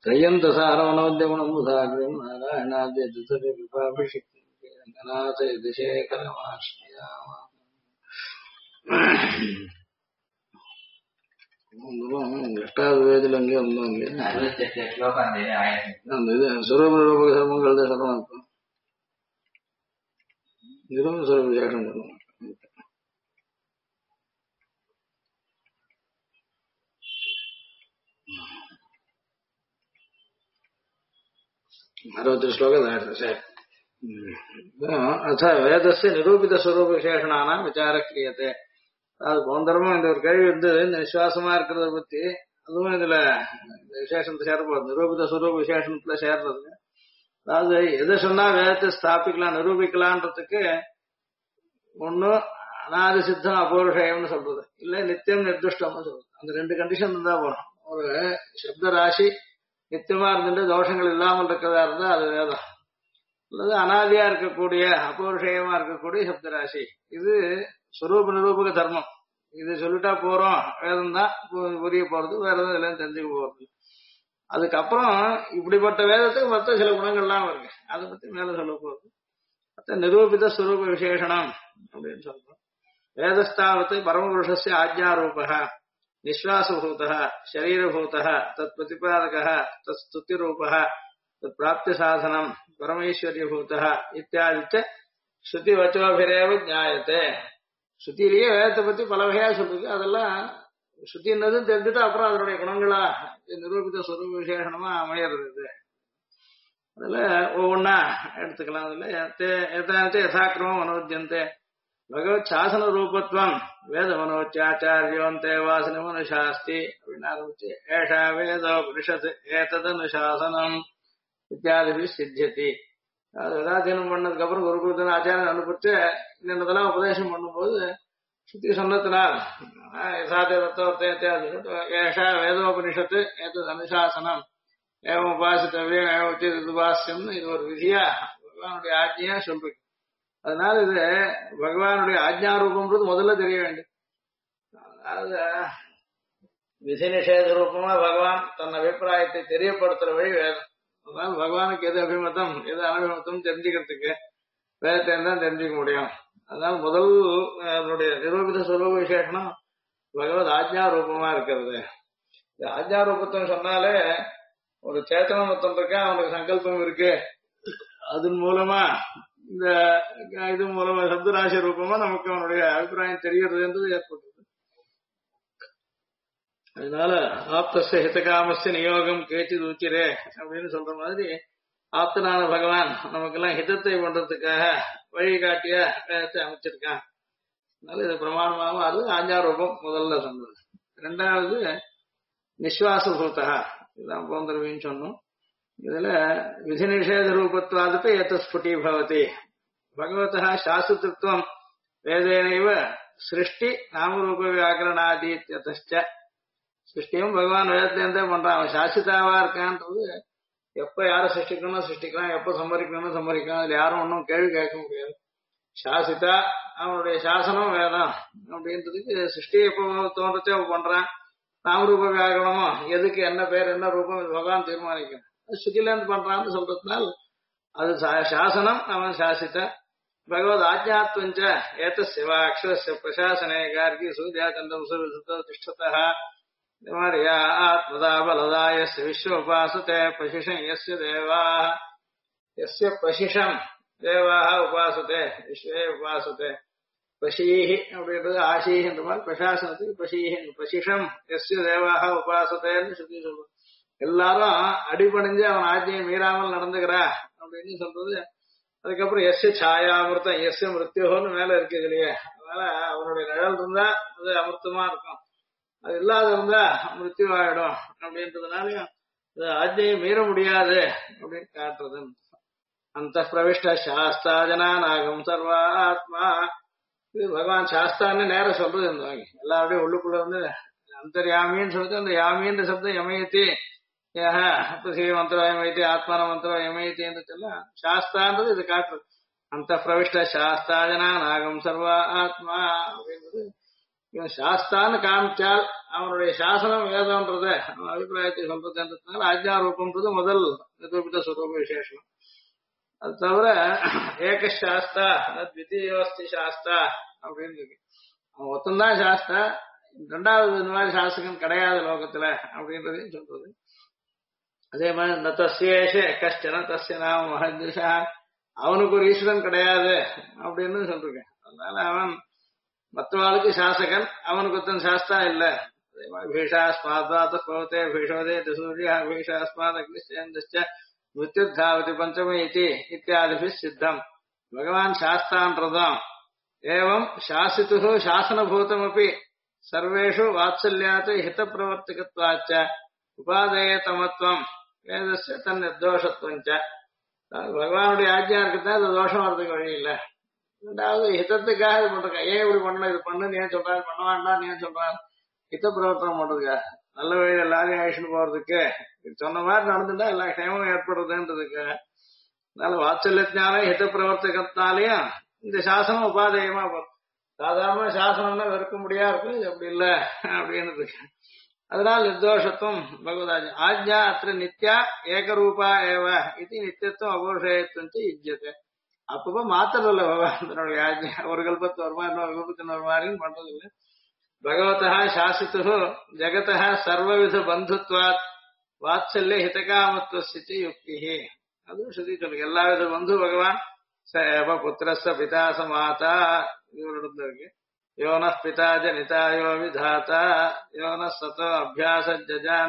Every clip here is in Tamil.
त्रयन्तसारमनोद्यमनमुदाग्रम् नारायणाद्यतिथविपाभिषिक्तनाथ यदिशेखरमाश्रयाम எட்டாவது வேதில் அங்கே வந்தோம் அங்கே அந்த இது சுரூப ரூப தர்மங்கள் தான் சொல்லணும் நிரூப சுரூப விசேஷம் சொல்லணும் 60 श्लोक अथ वेदस्य निरूपित स्वरूप विशेषणानां विचार क्रियते அது போந்தரமும் இந்த ஒரு கேள்வி இருந்தது இந்த விசுவாசமா இருக்கிறத பத்தி அதுவும் இதுல விசேஷத்தை சேரப்போகுது நிரூபித ஸ்வரூப விசேஷத்துல சேர்றது அதாவது எதை சொன்னா வேதத்தை ஸ்தாபிக்கலாம் நிரூபிக்கலான்றதுக்கு ஒண்ணு அநாதி சித்தம் அபௌருஷயம்னு சொல்றது இல்ல நித்தியம் நிர்திஷ்டம்னு சொல்றது அந்த ரெண்டு கண்டிஷன் இருந்தா போறோம் ஒரு சப்த ராசி நித்தியமா இருந்துட்டு தோஷங்கள் இல்லாமல் இருக்கிறதா இருந்தா அது வேதம் அல்லது அனாதியா இருக்கக்கூடிய அபௌருஷயமா இருக்கக்கூடிய சப்தராசி இது ஸ்வரூப நிரூபக தர்மம் இது சொல்லிட்டா போறோம் வேதம் தான் புரிய போறது வேற எதுவும் இல்லைன்னு தெரிஞ்சுக்க போறது அதுக்கப்புறம் இப்படிப்பட்ட வேதத்துக்கு மற்ற சில குணங்கள்லாம் இருக்கு அதை பத்தி மேல சொல்ல போறது மற்ற நிரூபித ஸ்வரூப விசேஷனம் அப்படின்னு சொல்றோம் வேதஸ்தாவத்தை பரமபுருஷஸ்ய ஆஜ்ஞாரூபः நிஸ்வாசபூதः शरीरभूतः तत् प्रतिपादकः तत् स्तुतिरूपः तत् प्राप्तिसाधनं परमेश्वर्यभूतः इत्यादि श्रुतिवचोभिरेव ज्ञायते ஸ்ருதியிலேயே வேதத்தை பத்தி பல வகையா சொல்றது அதெல்லாம் ஸ்ருதி என்னதுன்னு தெரிஞ்சுட்டு அப்புறம் அதனுடைய குணங்களா நிரூபித ஸ்வரூப விசேஷனமா அமையறது இது அதுல ஒவ்வொன்னா எடுத்துக்கலாம் அதுல யதாக்கிரமம் மனோஜ்யந்தே பகவத் சாசன ரூபத்துவம் வேத மனோச்சாச்சாரியோந்தே வாசன மனுஷாஸ்தி அப்படின்னு ஆரம்பிச்சு ஏஷா வேதோபனிஷத் ஏததனுசாசனம் இத்தியாதி சித்தியதி அது வேதாத்தியனம் பண்ணதுக்கு அப்புறம் குருகுலத்தின் ஆச்சாரம் அனுப்பிச்சு இன்னதெல்லாம் உபதேசம் பண்ணும்போது சுத்தி சொன்னத்தினால் ஏஷா வேதோபனிஷத்து ஏதது அனுசாசனம் ஏவம் உபாசித்தவியம் ஏவம் உபாசியம் இது ஒரு விதியா பகவானுடைய ஆஜ்ஞையா சொல்றீங்க அதனால இது பகவானுடைய ஆஜ்ஞா ரூபம்ன்றது முதல்ல தெரிய வேண்டும் அதாவது விதி நிஷேத ரூபமா பகவான் தன் அபிப்பிராயத்தை தெரியப்படுத்துற வழி வேதம் அதனால பகவானுக்கு எது அபிமதம் எது அனபிமதம் தெரிஞ்சுக்கிறதுக்கு வேதத்தை தான் தெரிஞ்சுக்க முடியும் அதனால முதல் அதனுடைய நிரூபித ஸ்வரூப விசேஷனம் பகவத் ஆஜ்ஞா ரூபமா இருக்கிறது இந்த ஆஜ்ஞா ரூபத்தம் சொன்னாலே ஒரு சேத்தனம் மொத்தம் இருக்கா அவனுக்கு சங்கல்பம் இருக்கு அதன் மூலமா இந்த இது மூலமா சப்தராசி ரூபமா நமக்கு அவனுடைய அபிப்பிராயம் தெரியறதுன்றது ஏற்படுது அதனால ஆப்தஸ்ய ஹிதகாமஸ்ய நியோகம் கேச்சித் உச்சிரே அப்படின்னு சொல்ற மாதிரி ஆப்தனான பகவான் நமக்கெல்லாம் ஹிதத்தை பண்றதுக்காக வழிகாட்டிய வேதத்தை அமைச்சிருக்கான் அதனால இது பிரமாணமாகவும் அது ஆஞ்சாரூபம் முதல்ல சொன்னது ரெண்டாவது நிஸ்வாசபூதா இதுதான் போந்தரவின்னு சொன்னோம் இதுல விதி நிஷேத ரூபத்வாதுக்கு ஏதஸ்புட்டி பவதி பகவதः சாஸ்திருத்வம் வேதேனைவ சிருஷ்டி நாமரூப வியாக்கரணாதி இத்யதச்ச சிருஷ்டியும் பகவான் வேதத்திலேருந்தே பண்றான் அவன் சாஸ்திதாவா இருக்கான்றது எப்ப யாரை சிருஷ்டிக்கலாம் எப்ப சம்மரிக்கணும்னு சம்மரிக்கலாம் அதுல யாரும் ஒன்றும் கேள்வி கேட்க முடியாது சாசிதா அவனுடைய சாசனம் வேதம் அப்படின்றதுக்கு சிருஷ்டி எப்போ தோன்றச்சே பண்றான் நாமரூப வியாக்கரணமோ எதுக்கு என்ன பேர் என்ன ரூபம் பகவான் தீர்மானிக்கணும் ஸ்ருதியிலேருந்து பண்றான்னு சொல்றதுனால அது சாசனம் அவன் சாசித பகவத் ஆஜ்ஞாத்வஞ்ச ஏதஸ்ய வா அக்ஷரஸ்ய பிரசாசனே கார்கி சூர்யாச்சந்திரம் திஷ்டதः இந்த மாதிரி ஆத்மதா பலதா எஸ் விஸ்வ உபாசத்தே பசிஷம் எஸ்ய தேவாः எஸ்ய பசிஷம் தேவாः உபாசத்தே விஸ்வே உபாசத்தே பசீஹி அப்படின்றது ஆசீஹின்ற மாதிரி பிரசாசனத்துக்கு பசீஹி பசிஷம் எஸ்ய தேவாः உபாசத்தேன்னு சொல்லி சொல்றோம் எல்லாரும் அடிபணிஞ்சு அவன் ஆஜ்ஞையை மீறாமல் நடந்துக்கிறா அப்படின்னு சொல்றது அதுக்கப்புறம் எஸ்ய சாயாமிருத்தம் எஸ்ய மிருத்யோன்னு மேல இருக்குது இல்லையே அதனால அவனுடைய நிழல் இருந்தா அது அமிர்தமா இருக்கும் அது இல்லாத இருந்தா மிருத்யு ஆயிடும் அப்படின்றதுனாலயும் அது ஆஜ்ஞையை மீற முடியாது அப்படின்னு காட்டுறது அந்த பிரவிஷ்ட சாஸ்தா ஜனாநாகம் சர்வா ஆத்மா இது பகவான் சாஸ்தான்னு நேரம் சொல்றது இந்த வாங்கி எல்லாருடையும் உள்ளுக்குள்ள வந்து அந்தர்யாமின்னு சொல்லிட்டு அந்த யாமின்ற சப்தம் யமயத்தி பிருத்திவி மந்திரம் யமயத்தி ஆத்மான மந்திரம் யமயத்தி என்றெல்லாம் சாஸ்தான்றது இது காட்டுறது அந்த பிரவிஷ்ட சாஸ்தா ஜனாநாகம் சர்வா ஆத்மா அப்படின்றது இவன் சாஸ்தான்னு காமிச்சால் அவனுடைய சாசனம் வேதம்ன்றது அவன் அபிப்பிராயத்தை சொல்றதுன்றதுனால ஆஜ்ஞாரூபம்ன்றது முதல் நிரூபித சுரூப விசேஷம். அது தவிர ஏக சாஸ்தா த்விதீயோஸ்தி சாஸ்தா அப்படின்னு இருக்கு. அவன் ஒத்தந்தான் சாஸ்தா, ரெண்டாவது இந்த மாதிரி சாஸ்திரம் கிடையாது லோகத்துல அப்படின்றதையும் சொல்றது. அதே மாதிரி இந்த தஸ்யேஷ கஷ்டன தஸ்ய நாம மகதிஷா, அவனுக்கு ஒரு ஈஸ்வரன் கிடையாது அப்படின்னு சொல்றேன். அதனால அவன் மற்றவாளுக்கு சாசகன், அவனுக்கு ஒருத்தன் சாஸ்தா இல்ல. அதே மாதிரி பீஷாஸ்மாத் பவத்தே பீஷோதே சூர்யா பீஷாஸ்மாத் அக்னிஷ்ட மிருத்யுத்தாவதி பஞ்சமி இத்தியாதிபி சித்தம். பகவான் சாஸ்தான்றதும் ஏவம் சாசித்து சாசனபூதமப்பி சர்வேஷு வாத்சல்யாத் ஹித பிரவர்த்தகத்வாச்ச உபாதேயதமத்வம் வேதஸ்ய தன் நிர்தோஷத்துவஞ்ச. பகவானுடைய ஆஜ்ஞா இருக்குதான் அது தோஷம் வர்றதுக்கு வழி இல்லை. ரெண்டாவது ஹிதத்துக்காக இது பண்றாங்க. ஏன் இப்படி பண்ணணும், இது பண்ணுன்னு ஏன் சொல்றாரு, பண்ண வேண்டாம் ஏன் சொல்றாரு, ஹித பிரவர்த்தனம் பண்றதுக்கா, நல்ல வழியில் எல்லாரையும் அழிச்சுட்டு போறதுக்கு, சொன்ன மாதிரி நடந்துட்டா எல்லா க்ஷேமமும் ஏற்படுறதுன்றதுக்கு. அதனால வாத்சல்யத்தினாலே ஹித பிரவர்த்தகத்தினாலேயும் இந்த சாசனம் உபாதேயமா போகும். சாதாரண சாசனம்னா வெறுக்க முடியா இருக்கும், இது அப்படி இல்லை அப்படின்னு. அதனால நிர்தோஷத்துவம் பகவதாஜ் ஆஜ்ஞா அத்த நித்யா ஏகரூபா ஏவ இது நித்தியத்துவம் அபோஷயத்துவம் யுஜ்யத்தை. அப்பப்போ மாத்திரல பகவான் தன்னுடைய ஆஜ்ஞா, ஒரு கல்பத்து வருமா இன்னொரு கல்பத்தின் ஒரு மாதிரின்னு பண்றது இல்லை. பகவதா சாசித்து ஜகதா சர்வவித பந்துத்வாத் வாத்சல்ய ஹிதகாமத்துவ யுக்தி. அதுவும் ஸ்ருதி சொல்லுங்க. எல்லா வித பந்து பகவான் ச புத்திரஸ்த பிதாச மாதா இது ஒரு இடத்துல இருக்கு. யோன பிதா ஜனிதாயோ விதாத்தா யோன சதோ அபியாச ஜஜான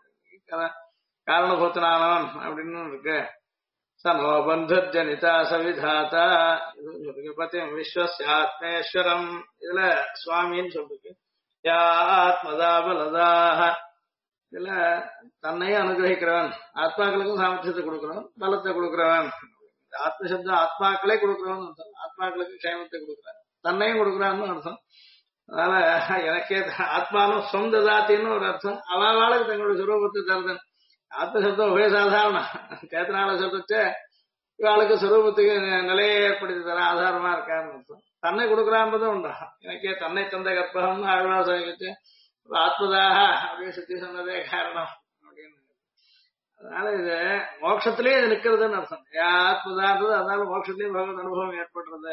காரணபூத்தனானவன் அப்படின்னு இருக்கு. சனோ பந்து ஜனிதா சவிதாத்தா பத்தியம் விஸ்வஸ்யாத்மேஸ்வரம் இதுல சுவாமின்னு சொல்லிருக்கு. யா ஆத்மதா பலதாக இதுல தன்னையும் அனுகிரகிக்கிறவன், ஆத்மாக்களுக்கும் சாமர்த்தியத்தை கொடுக்கிறவன், பலத்தை கொடுக்கிறவன். ஆத்மசப்தம் ஆத்மாக்களே கொடுக்கிறவன் அர்த்தம், ஆத்மாக்களுக்கு க்ஷேமத்தை கொடுக்குறான், தன்னையும் கொடுக்குறான்னு அர்த்தம். அதனால எனக்கே ஆத்மானும் சொந்த தாத்தின்னு ஒரு அர்த்தம். அவாளுக்கு தங்களுடைய சுரூபத்தை தருதன். ஆத்மசப்தம் உபய சாதாரணம், சேத்தனால சொல்லிட்டு இவாளுக்கு சுரூபத்துக்கு நிலையை ஏற்படுத்தி தர ஆதாரமா இருக்கான்னு அர்த்தம். தன்னை கொடுக்குறான்றதும் உண்டா. எனக்கே தன்னை தந்த கற்பகம்னு ஆழ்வார் சொல்லிட்டு ஆத்மதாக அப்படின்னு சுத்தி சொன்னதே காரணம் அப்படின்னு. அதனால இது மோட்சத்திலேயே இது நிக்கிறதுன்னு அர்த்தம். ஆத்மதான்றது அதனால மோட்சத்திலேயும் பகவத் அனுபவம் ஏற்படுறது.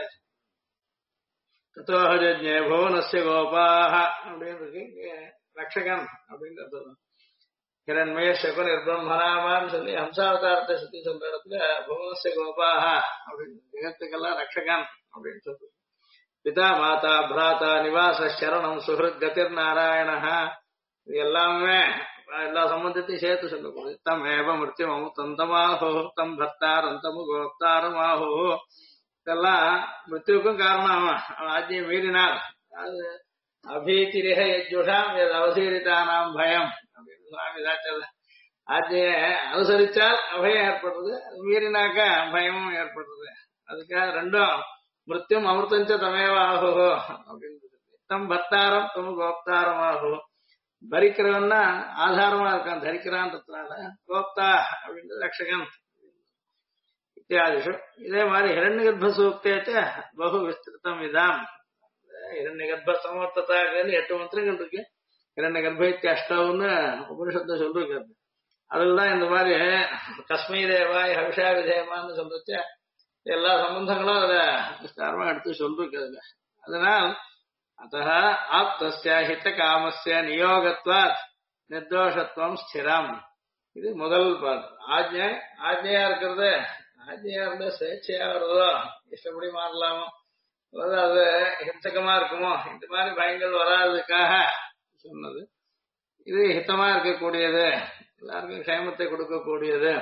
தத்தோஹஜ்ஞே புவனஸ்ய கோபாஹ அப்படின்னு இருக்கு. ரக்ஷகன் அப்படின்னு அர்த்தம். ஹிரண்மய சகு நிர்பிரம்மனாமான்னு சொல்லி ஹம்சாவதாரத்தை சுத்தி சொல்ற இடத்துல புவனஸ்ய கோபாஹ அப்படின்னு ஜெகத்துக்கெல்லாம் ரக்ஷகன் அப்படின்னு சொல்றது. பிதா மாதா பிராத்தா நிவாச சரணம் சுஹൃத் கதிர் நாராயணஹா இது எல்லாமே எல்லா சம்பந்தத்தையும் சேர்த்து சொல்லக்கூடாது. தம் ஏவ மிருத்யும் அமுத்தம் தமாஹோ தம் பர்த்தாரம் தமு கோப்தாரம் ஆஹோ இதெல்லாம் மிருத்யுக்கும் காரணம். அவன் ஆஜ்ஞையை மீறினார். அது அபீதிரிக யஜ்ஜுஷாம் எது அவசீரிதானாம் பயம் அப்படின்னு சுவாமி தாச்சது. ஆஜ்ஞையை அனுசரிச்சால் அபயம் ஏற்படுறது, மீறினாக்க பயமும் ஏற்படுறது. அதுக்காக ரெண்டும் மிருத்யும் அமிர்தஞ்ச தமேவ ஆஹோ அப்படின்னு தம் பர்த்தாரம் தமு கோப்தாரம் ஆஹோ. பரிக்கிறவன்னா ஆதாரமா இருக்கான் தரிக்கிறான்றதுனால கோப்தா அப்படின்றது ரக்ஷகன் இத்தியாதிஷு. இதே மாதிரி ஹிரண்ய கர்ப்ப சூக்தேச்ச பகு விஸ்திருத்தம் இதாம். ஹிரண்ய கர்ப்ப சமர்த்தத்தாக்குன்னு 8 மந்திரங்கள் இருக்கு. ஹிரண்ய கர்ப்பத்தி அஷ்டம்னு உபனிஷத்தை சொல்லிருக்காரு. அதுலதான் இந்த மாதிரி கஸ்மை தேவாய் ஹவிஷா விதேயமான்னு சொல்றச்ச எல்லா சம்பந்தங்களும் அதுல விஸ்தாரமா எடுத்து சொல்லிருக்காதுங்க. அதனால் அத்த ஆப்தஸ்ய ஹித காமஸ்ய நியோகத்வாத் நிர்தோஷத்துவம் ஸ்திரம். இது முதல் பாட்டு. ஆஜ்ஞையா இருக்கிறது, ஆஜ்ஞையா இருந்தா சுயேட்சையா வருதோ இஷ்டப்படி மாறலாமோ, அது ஹிம்சகமா இருக்குமோ, இந்த மாதிரி பயங்கள் வராததுக்காக சொன்னது. இது ஹிதமா இருக்கக்கூடியது, எல்லாருக்கும் க்ஷேமத்தை கொடுக்கக்கூடியது.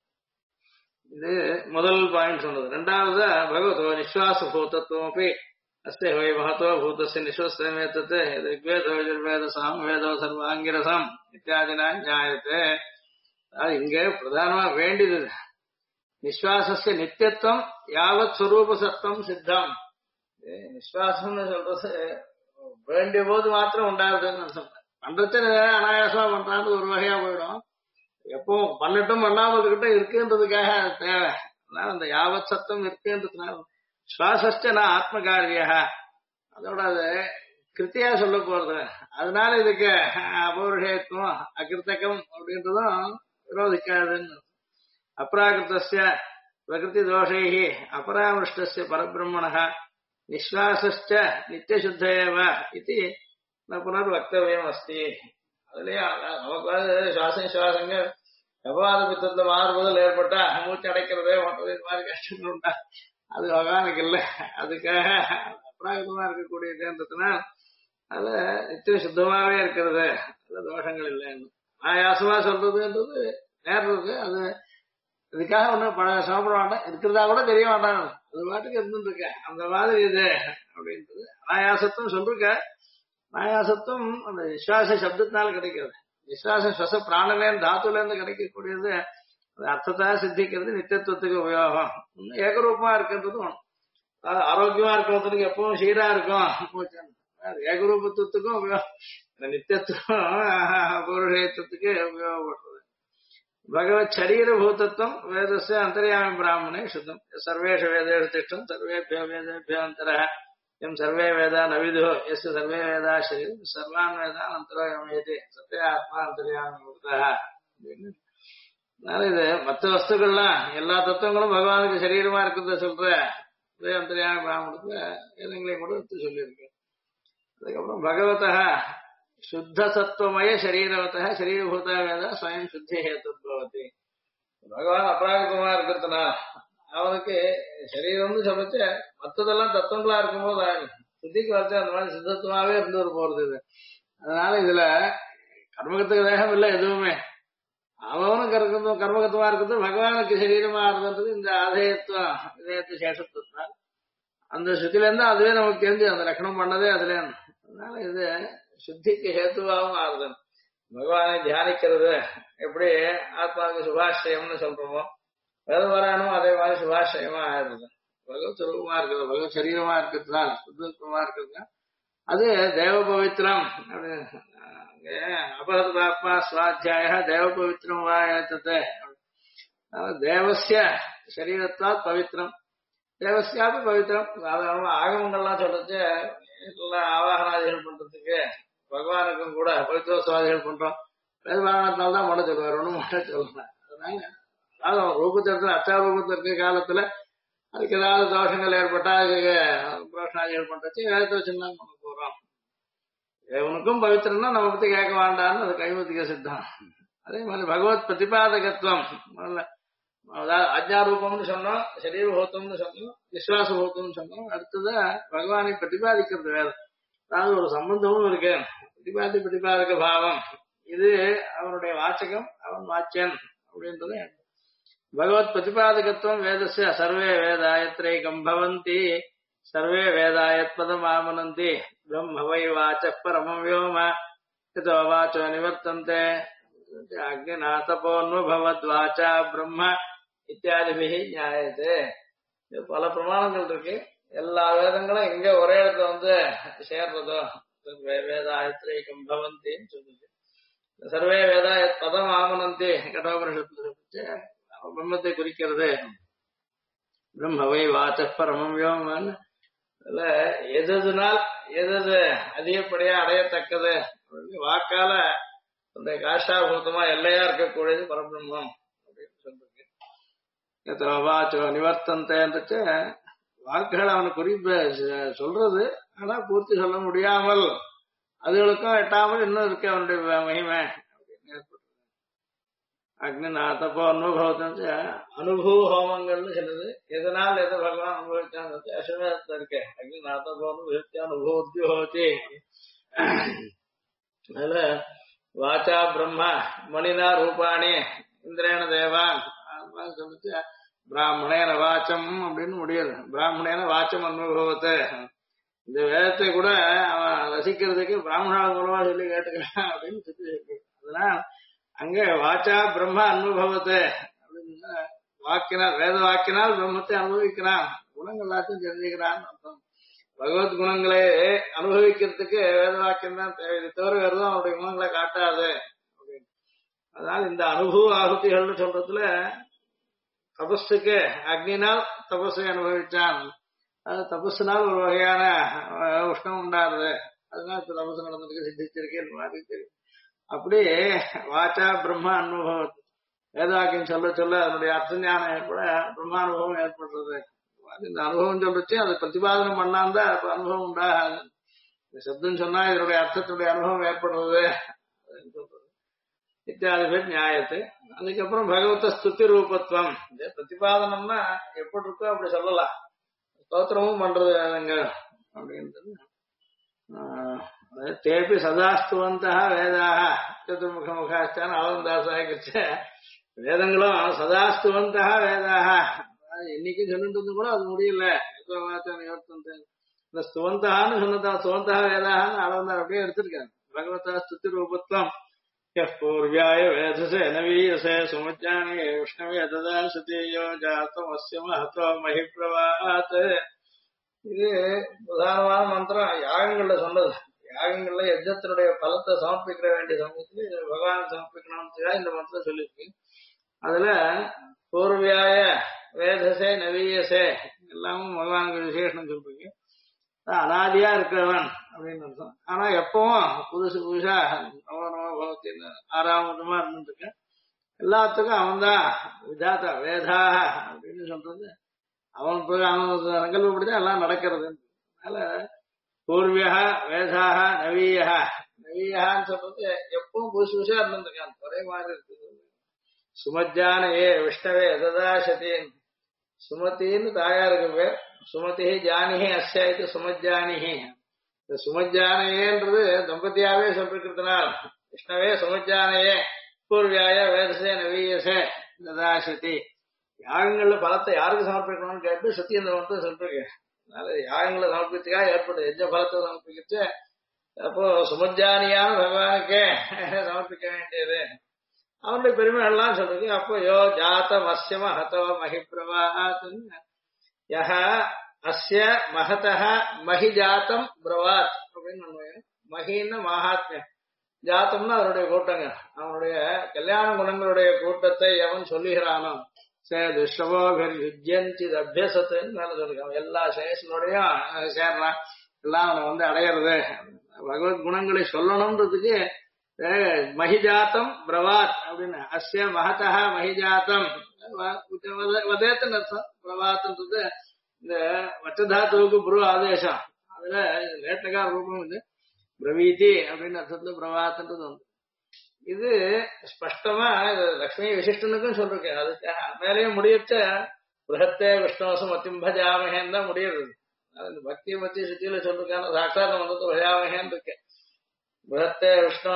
இது முதல் பாயிண்ட் சொன்னது. ரெண்டாவது பகவதோ நிஸ்வாச பூதத்துவம் அப்படி அஸ்தே வை மகத்தோ பூதஸ்ய நிஸ்வஸ்தமேத்தது ரிக்வேதோ யஜுர்வேத சாமவேதோ சர்வாங்கிரசம் இத்தியாதினா ஞாயத்தே. அது இங்க பிரதானமா வேண்டியது நிஸ்வாசஸ்ய நித்தியத்துவம் யாவத் ஸ்வரூப சத்தம் சித்தம். நிஸ்வாசம்னு சொல்றது வேண்டிய போது மாத்திரம் உண்டாகுதுன்னு அர்த்தம். பண்றது அனாயாசமா பண்றான்னு ஒரு வகையா போயிடும். எப்பவும் பண்ணட்டும் பண்ணாமல் இருக்கிட்ட இருக்குன்றதுக்காக தேவை. அதனால அந்த யாவத் சத்தம் இருக்குன்றதுனால சுவாசஸ்ட நான் ஆத்மகாரியா, அதோட அது கிருத்தியா சொல்ல போறது. அதனால இதுக்கு அபௌருஷேயத்துவம் அகிருத்தகம் அப்படின்றதும் விரோதிக்காதுன்னு. அப்ராகிருத்தஸ்ய பிரகிருதி தோஷைஹி அபராமிருஷ்டஸ்ய பரபிரம்மணः நிஸ்வாசஸ்ச நித்தியசுத்த ஏவ இது புனர்வக்தவியம் அஸ்தி. அதுலயே நமக்கு சுவாச நிஸ்வாசங்கள் எவ்வாறு பித்தத்துல மாறுபதல் ஏற்பட்டா மூச்சு அடைக்கிறதே மற்றது இது மாதிரி கஷ்டங்கள் உண்டா, அது பகவானுக்கு இல்லை. அதுக்காக அப்ராகிருதமா இருக்கக்கூடியதுன்றதுனால் அது நித்திய சுத்தமாவே இருக்கிறது, அது தோஷங்கள் இல்லைன்னு. ஆயாசமா சொல்றதுன்றது நேர்றது. அது இதுக்காக ஒன்றும் சாப்பிட மாட்டேன், இருக்கிறதா கூட தெரிய மாட்டாங்க, அது பாட்டுக்கு இருந்துட்டு இருக்க அந்த மாதிரி இது அப்படின்றது. அனாயாசத்தும் சொல்லிருக்க. அனாயாசத்தும் அந்த விஸ்வாச சப்தத்தினால கிடைக்கிறது. விஸ்வாச ஸ்வச பிராணலேருந்து தாத்துல இருந்து கிடைக்கக்கூடியது அர்த்தத்தா சித்திக்கிறது. நித்தியத்துவத்துக்கு உபயோகம். ஏகரூபமா இருக்கிறதும் ஆரோக்கியமா இருக்கிறதுக்கு எப்பவும் சீரா இருக்கும். ஏகரூபத்துவத்துக்கும் உபயோகம், நித்தியத்துவம் பௌருஷேயத்துவத்துக்கு உபயோகப்படுறது. பகவத் சரீரபூதத்துவம் வேதஸ்ய அந்தர்யாமி பிராமணே சுத்தம். சர்வேஷு வேதேஷு திஷ்டம் சர்வேபியோ வேதேபியோ அந்தரः எம் சர்வே வேதா நவிதோ எஸ் சர்வே வேதா சரீரம் சர்வான் வேதான் அந்தரோ யமேதி சத்ய ஆத்மா அந்தர்யாமி பூதः அப்படின்னு. அதனால இது மற்ற வஸ்துக்கள்லாம் எல்லா தத்துவங்களும் பகவானுக்கு சரீரமா இருக்கிறத சொல்ற அந்தர்யாமி பிராமணத்துல வேதங்களையும் கூட எடுத்து சொல்லியிருக்கு. அதுக்கப்புறம் பகவதः சுத்த சத்துவமய சரீரவத சரீரபூத வேத ஸ்வயம் சுத்தி ஹேத்துவதி. பகவான் அபராகிருதமா இருக்கிறதுனா அவனுக்கு சரீரம்னு சொல்லிச்சு மற்றதெல்லாம் தத்துவங்களா இருக்கும்போது சுத்திக்கு வச்சு அந்த மாதிரி சித்தத்துவமாவே இருந்து போறது இது. அதனால இதுல கர்மகத்துக்கு தேகம் இல்லை எதுவுமே. அவனும் கர்மகத்துவமா இருக்கிறது பகவானுக்கு சரீரமா இருந்தது இந்த ஆதேயத்துவம் இதயத்து சேஷத்துவம். அந்த சுத்தில இருந்தா அதுவே நமக்கு தெரிஞ்சு அந்த லட்சணம் பண்ணதே அதுல. அதனால இது சுத்திக்கு ஹேத்துவாகவும் ஆறுதல். பகவானை தியானிக்கிறது எப்படி ஆத்மாவுக்கு சுபாஷயம்னு சொல்றோமோ வேதவரானும் அதே மாதிரி சுபாஷயமா ஆயிடுது. பகவத் ரூபமா இருக்கிறது, பகவத் சரீரமா இருக்கிறதுனால சுத்தமா இருக்கிறதுனா அது தேவ பவித்ரம். அபரத் ஆத்மா சுவாத்தியாய தேவ பவித்ரம் வா ஏத்தத்தை. தேவசிய சரீரத்தால் பவித்ரம், தேவசியாபி பவித்ரம். சாதாரண ஆகமங்கள்லாம் சொல்றது எல்லாம் ஆவாகனாதிகள் பண்றதுக்கு பகவானுக்கும் கூட பவித்ரோத்சவாதிகள் பண்றோம். வேதபாரணத்தினால்தான் பண்ண சொல்லுவார், ஒண்ணும் பண்ண சொல்லலாம். அதனால அதாவது அவன் ரூபத்திற்கு அச்சாரூபத்தில் இருக்க காலத்துல அதுக்கு ஏதாவது தோஷங்கள் ஏற்பட்டா அதுக்கு புரோஷனாதிகள் பண்றச்சு வேதத்தை வச்சுதான் பண்ண போறோம். இவனுக்கும் பவித்திரம்னா நம்ம பத்தி கேட்க வேண்டாம்னு அது கைமுத்திக சித்தம். அதே மாதிரி பகவத் பிரதிபாதகத்துவம் அதாவது அஜ்ஞாரூபம்னு சொன்னோம், சரீரபூத்தம்னு சொன்னோம், விஸ்வாசபூத்தம்னு சொன்னோம். அடுத்தது பகவானை பிரதிபாதிக்கிறது வேதம். அதாவது ஒரு சம்பந்தமும் இருக்கு. பிரதிபாதக பாவம் இது அவனுடைய வாச்சகம், அவன் வாச்சியன் அப்படின்றது. பகவத் பிரதிபாதகத்துவம் வேதஸ்ய சர்வே வேதாயத்ரைகம் பவந்தி சர்வே வேதாயத் பதம் ஆமனந்தி பிரம்ம வை வாச்ச பரமம் வியோம யதோ வாச்சோ நிவர்த்தந்தே அக்னிநாதபோன்வபவத் வாச்சா பிரம்ம இத்தியாதிபிஹி ஞாயதே. பல பிரமாணங்கள் இருக்கு. எல்லா வேதங்களும் எங்க ஒரே இடத்துல சேர்றதோ வேதாயத்ரைகம் பவந்தின்னு சொல்லுது. சர்வே வேதாயத் பதம் ஆமனந்தி கடோபனிஷத்து பிரம்மத்தை குறிக்கிறது. பிரம்ம வை வாச்ச பரமம் வியோமன்னு எதுனால் எது அதிகப்படியா அடையத்தக்கது வாக்கால அந்த காஷாபூதமா எல்லையா இருக்கக்கூடியது பரபிரம்மம் அப்படின்னு சொல்றது. வாச்சோ நிவர்த்தந்தேன்றது வாக்குகள் அவனை குறிப்பு சொல்றது, ஆனா பூர்த்தி சொல்ல முடியாமல் அதுகளுக்கும் எட்டாமல் இன்னும் இருக்கு அவனுடைய மகிமை அப்படின்னு ஏற்பட்டு. அக்னிநாதப்போ அனுபவத்தை அனுபவ ஹோமங்கள்னு சொல்லுது. எதனால் எதை பகவான் அனுபவிச்சாங்க அஸ்வமேதத்துல இருக்கு. அக்னிநாதப்போ அனுபவிச்சா அனுபவத்தி. அதுல வாச்சா பிரம்ம மணினா ரூபாணி இந்திரேன தேவான் சொல்லிச்சு. பிராமணேன வாச்சம் அப்படின்னு முடியாது. பிராமணேன வாச்சம் அனுபவத்தை இந்த வேதத்தை கூட அவன் ரசிக்கிறதுக்கு பிராமணால் மூலமா சொல்லி கேட்டுக்கிறான் அப்படின்னு சொல்லி. அதனால் அங்க வாச்சா பிரம்ம அனுபவத்தை அப்படின்னு வாக்கினால் வேத வாக்கினால் பிரம்மத்தை அனுபவிக்கிறான். குணங்கள் எல்லாத்தையும் தெரிஞ்சுக்கிறான் அர்த்தம். பகவத் குணங்களை அனுபவிக்கிறதுக்கு வேத வாக்கியம் தான் தேவை. இது தவிர வேறுதான் அவருடைய குணங்களை காட்டாது அப்படின்னு. அதனால இந்த அனுபவ ஆகுதிகள்னு சொல்றதுல தபஸுக்கு அக்னினால் தபஸை அனுபவிச்சான். அது தபஸுனால் ஒரு வகையான உஷ்ணம் உண்டாருது. அதனால இப்ப தபசு நடந்திருக்கு சித்திச்சிருக்கேன் மாதிரி தெரியும். அப்படியே வாச்சா பிரம்ம அனுபவம் வேதாக்கியம் சொல்ல சொல்ல அதனுடைய அர்த்த ஞானம் ஏற்பட பிரம்மானுபவம் ஏற்படுறது. இந்த அனுபவம் சொல்லிச்சு அதை பிரதிபாதனம் பண்ணாந்தான் அப்ப அனுபவம் உண்டாகாது. இந்த சப்தம் சொன்னா இதனுடைய அர்த்தத்தினுடைய அனுபவம் ஏற்படுறது சொல்றது இத்தியாதி பேர் நியாயத்து. அதுக்கப்புறம் பகவத ஸ்துதி ரூபத்துவம் இந்த பிரதிபாதனம்னா எப்படி இருக்கோ அப்படி சொல்லலாம். ஸ்தோத்திரமும் பண்றது அங்க அப்படின்றது தேபி சதாஸ்துவந்தா வேதாக சதுர்முக முகாச்சான் அளவந்தாசாயிக்கிச்ச வேதங்களும் சதாஸ்துவந்தா வேதாக இன்னைக்கும் சொல்லிட்டு இருந்து கூட அது முடியல. இந்த ஸ்துவந்தான்னு சொன்னதா ஸ்துவந்தா வேதான்னு அளவந்தார் அப்படியே எடுத்திருக்காங்க. பகவதா ஸ்துதி ரூபத்துவம் பூர்வியாய வேதசே நவீயசே சுமஜானே விஷ்ணவே ததா சதேயோ ஜாத்தம் அஸ்ய மஹதோ மஹிப்ரவாத். இது பிரதானமான மந்திரம் யாகங்கள்ல சொன்னது. யாகங்கள்ல யஜ்ஞத்தினுடைய பலத்தை சமர்ப்பிக்க வேண்டிய சமயத்துல இது பகவான் சமர்ப்பிக்கணும்னு இந்த மந்திரம் சொல்லியிருக்கு. அதுல பூர்வியாய வேதசே நவீயசே எல்லாமும் பகவானுக்கு விசேஷம் சொல்றீங்க. அனாதியா இருக்கிறவன் அப்படின்னு அர்த்தம். ஆனா எப்பவும் புதுசு புதுசா ஆறாமதமா இருந்துருக்கு. எல்லாத்துக்கும் அவன் தான் விதாத்தா வேதாக அப்படின்னு சொல்றது. அவன் அவன் சங்கல்பப்படிதான் எல்லாம் நடக்கிறது. அதனால பூர்வியா வேதாக நவீயா நவீயான்னு சொல்றது எப்பவும் புதுசு புதுசா இருந்திருக்கான். ஒரே மாதிரி இருக்குது. சுமஜானையே விஷ்ணவே ததாசதேன் சுமத்தின்னு தாயாருக்கு பேர். சுமதி ஜானிஹி அஸ்யாய்த்து சுமஜானிஹி. இந்த சுமஜானையேன்றது தம்பதியாவே சொல்லிருக்கிறதுனால் விஷ்ணவே சுமஜானையே பூர்வியாய வேதசே நவீயசே ததாசதி. யாகங்கள்ல பலத்தை யாருக்கு சமர்ப்பிக்கணும்னு கேட்டு சத்தியம் வந்து சொல்லிருக்கேன். அதனால யாகங்களை சமர்ப்பிச்சுக்காக ஏற்படுது எஜ்ஜ பலத்தை சமர்ப்பிக்கிச்சு. அப்போ சுமஜானியான பகவானுக்கே சமர்ப்பிக்க வேண்டியது. அவனுடைய பெருமை எல்லாம் சொல்றது. அப்போ யோ ஜாத மஸ்ய மஹதோ மஹிப்ரவாத்ன்னு யஹ அஸ்ய மஹதஹ மஹி ஜாத்தம் பிரவாத் அப்படின்னு மஹின்னு மகாத்மியம் ஜாத்தம்னா அவருடைய கூட்டங்க. அவனுடைய கல்யாண குணங்களுடைய கூட்டத்தை எவன் சொல்லுகிறானோ சேதுஷவோபியுஜ்யந்தி அபியசத்துன்னு மேல சொல்லிருக்கான். எல்லா சேஷனுடையும் சேர்றான். எல்லாம் அவனை வந்து அடையிறது. பகவத் குணங்களை சொல்லணும்ன்றதுக்கு மஹிஜாத்தம் பிரவாத் அப்படின்னு அஸ்ய மஹதஹ மஹிஜாத்தம் வதேத்தன் அர்த்தம். பிரவாத்ன்றது இந்த வச்சதாத்துவுக்கு புரு ஆதேசம். அதுல லேட்டகார ரூபம் இது பிரவீதி அப்படின்னு அர்த்தத்துல பிரவாத்ன்றது வந்து இது ஸ்பஷ்டமா லட்சுமி விசிஷ்டனுக்கும் சொல்லிருக்கேன். அதுக்கு மேலேயும் முடியச்ச பிரகத்தே விஷ்ணோசம் அத்திம்பஜாமகேன்னு தான் முடியுது. அந்த பக்தியை பத்தி சுத்தியில சொல்லிருக்கான சாட்சாத் மந்தத்தை பஜாமகேன்னு இருக்கேன். பிரகத்தே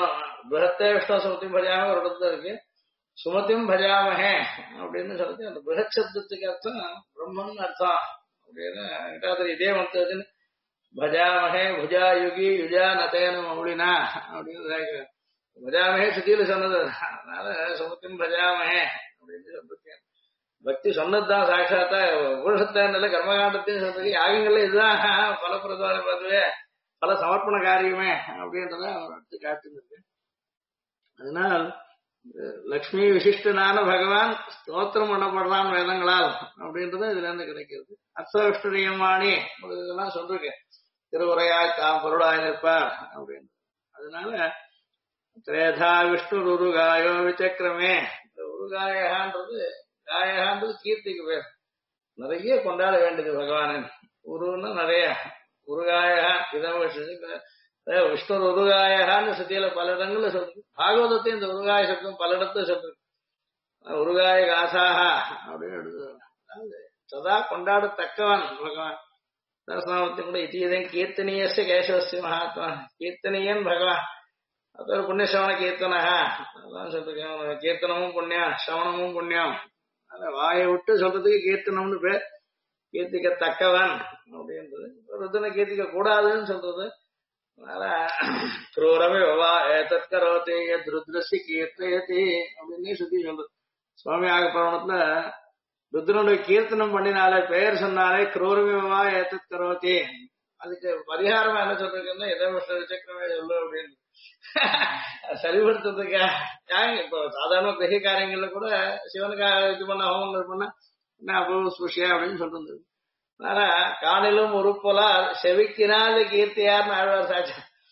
விஷ்ணு சுமத்தியும் பஜாம ஒரு இடத்துல இருக்கு. சுமத்தியும் பஜாமஹே அப்படின்னு சொல்லிட்டு அந்த பிரகத் சப்தத்துக்கு அர்த்தம் பிரம்மன் அர்த்தம் அப்படின்னு இதே மந்ததுன்னு பஜாமஹே புஜா யுகி யுஜா நதேன மௌலினா அப்படின்னு பஜாமஹே சுத்தியில சொன்னது. அதனால சுமத்தியும் பஜாமஹே அப்படின்னு சொல்லிருக்கேன். பக்தி சொன்னதுதான் சாட்சாத்தா உபனிஷத்தான கர்மகாண்டத்தையும் சொல்றது. யாகங்கள்ல இதுதான் பலப்பிரதான பதுவே பல சமர்ப்பண காரியமே அப்படின்றத அவர் அடுத்து காட்டுறது. அதனால் லக்ஷ்மி விசிஷ்டனான பகவான் ஸ்தோத்திரம் பண்ணப்படுறான் வேதங்களால் அப்படின்றது இதுல இருந்து கிடைக்கிறது. அர்த்தவிஷ்டரியமானி இதெல்லாம் சொல்றேன். திருவுரையாய் தாம் பொருளாய் நிற்பார் அப்படின்னு. அதனால திரேதா விஷ்ணு உருகாயோ விசக்கிரமே. இந்த உருகாயகான்றது காயகான்றது கீர்த்திக்கு பேர். நிறைய கொண்டாட வேண்டியது பகவானின் உருன்னு நிறைய உருகாயகா இதான் விஷ்ணு உருகாயகான்னு சுத்தியில பல இடங்கள்ல சொல்றது. பாகவதத்தையும் இந்த உருகாய சப்தம் பல இடத்துல சொல்றது. உருகாய காசாகா அப்படின்னு எடுத்து சதா கொண்டாடத்தக்கவன் பகவான். சரஸ்நாமத்தை கூட இத்தீதன் கீர்த்தனீயச கேசவசிய மகாத்மா கீர்த்தனீயன் பகவான். அது ஒரு புண்ணிய சவண கீர்த்தனகா அதான் சொல்றேன். கீர்த்தனமும் புண்ணியம் சவணமும் புண்ணியம். வாயை விட்டு சொல்றதுக்கு கீர்த்தனம்னு பேர். கீர்த்திக்கத்தக்கவன் அப்படின்றது. ருத்தனை கீர்த்திக்க கூடாதுன்னு சொல்றது. அதனால குரூரமே ஏதற்கரோதி ருத்ரசி கீர்த்தயதி அப்படின்னு சுத்தி சொல்றது. சுவாமி ஆகப்பிரவணத்துல ருத்ரனுடைய கீர்த்தனம் பண்ணினாலே பெயர் சொன்னாலே குரூரமேவா ஏதற்கரோதி. அதுக்கு பரிகாரமா என்ன சொல்றதுன்னா எதை விசக்கரமே சொல்லு அப்படின்னு சரிபடுத்துறதுக்காக. இப்போ சாதாரண கிரக காரியங்கள்ல கூட சிவனுக்காக இது பண்ண ஹோமங்கள் பண்ண என்ன அபூர்வ ஸ்புஷியா அப்படின்னு சொல்றது. அதனால காணிலும் உறுப்பொலால் செவிக்கினாது கீர்த்தியார்னு ஆழ்வார் சாட்சி.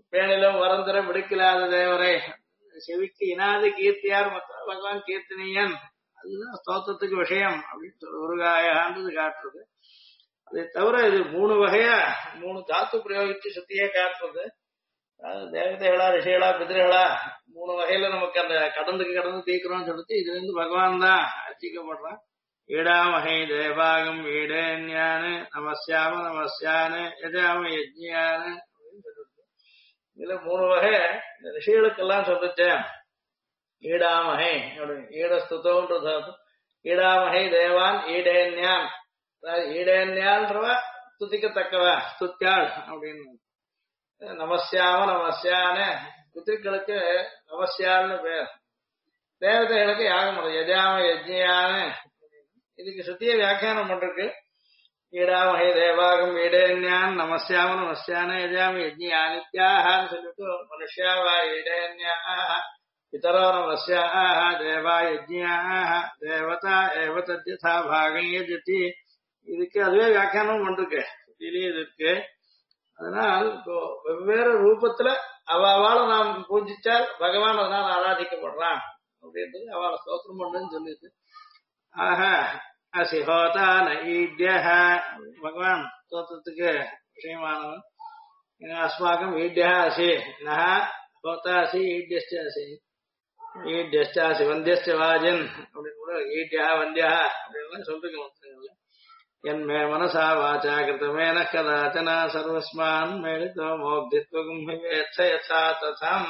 பேணிலும் வரந்தர விடுக்கலாத தேவரை செவிக்கு இனாது கீர்த்தியார் மற்ற பகவான் கீர்த்தனியன் அதுதான் ஸ்தோத்திரத்துக்கு விஷயம் அப்படின்னு சொல்லி ஒரு காயான்றது காட்டுறது. அதை தவிர இது 3 வகையா 3 தாத்து பிரயோகிச்சு சுத்தியே காட்டுறது. தேவதைகளா ரிஷிகளா பிதிர்களா 3 வகையில நமக்கு அந்த கடந்து தீக்கிறோம்னு சொல்லிட்டு இதுல இருந்து பகவான் தான் அர்ச்சிக்கப்படுறான். ஈடாமகை தேவாகம் ஈடேன்யானு நமஸ்யாம நமஸ்யானு எஜாம யஜ்ஞானு அப்படின்னு சொல்லிட்டு இதுல 3 வகை இந்த ரிஷிகளுக்கெல்லாம் சொல்லிச்சேன். ஈடாமகை அப்படின்னு ஈடஸ்துதோன்றது ஈடாமகை தேவான் ஈடேன்யான் ஈடேன்யான்றவ துதிக்கத்தக்கவ ஸ்துத்யாள் அப்படின்னு. நமஸ்யாம நமஸ்யான பித்திருக்களுக்கு நமஸ்யான்னு பேர். தேவதைகளுக்கு யாகம் பண்ணுறது யஜாம யஜ்ஞான்னு. இதுக்கு சுத்திய வியாக்கியானம் பண்றது ஈடாமகை தேவாகம் ஈடேன்யான் நமஸ்யாம நமஸ்யான யஜாம யஜ்ஞானித்யான்னு சொல்லிட்டு மனுஷ்யாவா ஈடேன்யாக பிதரோ நமஸ்யாக தேவா யஜ்ஞாக தேவதா ஏவதா பாகம் யஜதி. இதுக்கு அதுவே வியாக்கியானம் பண்றது சுத்திலேயே இது இருக்கு. அதனால் இப்போ வெவ்வேறு ரூபத்துல அவளை நாம் பூஜிச்சால் பகவான் அதனால் ஆராதிக்கப்படுறான் அப்படின்றது அவளை ஸ்தோத்திரம் பண்ணுன்னு சொல்லிட்டு. ஆக அசிஹோதான ஈட்ய பகவான் ஸ்தோத்திரத்துக்கு விஷயமானவன். அஸ்மாக்கம் ஈட்யா அசி நஹ ஹோதா அசி ஈட்யஸ்ட அசி ஈட்யஸ்ட அசி வந்தியஸ்ட வாஜன் அப்படின்னு கூட ஈட்யா வந்தியா அப்படின்னு சொல்லிருக்கோம். என்மே மனசா வாச்சா கிருத்தமேன கதாச்சனா சர்வஸ்மான் மேலிதோ மோக்தித்வகும் யதா ததாம்.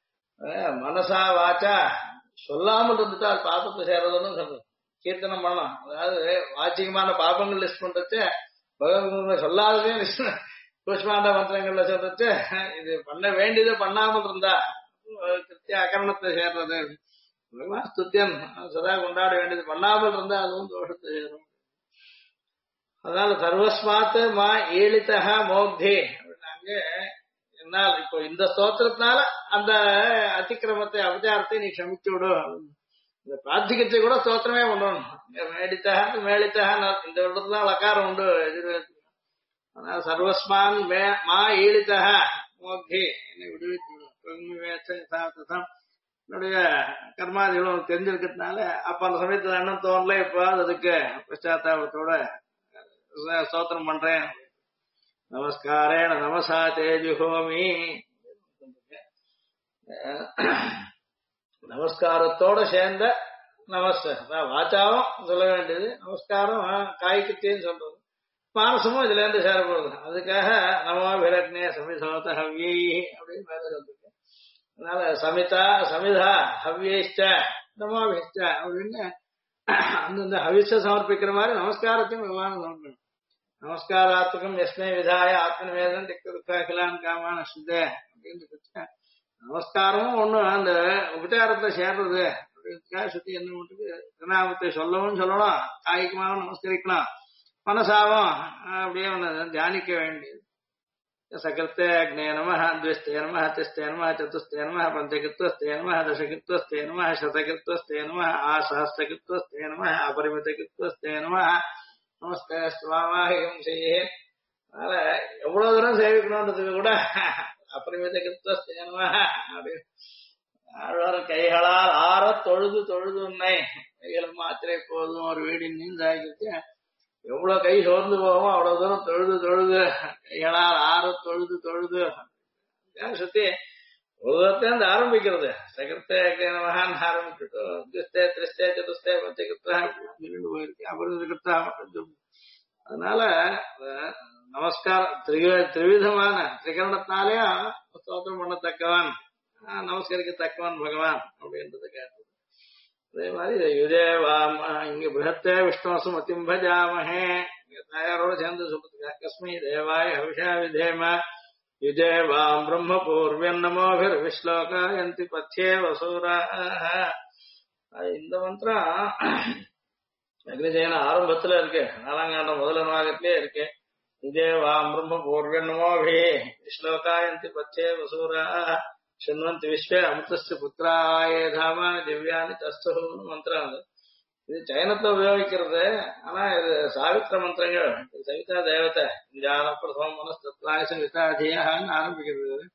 மனசா வாச்சா சொல்லாமல் இருந்துட்டா அது பாப்பத்தை சேர்றதுன்னு சொல்றது. கீர்த்தனம் பண்ணலாம். அதாவது வாச்சிகமான பாப்பங்கள் லிஸ்ட் பண்றது பகவத் சொல்லாததே லிஸ்ட் புஷ்மாண்ட மந்திரங்கள்ல சொல்றது. இது பண்ண வேண்டியதை பண்ணாமல் இருந்தா கிருத்திய அகரணத்தை சேர்றது. ஸ்துத்தியன் சதா கொண்டாட வேண்டியது பண்ணாமல் இருந்தா அதுவும் தோஷத்தை சேரும். அதனால சர்வஸ்மாத் மா ஈழித்தக மோக்தி அப்படின்னாங்க. என்னால் இப்போ இந்த ஸ்தோத்திரத்தினால அந்த அதிக்கிரமத்தை அபச்சாரத்தை நீ க்ஷமிச்சு விடு. இந்த பிரார்த்திக்கத்தை கூட ஸ்தோத்திரமே பண்ணணும். மேடித்தக மேலித்தக இந்த இடத்துல லக்காரம் உண்டு. அதனால சர்வஸ்மான் மா ஈழித்தக மோக்தி என்னை விடுவித்து என்னுடைய கர்மாதிகளும் தெரிஞ்சிருக்கிறதுனால அப்ப அந்த சமயத்துல எண்ணம் தோணல. இப்போ அதுக்கு பశ్చాத்தாபத்தோட ஸ்தோத்திரம் பண்றேன். நமஸ்காரேன நமசா தேஜுஹோமி. நமஸ்காரத்தோட சேர்ந்த நமஸ்த வாச்சாவும் சொல்ல வேண்டியது. நமஸ்காரம் காய்க்குத்தேன்னு சொல்றது. மானசமும் இதுல இருந்து சேரப்படுறது. அதுக்காக நமோபிரக்னே சமிதோத ஹவ்யை அப்படின்னு மேல சொல்றது. அதனால சமிதா சமிதா ஹவ்யைஷ்ட நமோபிஷ்ட அப்படின்னு அந்தந்த ஹவிஷ சமர்ப்பிக்கிற மாதிரி நமஸ்காரத்தையும் பகவான் சமர்ப்பிக்கணும். நமஸ்காராத்மகம் எஸ்மை விதாய ஆத்மநிவேதம் திக்துக்கான் காமான சுதே அப்படின்னு நமஸ்காரமும் ஒண்ணு அந்த உபச்சாரத்தை சேர்றது அப்படின்றதுக்காக சுத்தி என்ன பண்றது. திருநாமத்தை சொல்லவும் சொல்லணும், காய்க்குமாவும் நமஸ்கரிக்கணும், மனசாவும் அப்படியே தியானிக்க வேண்டியது. சகர்த்தே அக்னே நம த்விஸ்தே நம திஸ்தே நம சதுஸ்தே நம பஞ்சகிருத்வஸ்தே நம தசகிருத்வஸ்தே நம சதகிருத்வஸ்தே நம ஆசஹஸ்திருத்வஸ்தே நம அபரிமிதகிருத்வஸ்தே நம நமஸ்தே ஸ்வாமாஹிகம் செய்யே. அதனால எவ்வளவு தூரம் சேவிக்கணும்ன்றதுக்கு கூட அபரிமிதகிருத்வஸ்தே நம அப்படின்னு கைகளால் ஆற தொழுது தொழுது உன்னை கைகள் மாத்திரை போதும் ஒரு வீடின் நீந்தாகிட்டு எவ்வளவு கை சோர்ந்து போவோம் அவ்வளவு தூரம் தொழுது தொழுது கைகளால் ஆற தொழுது தொழுது சுத்தி ஒவ்வொருத்தேந்து ஆரம்பிக்கிறது. சகர்த்தே மகான் ஆரம்பிச்சுட்டு திஸ்தே திரிஸ்தே சதுஸ்தே பஞ்சகிருத்தா போயிருக்கு. அபரிமிதகிருத்தா மட்டும். அதனால நமஸ்காரம் திரிவிதமான திரிகரணத்தினாலேயும் ஸ்தோத்திரம் பண்ணத்தக்கவன், நமஸ்கரிக்கத்தக்கவன் பகவான் அப்படின்றத கேட்டது. அதே மாதிரி யுதேவாம் இங்க பிருஹத்தே விஷ்ணுவசு மத்தியம் பஜாமஹே தாயாரோட சேர்ந்து சொல்றதுக்கு கஸ்மை தேவாய ஹவிஷா விதேம யுதேவாம் பிரம்ம பூர்வம் நமோபிர் விஸ்லோகாயந்தி பத்யே வசூரா. இந்த மந்திரம் அக்னிஜயன ஆரம்பத்துல இருக்கு. 4ஆம் காண்டம் முதல் பாகத்திலே இருக்கு. யுதேவாம் பிரம்ம பூர்வம் நமோபி விஸ்லோகாயந்தி பத்யே வசூரா சுண்வந்தி விஸ்வே அமிர்தஸ்ய புத்திராயே தாமானி திவ்யானி தஸ்துன்னு மந்திரம். அது இது சயனத்தை உபயோகிக்கிறது. ஆனா இது சாவித்திர மந்திரங்கள். சவிதா தேவதை ஜான பிரசவம் மனஸ்தத்வாய சவிதாதியான்னு ஆரம்பிக்கிறது.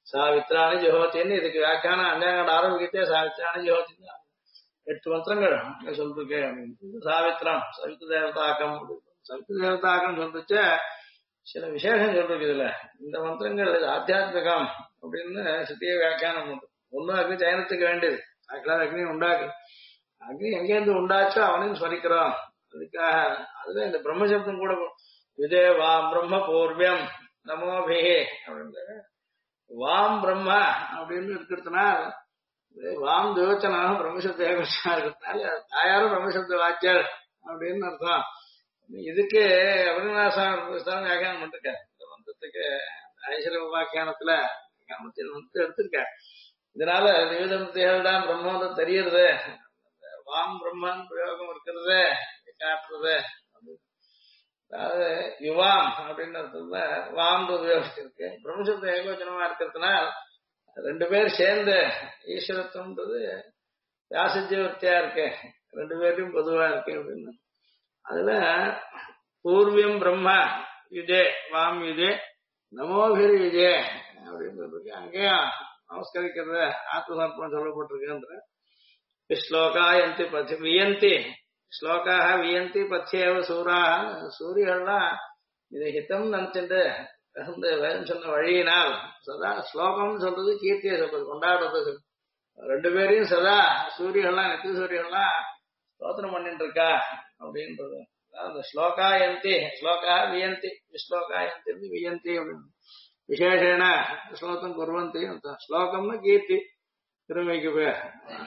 சாவித்ராணி ஜோதின்னு இதுக்கு வியாக்கியானம் அஞ்சாங்கட ஆரம்பிக்கத்தே சாவித்ராணி ஜோதி 8 மந்திரங்கள் சொல்லிருக்கேன் அப்படின்னு. சாவித்ரம் சவித்து தேவதாக்கம் சவித்து தேவதாக்கம் சொல்லிச்சு சில விசேஷம் சொல்லிருக்கு இதுல. இந்த மந்திரங்கள் ஆத்தியாத்மிகம் அப்படின்னு சித்திய வியாக்கியானம் உண்டு. ஒன்னும் அக்னி சயனத்துக்கு வேண்டியது. அக்னி உண்டாக்கு அக்னி எங்கேருந்து உண்டாச்சோ அவனையும் ஸ்மரிக்கிறோம். அதுக்காக அதுல இந்த பிரம்மசப்தம் கூட விஜய வாம் பிரம்ம பூர்வியம் நமோபிஹே அப்படின்னு வாம் பிரம்ம அப்படின்னு இருக்கிறதுனால வாம் தேவச்சனாக பிரம்மசப்த ஏகவச்சனா இருக்கிறதுனால தாயாரும் பிரம்மசப்த வாக்கியர் அப்படின்னு அர்த்தம். இதுக்கு அபிநவாசம் வியாக்கியானம் பண்ணிருக்காரு. இந்த மந்திரத்துக்கு ஐஸ்வர்ய உபாக்கியானத்துல வந்து எடுத்திருக்காரு. இதனால திவ்யதம்பதிகள்தான் பிரம்மம் தெரியறது, வாம் பிரம்மன் பிரயோகம் இருக்கிறது காட்டுறது. அதாவது யுவாம் அப்படின்னு அர்த்தத்துல வாம் உபயோகிச்சிருக்கு. பிரம்மசப்த ஏகோச்சனமா இருக்கிறதுனால 2 பேர் சேர்ந்து ஈஸ்வரத்துவன்றது வியாசஜீவர்த்தியா இருக்கு, 2 பேர்லயும் பொதுவா இருக்கு அப்படின்னு. அதுல பூர்வியம் பிரம்ம யுஜே வாம் யுஜே நமோபிர் யுஜே அப்படின்னு இருக்கு. அங்கேயும் நமஸ்கரிக்கிறது ஆத்மசர்ப்பம் சொல்லப்பட்டிருக்குன்ற ஸ்லோகாயந்தி பத்தி வியந்தி ஸ்லோகாக வியந்தி பத்தியேவ சூரா சூரியெல்லாம் இது ஹிதம் நினைச்சுட்டு இந்த வேதம் சொன்ன வழியினால் சதா ஸ்லோகம் சொல்றது கீர்த்தியை சொல்றது கொண்டாடுறது. 2 பேரையும் சதா சூரியெல்லாம் நித்திய சூரியெல்லாம் ஸ்தோத்திரம் பண்ணிட்டு இருக்கா அப்படின்றது. அந்த ஸ்லோகாயந்தி ஸ்லோகா வியந்தி ஸ்லோகாயந்தி வியந்தி அப்படின்னு விசேஷேன ஸ்லோகம் குர்வந்தி. ஸ்லோகம்னு கீர்த்தி திரும்பிக்கு பேர்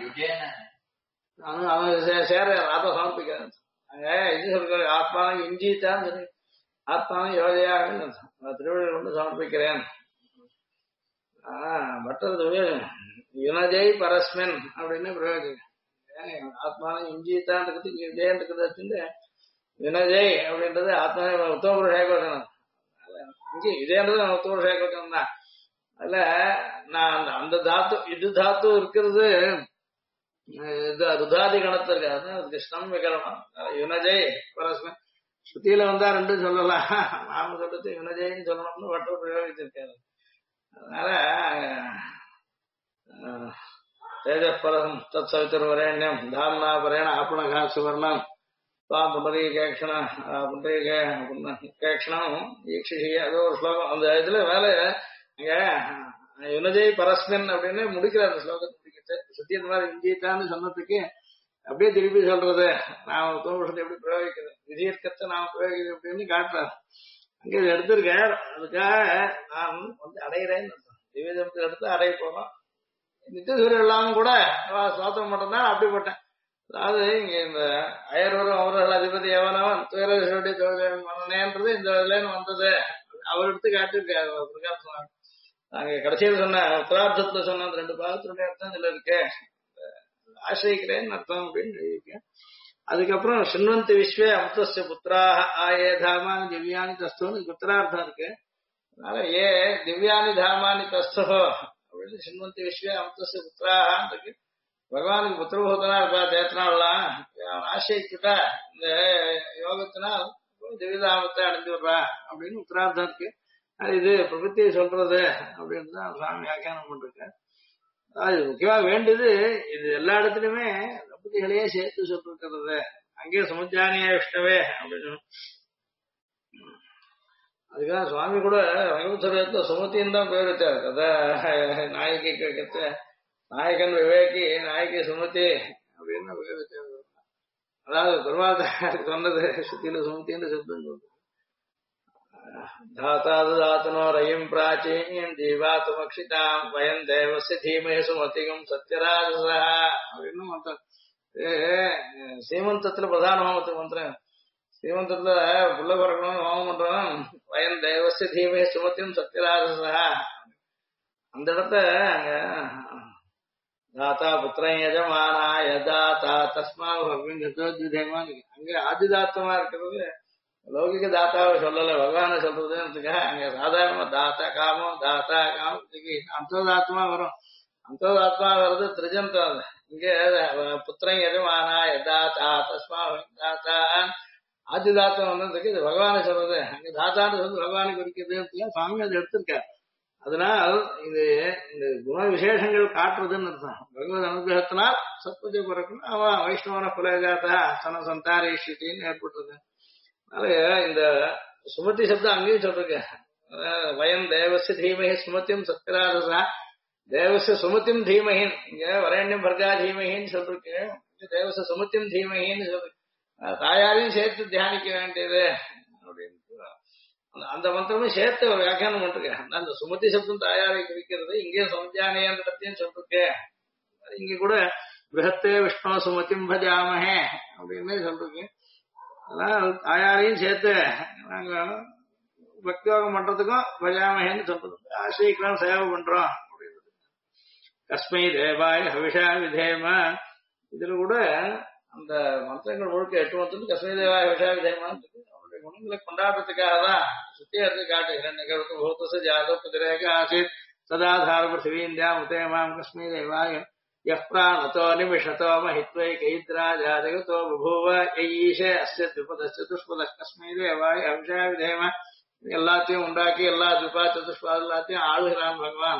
சேர ஆத்மா சமர்ப்பிக்கிறான். அங்க இது சொல்ற ஆத்மானம் இஞ்சித்தான் சொல்லி ஆத்மானம் யோதையாக திருவிழா கொண்டு சமர்ப்பிக்கிறேன். பட்டது யுனஜை பரஸ்மின் அப்படின்னு பிரயோஜனம். ஆத்மானம் இஞ்சித்தான் இருக்கிறது விஜயன் இருக்கிறது வினஜய் அப்படின்றது ஆத்மா உத்தம புருஷ ஏகோச்சனம். இங்கே இதேன்றது உத்தம புருஷ ஏகோச்சனம் தான். அதுல நான் அந்த தாத்து இது தாத்து இருக்கிறது இது ருதாதி கணத்துல இருக்காது. அதுக்கு ஸ்டம் விகரணம் யுனஜய் பரஸ்மின். ஸ்ருதியில வந்தா 2 சொல்லலாம், நாம சொல்றது யுனஜயின்னு சொல்லணும்னு வட்ட பிரயோகிச்சிருக்காரு. அதனால தேஜப்பரம் தத் சவித்தர் வரேண்யம் தாம்னா பரேண ஆப்பணகா சுவர்ணம் புண்டரீகேக்ஷணம் ஈக்ஷி அது ஒரு ஸ்லோகம். அந்த இதுல வேலை இங்க யுனஜய் பரஸ்மின் அப்படின்னு முடிக்கிற அந்த ஸ்லோகத்தை முடிக்கிறது. சத்திய இந்த மாதிரி இந்தியத்தான்னு சொன்னதுக்கு அப்படியே திருப்பி சொல்றது நாம தோஷத்தை எப்படி பிரயோகிக்கிறது விதியர்க்கத்தை நாம பிரயோகிக்கிறது அப்படின்னு காட்டுறாரு. அங்க இது எடுத்திருக்கார். அதுக்காக நான் வந்து அடைகிறேன்னு திவ்யதமத்தை எடுத்து அடைய போறோம். நித்தியசூரியன் எல்லாம் கூட சுவாத்திரம் மட்டும்தான் அப்படிப்பட்டேன். அதாவது இங்க இந்த அயர்வரும் அவர்கள் அதிபதி எவனவன் துயரனுடைய மன்னனேன்றது இந்த இதுலன்னு வந்தது. அவர் எடுத்து காட்டிருக்காரு பிரகாசம். நாங்க கடைசியில் சொன்ன உத்தரார்த்தத்துல சொன்ன அந்த 2 பாகத்தினுடைய அர்த்தம் இதுல இருக்கு. ஆசிரிக்கிறேன்னு அர்த்தம் அப்படின்னு எழுதியிருக்கேன். அதுக்கப்புறம் சின்வந்தி விஸ்வே அமுத்தஸ்ய புத்திராக ஆயே தாமானி திவ்யானி தஸ்தோன்னு உத்தரார்த்தம் இருக்கு. அதனால ஏ திவ்யானி தாமானி தஸ்தோ அப்படின்னு சின்வந்தி விஸ்வே அமுத்தஸ்ய புத்திராகான்னு இருக்கு. பகவானுக்கு புத்திரபூதனா இருப்பா தேத்தனாலாம் ஆசைக்கிட்டா இந்த யோகத்தினால் திவ்யதாமத்தை அடைஞ்சு விடுறா அப்படின்னு உத்தரார்த்தம் இருக்கு. இது பிரபத்தியை சொல்றது அப்படின்னு தான் சுவாமி வியாக்கியானம் பண்ணிருக்கேன். அது முக்கியமா வேண்டியது இது எல்லா இடத்துலயுமே தம்பதிகளையே சேர்த்து சொல்லிருக்கிறது. அங்கேயே சமுஜானிய விஷ்ணவே அப்படின்னு அதுக்காக சுவாமி கூட ரங்கபுத்திரத்துல சுமத்தின்னு தான் பேர் வச்சாரு. கதை நாயகி கேட்க நாயகன் விவேகி நாயகி சுமதி அப்படின்னு பேர் வச்சாரு. அதாவது பெருமாள் சொன்னது சுத்தியில சுமத்தின்னு சொல்றது. தாத்தாது தாத்தனோ ரயம் பிராச்சீம் ஜீவாத்துமக்ஷிதாம் வயம் தேவஸ்ய தீமஹி சுமதிகம் சத்யராஜசா அப்படின்னு மந்திரம். சீமந்தத்துல பிரதான ஹோமத்துக்கு மந்திரம். சீமந்தத்துல புள்ள பிறக்கணும்னு ஹோமம் பண்றோம். வயம் தேவஸ்ய தீமஹி சுமதிகம் சத்யராஜசா. அந்த இடத்த தாத்தா புத்திரம் யஜமானாய தாத்தா தஸ்மா பகவன் அங்க ஆதிதாத்தமா இருக்கிறது லௌகிக தாத்தாவை சொல்லல பகவான சொல்றதுன்றதுக்காக அங்க சாதாரணமா தாத்தா காமம் தாத்தா காமத்துக்கு அந்தோதாத்மா வரும். அந்தோதாத்மா வர்றது திரிஜந்தம். இங்க புத்திரம் எதுமானாய தாத்தா தஸ்மா தாத்தா ஆதிதாத்தம் வந்ததுக்கு இது பகவான சொல்றது. அங்க தாத்தான்னு சொல்லி பகவானை குறிக்கிறது சுவாமி அதை எடுத்திருக்காரு. அதனால் இது இந்த குண விசேஷங்கள் காட்டுறதுன்னு அர்த்தம். பகவத் அனுகிரகத்தினால் சத்பதி பிறக்கணும், அவன் வைஷ்ணவன குலஜாத்தா சன சந்தாரேஷிட்டின்னு ஏற்பட்டது. அதனால இந்த சுமதி சப்தம் அங்கேயும் சொல்றேன். வயம் தேவச தீமஹி சுமத்தியம் சத்யராஜசா தேவச சுமத்தியம் தீமஹின், இங்க வரண்யம் பர்கா தீமஹின்னு சொல்றேன். தேவச சுமத்தியம் தீமஹின்னு சொல்றேன். தாயாரையும் சேர்த்து தியானிக்க வேண்டியது அப்படின்னு அந்த மந்திரமே சேர்த்து ஒரு வியாக்கியானம் பண்ணிருக்கேன். அந்த சுமதி சப்தம் தாயாரை குறிக்கிறது, இங்கேயும் சமுத்தியானயத்தையும் சொல்லிருக்கேன். இங்க கூட பிருஹத்தே விஷ்ணு சுமதிம் பஜாமஹே அப்படின்னு சொல்லிருக்கேன். அதனால தாயாரையும் சேர்த்து நாங்க பக்தியோகம் பண்றதுக்கும் பஜாமஹேன்னு சொல்றது, ஆசிரியக்கலாம் சேவை பண்றோம் அப்படின்றது. கஸ்மை தேவாய ஹவிஷா விதேம, இதுல கூட அந்த மந்திரங்கள் முழுக்க 8 மந்திரம் கஸ்மை தேவாய ஹவிஷா விதேமான்னு இருக்கு. அவருடைய குணங்களை கொண்டாடுறதுக்காக தான் சுத்தி எடுத்து காட்டுகிறேன். நிகழ்த்து பூத்தச ஜாதோ குதிரேக ஆசித் சதாதார பிருத்திவீந்தியா உதயமாம் கஸ்மை தேவாய யப்ராணதோ நிமிஷதோ மஹித்வை கைத்ராஜா ஜகதோ பபூவ ஈஷே அஸ்ய த்விபதஸ்ய துஷ்பத கஸ்மை தேவாய ஹவிஷா விதேம. எல்லாத்தையும் உண்டாக்கி எல்லா துபா சதுஷ்பா எல்லாத்தையும் ஆளுகிறான் பகவான்.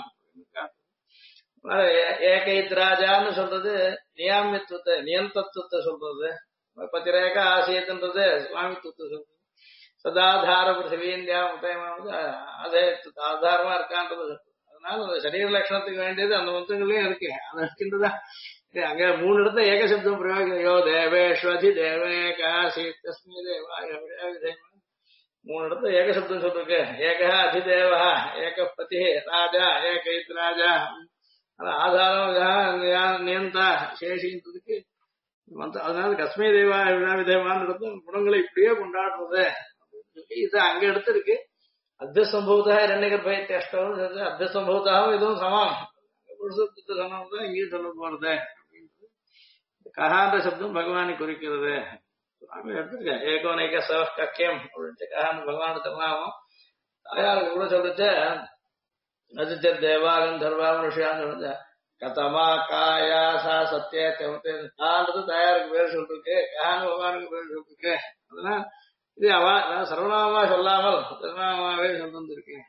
ஏகைத்ராஜான்னு சொல்றது நியாமித்துவத்தை நியந்தத்துவத்தை சொல்றது, பதிரேக ஆசியத்துன்றது சுவாமித்துவத்தை சொல்றது, சதாதார பிருத்திவீந்தியா முத்தயமானது அதயத்துவத்தை ஆதாரமா இருக்கான்றது சொல்றது. அதனால அந்த சரீர லட்சணத்துக்கு வேண்டியது அந்த மந்திரங்களையும் இருக்கு. அது இருக்கின்றதா அங்க 3 இடத்துல ஏகசப்தம் பிரயோகம். யோ தேவேஸ்வதி தேவேகாசி தஸ்மை தேவாய 3 இடத்துல ஏகசப்தம் சொல்லிருக்கு. ஏகா அதிதேவா ஏக பதி ராஜா ஏகைத் ராஜா. ஆதாரம் நியந்தா சேஷின்றதுக்கு அதனால கஸ்மை தேவா விதேவான்னு குணங்களை இப்படியே கொண்டாடுறது. இது அங்க எடுத்திருக்கு. அத்தியசம்பூதா இரண்யகர்பயத்தை அஷ்டம் அத்தியசம்பூதாவும் இதுவும் சமம், புருஷத்துக்கு சமம் தான் இங்கேயும் சொல்ல போறது. கஹான்ற சப்தம் பகவானை குறிக்கிறது. எடுத்துருக்க ஏகோனைக்க சவக்கியம் அப்படின்ட்டு கஹான் பகவான் திருநாமம். தாயாருக்கு கூட சொல்லிட்டு நதிச்ச தேவாகம் தர்வாம் ருஷியான்னு சொல்லுங்க. கதமா காயா சா சத்தியத்தை தயாருக்கு பேர் சொல்லிருக்கு, கஹான் பகவானுக்கு பேர் சொல்லிருக்கு. அதனால இது அவா சர்வநாமா சொல்லாமல் திருநாமாவே சொல்லிருக்கேன்.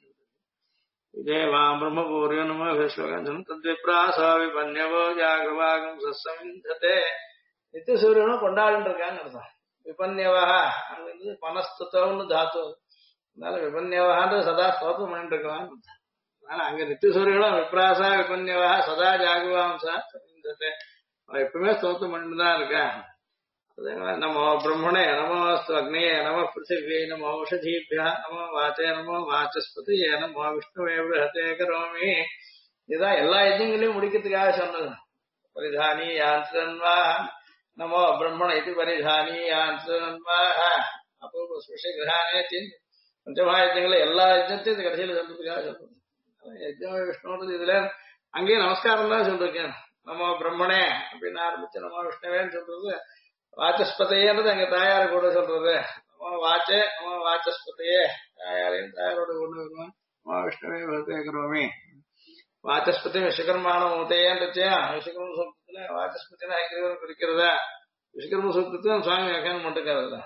இதேவா பிரம்மபூரியோ நம ஸ்லோகம் தத்விப்ராசாவி பன்யவோ ஜாகிரவாகம் சசமிந்ததே. நித்திய சூரியனும் கொண்டாடிட்டு இருக்கான்னு அர்த்தம். விபன்யவா அங்க பனஸ்துத்தம்னு தாத்து, அதனால விபன்யவான்னு சதா ஸ்தோத்திரம் பண்ணிட்டு இருக்கலான்னு அர்த்தம். அதனால அங்க நித்திய சூரியனும் விப்ராசா விபன்யவா சதா ஜாகிரவாம்சா சமிந்ததே, எப்பவுமே ஸ்தோத்திரம் பண்ணிட்டு தான் இருக்கேன். நமோ பிரம்மணே நமோஸ்து அக்னயே நம பிருத்திவியை நமோ ஓஷதீபியா நமோ வாச்சே நமோ வாச்சஸ்பதியே நமோ விஷ்ணுவே விருஹதே கரோமி. இதுதான் எல்லா யஜ்ஞங்களையும் முடிக்கிறதுக்காக சொன்னது. பரிதானி யாந்திரன்வா நமோ பிரம்மண இது பரிதானி யாந்திரன்வா அப்போ ஸ்பெஷல் கிரகானே பஞ்சமா யஜ்ஞங்களை எல்லா யஜ்ஞத்தையும் இந்த கடைசியில் சொல்றதுக்காக சொல்றது. யஜ்ஞ விஷ்ணுன்றது இதுல அங்கேயும் நமஸ்காரம் தான் சொல்லிருக்கேன். நமோ பிரம்மணே அப்படின்னு ஆரம்பிச்சு நமோ விஷ்ணுவேன்னு சொல்றது. வாச்சஸ்பதையன்றது அங்க தாயார கூட சொல்றது. நம்ம வாச்சே நம்ம வாச்சஸ்பதையே தாயாரையும் தாயாரோட கொண்டு வருவோம். விஷ்ணுவே விருத்தேகரோமி வாச்சஸ்பதி விஸ்வகர்மான மூத்தையன்றியா விஸ்வகர்ம சூக்தத்துல வாச்சஸ்பதினா ஐக்கியம் குறிக்கிறதா. விஸ்வகர்ம சூக்தத்தையும் சுவாமி வியாக்கியானம் பண்ணிருக்காரு.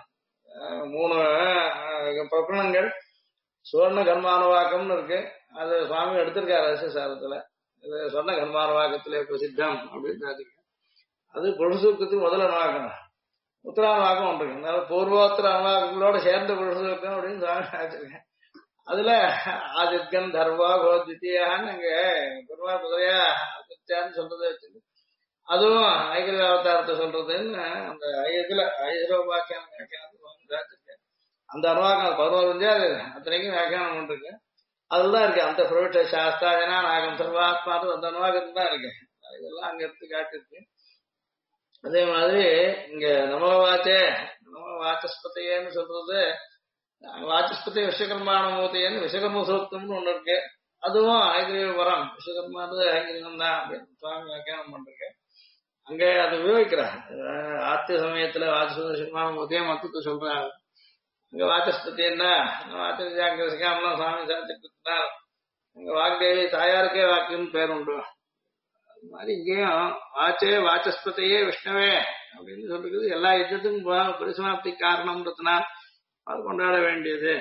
3 பிரகரணங்கள் சுவர்ண கர்மானுவாக்கம்னு இருக்கு. அது சுவாமி எடுத்திருக்காரு ரகசியசாரத்துல. இது சொர்ண கர்மானுவாக்கத்திலே பிரசித்தம் அப்படின்னு அது புருஷசூக்தத்துக்கு முதல் அனுவாக்கம். உத்தரானுவாக்கம் ஒன்று இருக்கு. அதனால பூர்வோத்தர அனுவாக்கங்களோட சேர்ந்த புருஷசூக்தம் அப்படின்னு சுவாமி ஆச்சிருக்கேன். அதுல ஆதித்யன் தர்வா கோத்வித்தியான்னு அங்க பெருமா முதலையா ஆதித்யான்னு சொல்றதை வச்சிருக்கு. அதுவும் ஐகிர அவதாரத்தை சொல்றதுன்னு அந்த ஐயத்துல ஐரோபாக்கியம் வியாக்கியானம் அந்த அனுவாக்கம் 11 அது அத்தனைக்கும் வியாக்கியானம் பண்ணிருக்கு. அதுதான் இருக்கு. அந்த புரோட்ட சாஸ்தா ஜனா நாகம் சர்வாத்மாவது அந்த அனுவாக்கத்துல தான் இருக்கு. இதெல்லாம் அங்க எடுத்து காட்டிருக்கு. அதே மாதிரி இங்க நமோ வாச்சே நமோ வாச்சஸ்பதையேன்னு சொல்றது வாச்சஸ்பதி விஸ்வகர்மான மூத்தையன்னு விஸ்வகர்ம சூக்தம்னு ஒண்ணு இருக்கு. அதுவும் ஐகிரிய வரம் விஸ்வகர்மானது ஐகிரியம் தான் அப்படின்னு சுவாமி வியாக்கியானம் பண்றேன். அங்க அது உபயோகிக்கிறார். ஆத்திய சமயத்துல வாச்சஸ்பதி மூத்தையும் மொத்தத்தை சொல்றாங்க. இங்க வாச்சஸ்பதினா வாச்சகாமெல்லாம் சுவாமி சாதிச்சுட்டு இருந்தார். அங்க வாக்தேவி தாயாருக்கே வாக்கியம் பேர் உண்டு. அது மாதிரி இங்கேயும் வாச்சே வாச்சஸ்பதையே விஷ்ணுவே அப்படின்னு சொல்லிருக்குது. எல்லா யுத்தத்துக்கும் பரிசமாப்தி காரணம்ன்றதுனால் அது கொண்டாட வேண்டியது.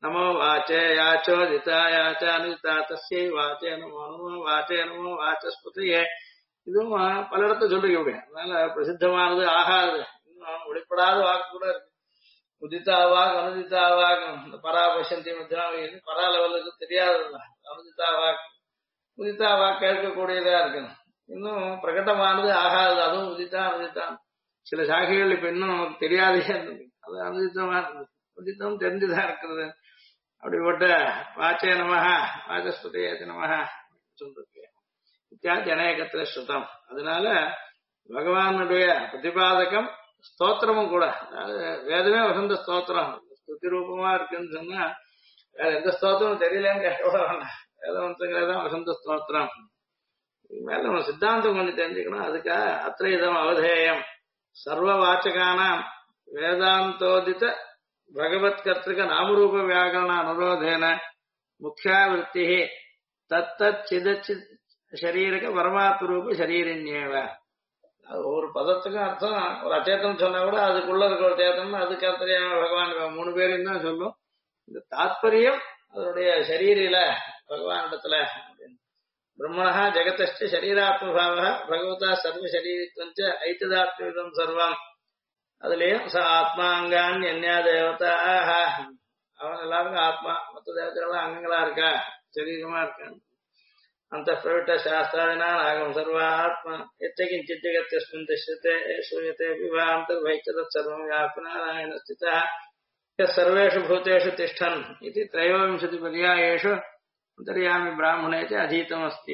நமோ வாச்சே யாச்சோதிதாயாச்ச அனுதிதா தஸ்யை வாச்சே நமோ நமோ வாச்சே நமோ வாச்சஸ்பதியே. இதுவும் பல இடத்துல சொல்லிருக்க. அதனால பிரசித்தமானது ஆகாது, இன்னும் வெளிப்படாத வாக்கு கூட இருக்கு. உதிதாவாக் அனுதிதாவாக், இந்த பராபசந்தி மத்தியம் பரா லெவலுக்கு தெரியாததுதான் அனுதிதாவாக். உதிதாவாக் கேட்கக்கூடியதா இருக்கு, இன்னும் பிரகடமானது ஆகாது. அதுவும் உதித்தா அனுதித்தான். சில சாகைகள் இப்ப இன்னும் நமக்கு தெரியாதே இருந்தது, அது அனுதித்தமா இருந்தது. உதித்தம் தெரிஞ்சுதான் இருக்கிறது. அப்படிப்பட்ட வாச்சே நமஹ வாசஸ்பதியே நமஹ சொல்லிருக்கு. இத்தியாதி அநேகத்திர ஸ்ருதம். அதனால பகவானுடைய பிரதிபாதகம் ஸ்தோத்திரமும் கூட. அதாவது வேதமே வசந்த ஸ்தோத்திரம், ஸ்துதி ரூபமா இருக்குன்னு சொன்னா வேற எந்த ஸ்தோத்திரமும் தெரியலன்னு கேட்க வேண்டாம். வேதவந்தங்களேதான் வசந்த ஸ்தோத்திரம். மேல நம்ம சித்தாந்தம் கொஞ்சம் தெரிஞ்சுக்கணும். அதுக்காக அத்ரைதம் அவதேயம் சர்வ வாச்சகானாம் வேதாந்தோதித பகவத் கர்த்திக நாமரூப வியாகரண அனுரோதேன முக்கியாவிருத்தி தத்தத் சிதச்சித் சரீரக பரமாத்ம ரூப சரீரண்யேவ. ஒரு பதத்துக்கும் அர்த்தம், ஒரு அச்சேத்தம் சொன்னா கூட அதுக்குள்ள இருக்க ஒரு சேத்தம், அதுக்கு அர்த்தம் பகவான் 3 பேரையும் தான் சொல்லும். இந்த தாத்பரியம் அதனுடைய சரீரில பகவானிடத்துல. பிரம்மணா ஜெகதஸ்ட சரீராத்மபாவ பகவதா சர்வ சரீரத்வஞ்ச ஐத்ததாத்மிதம் சர்வம். அதுலயும் ச ஆத்மா அங்கான் என்யா தேவதா, அவன் எல்லாருக்கும் ஆத்மா, மற்ற தேவதைகள்லாம் அங்கங்களா இருக்கா, சரீரமா இருக்கான். அந்த பிரவிட்ட சாஸ்திராதினா ஆகம் சர்வா ஆத்மா எத்தகிஞ்சித் ஜெகத்யஸ்மின் திஷ்யதே சூயதே விவாந்தர்வைச்சதத் சர்வம் வியாப்னாராயண ஸ்திதா சர்வேஷு பூதேஷு திஷ்டன் இது त्रयोविंशति पर्यायेषु अंतर्यामि ब्राह्मणे च अधीतमस्ति.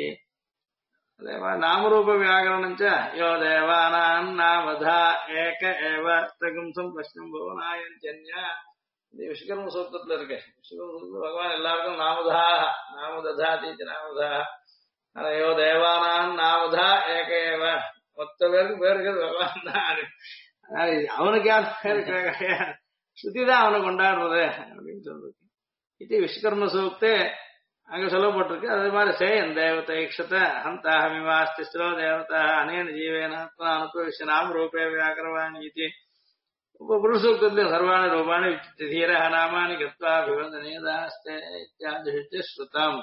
नामरूप व्याकरणं च यो देवानां नामधा एक एव तगुंसं प्रश्नं भुवनायन्त्यन्या. இது விஸ்வகர்ம சூத்திரத்துல இருக்கு. விஸ்வகர்ம சூத்திரத்துல பகவான் எல்லாருக்கும் நாமதா நாமததாதி நாமதா யோ தேவானாம் நாமதா ஏகேவ. மொத்த பேருக்கு பேருக்கு பகவான் தான். அவனுக்கு யார் பேரு ஸ்ருதிதான் அவனை கொண்டாடுறது அப்படின்னு சொல்றது. இது விஸ்வகர்ம சூக்தே அங்க சொல்லப்பட்டிருக்கு. அதே மாதிரி சேயன் தேவதை இக்ஷத ஹந்தாஹமிவாஸ்திஸ்ரோ தேவதா அனேன ஜீவேனாத்மா அனுபவிஷ்ய நாம ரூபே வியாக்கரவாணி இது. புருஷூக்தத்திலும் சர்வாணி ரூபாணி தீர நாமானி கத்வா விவந்தனேதாஸ்தே இத்தியாதி ஸ்ருதம்.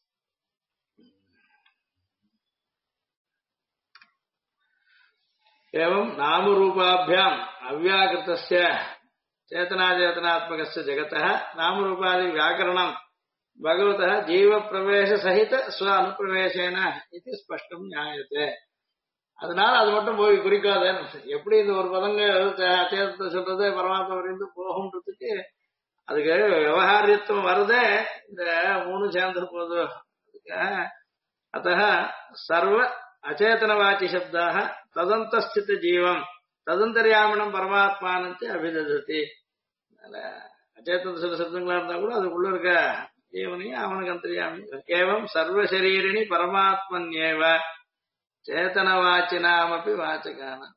एवं नाम रूपाभ्याम अव्याकृतस्य चेतनाचेतनात्मकस्य जगतः नाम रूपादि व्याकरणं भगवतः जीव प्रवेश सहित स्व अनुप्रवेशेन इति स्पष्टं ஞாயते. அதனால அது மட்டும் போய் குறிக்காது. எப்படி இந்த ஒரு பதங்கள் சேதத்தை சொல்றது பரமாத்மா வரைந்து போகும்ன்றதுக்கு அதுக்கு விவகாரியத்துவம் வருதே, இந்த 3 சேர்ந்து போகுது. अतः सर्व अचेतनवाची शब्दाः तदन्तस्थित जीवं तदन्तर्यामिणं परमात्मानंच अभिदधति. अचेतन சில சப்தங்களா இருந்தா கூட அதுக்குள்ள இருக்க ஜீவனையும் அவனுக்கு அந்தர்யாமி. ஏவம் சர்வ சரீரிணி பரமாத்மன்யேவ चेतनवाचिनामपि वाचकानां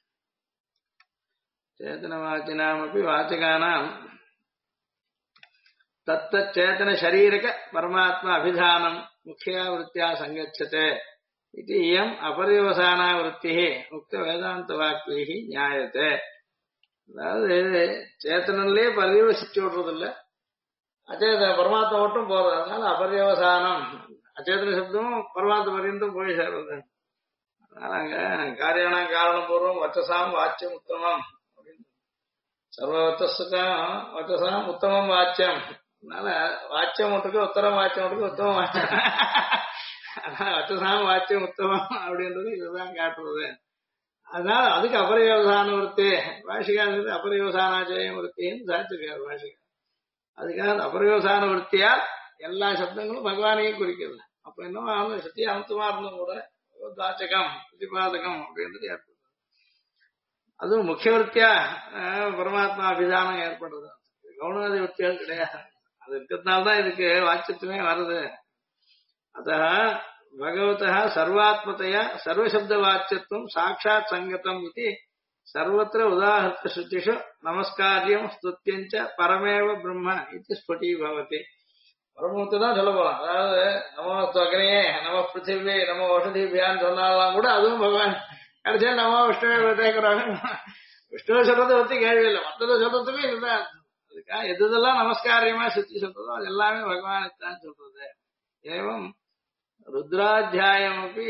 तत्तच्चेतन शरीरक परमात्मा अभिधानं मुख्या वृत्त्या संगच्छते इति इयम् अपर्यवसाना वृत्तिः उक्त वेदांत वाक्यैः ஞாயते. அதாவது சேத்தனன்லயே பரிவசிச்சு விடுறதில்ல, அச்சேதன பரமாத்மா மட்டும் போறது. அதனால அபர்யவசானம் அச்சேதன சப்தம் பரமாத்மா பரியந்தம் போய் சேர்றது. அதனால அங்க காரியான காரணம் பூர்வம் வச்சசாம் வாச்சியம் உத்தமம் அப்படின்னு சர்வ வச்சசாம் உத்தமம் வாச்சியம். அதனால வாச்சியம் ஒட்டுக்கு உத்தரம், வாச்சியம் ஒட்டுக்கு உத்தமம் வாச்சியம். வச்சசாம் வாச்சியம் உத்தமம் அப்படின்றது இதுதான் காட்டுறது. அதனால அதுக்கு அபரியோசான விருத்தி பாஷிகாங்கிறது அபரியோசானாச்சயம் விருத்தின்னு சாதிச்சிருக்காரு பாஷிகா. அதுக்காக அபரியோசான விருத்தியால் எல்லா சப்தங்களும் பகவானையும் குறிக்கிறது. அப்ப இன்னும் சத்திய அந்தமா இருந்தும் கூட தாச்சகம் பிரதிபாதகம் அப்படின்றது ஏற்படுது. அதுவும் முக்கிய விருத்தியா பரமாத்மா அபிதானம் ஏற்படுறது. கவுனாதி விருத்திகள் கிடையாது. அது இருக்கிறதுனால்தான் இதுக்கு வாட்சியத்துமே வருது. அத பகவதः சர்வாத்மதயா சர்வசப்த வாச்சியத்துவம் சாட்சாத் சங்கதம் இது சர்வத்திர உதாஹிருத ஸ்ருதிஷு நமஸ்காரியம் ஸ்துத்யஞ்ச பரமேவ பிரம்ம இது ஸ்புடி பவதி. பரமத்தை தான் சொல்ல போலாம். அதாவது நமோ அக்னியே நம பிருத்திவி நம ஓஷதிபியான்னு சொன்னாலாம் கூட அதுவும் பகவான் கடைசியா நமோ விஷ்ணுவே தேக்கிறாங்க. விஷ்ணுவை சொல்றதை பத்தி கேள்வி இல்லை, மற்றதை சொல்றதுமே இதுதான். அதுக்காக எதெல்லாம் நமஸ்காரியமா சுத்தி சொல்றதோ அது எல்லாமே பகவானுக்குத்தான் சொல்றது. ஏவம் ருத்ராத்தியாயமப்பி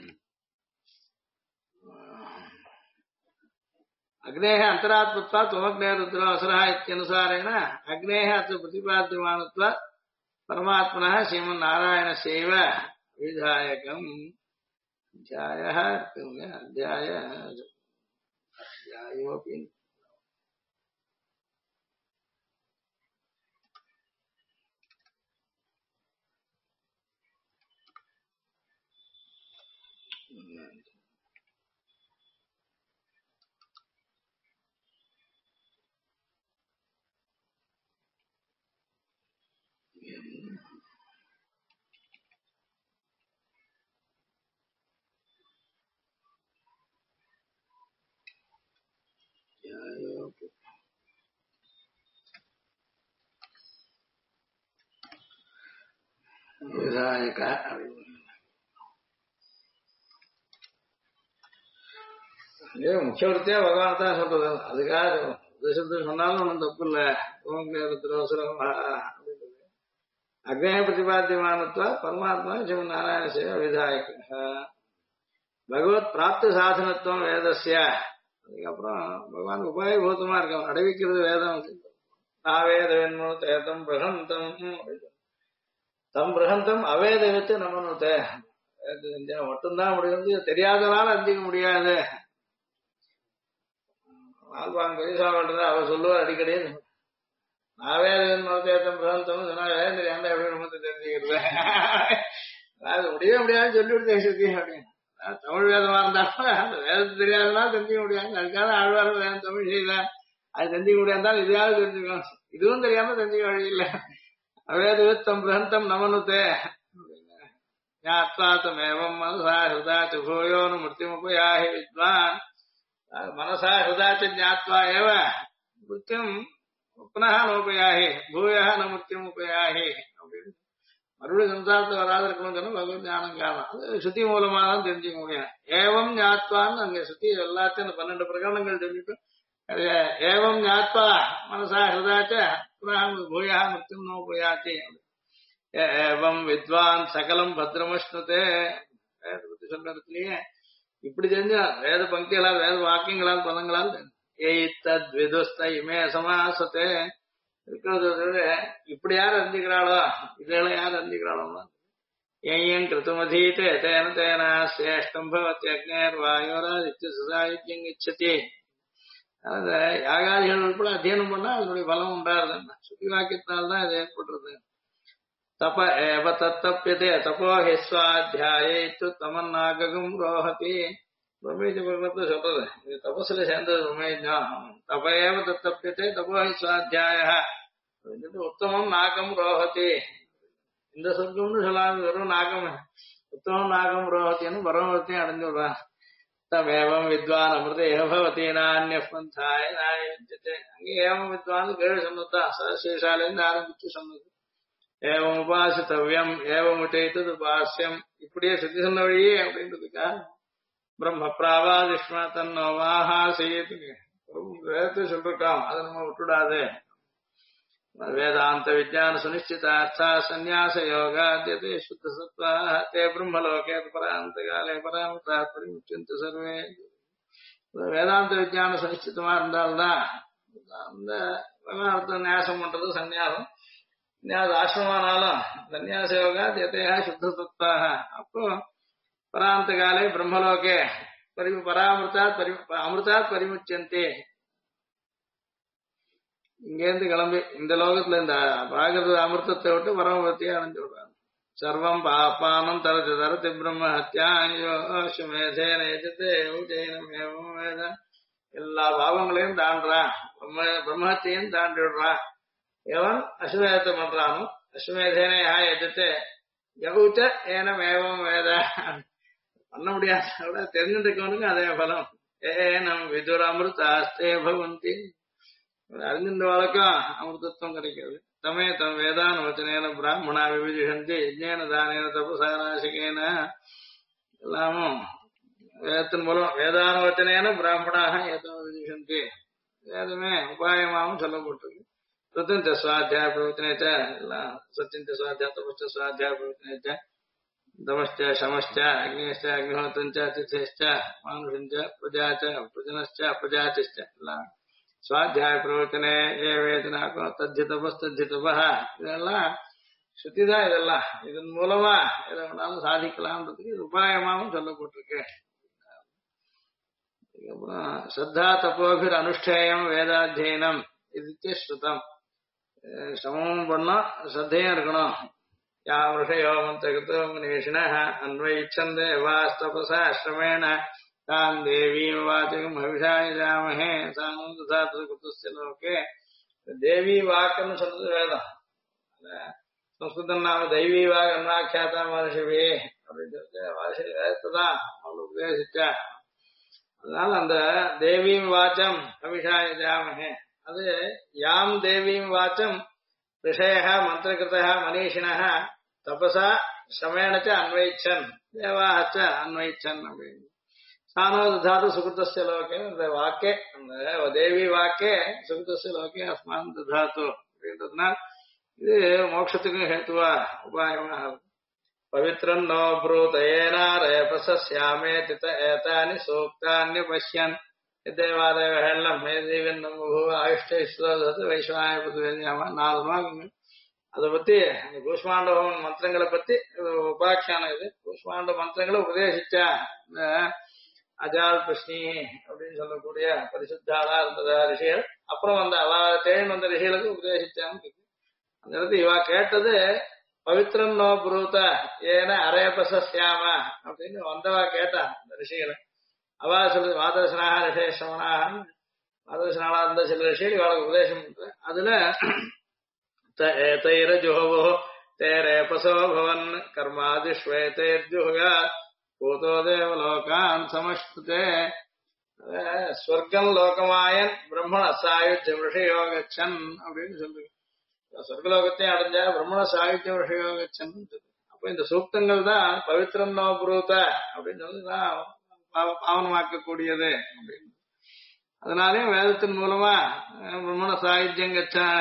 अग्नेः अंतरात्मत्वात् त्वमग्नेः रुद्रो असुरः इत्यनुसारेण अग्नेः अत्र प्रतिपाद्यमानत्वात् परमात्मनः श्रीमन्नारायणस्यैव विधायकम् अध्यायः अध्यायोऽपि विधायकः முக்கியவர்த்தியா பகவான் தான் சொல்றது. அதுக்காக தேசத்துக்கு சொன்னாலும் ஒன்றும் தப்பு இல்லை. அக்னேய பிரதிபாத்தியமானத்வா பரமாத்மா சிவன் நாராயண சேவ விதாயக பகவத் பிராப்தி சாதனத்துவம் வேதஸ்ய. அதுக்கப்புறம் பகவான் உபாயபூதமா இருக்கான். அடைவிக்கிறது வேதம். நாவேத வெண்மனு தேதம் பிரகந்தம் தம் பிரகந்தம் அவேத வச்சு நம்ம மட்டும்தான் முடியும். தெரியாதனால அந்திக்க முடியாது. ஆழ்வாங்க பெரியசாமின்றத அவர் சொல்லுவார் அடிக்கடி. நாவேதம் பிரகந்தம் சொன்னா வேதம் தெரியாம எப்படி நம்ம தெரிஞ்சுக்கிறது? அது முடியவே முடியாதுன்னு சொல்லிவிட்டு சுத்தி அப்படின்னு. தமிழ் வேதமா இருந்தாலும் அந்த வேதத்தை தெரியாதனால தெரிஞ்சுக்க முடியாது. அதுக்காக ஆழ்வார் வேதம் தமிழ் செய்யல. அது தெரிஞ்சுக்க முடியாதுதான் இதையாவது தெரிஞ்சுக்கணும். இதுவும் தெரியாம தெரிஞ்சுக்க வழி இல்லை. அவேத வித்தம் பிரகந்தம் நமனுத்தே ஞாத்வாத்தமேவம் மனசா ஹிருதா சுபோயோனு மிருத்யுமுபயாஹி வித்வான் மனசா ஹிருதாச்ச ஞாத்வா ஏவ மிருத்யும் புனः நோபயாஹி பூயः ந மிருத்யுமுபயாஹி அப்படின்னு மறுபடியும் சம்சாரத்தை வராது இருக்கணும்னு சொன்னா பகவத் ஞானம் காரணம். அது சுத்தி மூலமா தான் தெரிஞ்சுக்க முடியும். ஏவம் ஞாத்வான்னு அங்க சுத்தி எல்லாத்தையும் அந்த 12 பிரகடனங்கள் தெரிஞ்சுட்டு ஏவம் ஞாத்வா மனசா ஹிருதாச்ச புனः பூயः மிருத்யும் நோபயாதி ஏவம் வித்வான் சகலம் பத்ரமஷ்ணுதே. வேதத்தை சொல்ற இடத்துலயே இப்படி தெரிஞ்சா வேத பங்கிகளால் வேத வாக்கியங்களால் பதங்களால் ஏத்தத் விதுஸ்த இமே சமாசத்தே இருக்கிறத இப்படி யார் அறிஞ்சுக்கிறாளோ இதெல்லாம் யார் அறிஞ்சுக்கிறாளோ ஏன் கிருத்தமதீதே தேன தேன சிரேஷ்டம் பவதி அக்னேர் வாயோராதித்ய சுசாயுத்தியம் இச்சதி. அந்த யாகாதிகள் உட்பட அத்தியனம் பண்ணா அதனுடைய பலம் உண்டாருதுன்னா சுத்தி வாக்கியத்தினால்தான் இது ஏற்படுறது. தப ஏவ தத்தப்பியதே தபோ ஹிஸ்வாத்தியாயேத்து தமன்னாகம் ரோஹதி. பிரம்மேஜ பிரகடனத்தை சொல்றது இது தபசுல சேர்ந்தது. பிரம்மேஜம் தப ஏவ தத்தப்பியதே தபோ ஹிஸ்வாத்தியாய உத்தமம் நாகம் ரோஹதி. இந்த சொர்க்கம்னு சொல்லாது வெறும் நாகம் உத்தமம் நாகம் ரோஹத்தின்னு பரமவத்தையும் அடைஞ்சு விடுறான். தமேவம் வித்வான் அமிர்த ஏபவதி நானிய பந்தாய நாயத்தை. அங்கே ஏவம் வித்வான் கேள்வி சொன்னதுதான் சீசாலேருந்து ஆரம்பிச்சு சொன்னது. ஏவம் உபாசித்தவ்யம் ஏவம் உச்சைத்தது உபாசியம். இப்படியே சுத்தி சொன்ன வழியே அப்படின்றதுக்கா பிரம்ம பிராவாதிஷ்ம தன்னோவாஹா செய்யது வேதத்தை சொல்லிருக்கான். அதை நம்ம விட்டுடாது. வேதாந்த விஜயான சுனிச்சிதார்த்தா சந்நியாச யோகாத்யதே சுத்த சத்வா தே பிரம்மலோகே பராந்த காலே பராமதா பரிமுச்சந்து சர்வே. வேதாந்த விஜயான சுனிச்சிதமா இருந்தால்தான் அந்த வேதாந்த நியாசம் பண்றது சந்நியாசம். அது ஆசிரமானாலும் சந்நியாச யோகா எதையா சுத்த சத்வாக. அப்போ பராந்த காலே பிரம்மலோகே அமிர்தாத் பரிமுச்சந்தே. இங்கேருந்து கிளம்பி இந்த லோகத்துல இந்த பிராகிருத அமிர்தத்தை விட்டு பரமபத்தியை அடைஞ்சு விடுறாங்க. சர்வம் பாப்பானம் தரத்து தரத்து பிரம்ம ஹத்யானேஜனம் வேத. எல்லா பாவங்களையும் தாண்டான். பிரம்மஹத்தியையும் தாண்டி விடுறான். எவன் அஸ்வமேதத்தை பண்றானோ அஸ்வமேதேன எதிர்த்து யகுச்ச ஏனம் ஏவம் வேத. பண்ண முடியாத தெரிஞ்சுட்டு இருக்கவனுக்கு அதே பலம். ஏனம் விதுர அமிர்தாஸ்தே பவந்தி. அறிஞ்சின்ற வழக்கம் அமிர்தத்துவம் கிடைக்கிறது. தமே தம் வேதான வச்சனேன பிராமணா விவிதிஷந்தி யஜ்ஞேன தானேன தபசாநாசிகேன. எல்லாமும் வேதத்தின் மூலம் வேதான வச்சனேன பிராமணாக ஏதோ விதிஷந்தி. வேதமே உபாயமாகவும் சொல்லப்பட்டிருக்கு. பிரத்யந்த சுவாத்தியாய பிரவச்சனேச்ச எல்லாம் சத்தியந்த சுவாத்தியா தபஸ்ட சுவாத்தியாய பிரவச்சனேச்ச தமஸ்ட சமஸ்ட அக்னியஸ்ட அக்னிஹோத்திரஞ்ச அதிதேஷ்ட மானுஷஞ்ச பிரஜாச்ச பிரஜனஸ்ட பிரஜாதிஷ்ட எல்லாம் சுவாத்தியாய பிரவச்சனே ஏ வேதனாக்கோ தத்தி தபஸ் தத்தி தபஹ இதெல்லாம் சுத்திதான். இதெல்லாம் இதன் மூலமா எதை வேணாலும் சாதிக்கலாம்ன்றதுக்கு இது உபாயமாகவும் சொல்லப்பட்டிருக்கு. அதுக்கப்புறம் ஸ்ரத்தா தப்போபிர் அனுஷ்டேயம் வேதாத்தியனம் இது ஸ்ருதம். சமமும் பண்ணோம், ஸ்ரத்தையும் இருக்கணும். யா விஷயோ மந்திரகிருத்தோ மனிஷின அன்வயிச்சந்தே வாஸ்தபசா அஸ்ரமேண தாம் தேவீம் வாச்சகம் அபிஷாயிஜாமஹே சானந்தாத்ருகுத்துஸ்ய லோகே. தேவி வாக்குன்னு சொல்றது வேதம். சம்ஸ்கிருதம் நாம தெய்வீ வாக் அன்னாக்கியாதா மனுஷவே அப்படின்னு சொல்லிட்டு மனுஷ வேதத்தை தான் அவங்களுக்கு உபதேசிச்சா. அதனால அந்த தேவீம் வாச்சம் அபிஷாயிஜாமஹே அது யாம் தேவீம் வாச்சம் ரிஷய மந்திரகிருத மனிஷின தபசா சமேனச்ச அன்வைச்சன் தேவாச்ச அன்வைச்சன் அப்படின்னு சானோ தாது சுகிருத்தஸ்ய லோகே. அந்த வாக்கே அந்த தேவி வாக்கே சுகிருத்தஸ்ய லோகே அஸ்மான் தாத்து அப்படின்றதுனால் இது மோட்சத்துக்கும் ஹேத்துவா உபாயமா. பவித்ரம் நோ ப்ரூதேனாரேபசாமே தித ஏதானி சூக்தான்ய பஷ்யன் தேவாதேவெல்லாம் மேதேவன் நம்ம ஆயுஷ்டு வைஸ்வாய பத்துவேதியாமா 4 மாதம். அதை பத்தி அந்த கூஷ்மாண்டவன் மந்திரங்களை பத்தி உபாக்கியானம். இது கூஷ்மாண்ட மந்திரங்களை உபதேசிச்சா இந்த அஜால் பிரஷ்னி அப்படின்னு சொல்லக்கூடிய பரிசுத்தாளா இருந்ததா ரிஷிகள். அப்புறம் வந்த அவ தேன் வந்த ரிஷிகளுக்கு உபதேசிச்சான்னு அந்த இடத்துல இவா கேட்டது பவித்ரம் நோ புரூத ஏன அரேபசாம அப்படின்னு வந்தவா கேட்டா இந்த ரிஷிகளை. அவா சொல்றது மாதர்சனாக ரிஷேஷமனாக மாதர்சனாளா இருந்த சில ரிஷிகள் இவளுக்கு உபதேசம் பண்ற. அதுல தைரஜுஹோ தேரேபசோ பவன் கர்மாதிஷ்வேதேர்ஜுஹா பூதோ தேவலோகான் சமஷ்டுதே. ஸ்வர்க்கம் லோகமாயன் பிரம்மண சாயுத்தியம் ரிஷயோகச்சன் அப்படின்னு சொல்லுங்க. சொர்க்கலோகத்தையும் அடைஞ்சா பிரம்மண சாயுத்தியம் ரிஷயோகச்சன். அப்ப இந்த சூக்தங்கள் தான் பவித்ரம் நோ புரூத அப்படின்னு சொல்லிதான் பாவனமாக்கக்கூடியது அப்படின்னு. அதனாலேயும் வேதத்தின் மூலமா பிரம்மண சாயுத்தியம்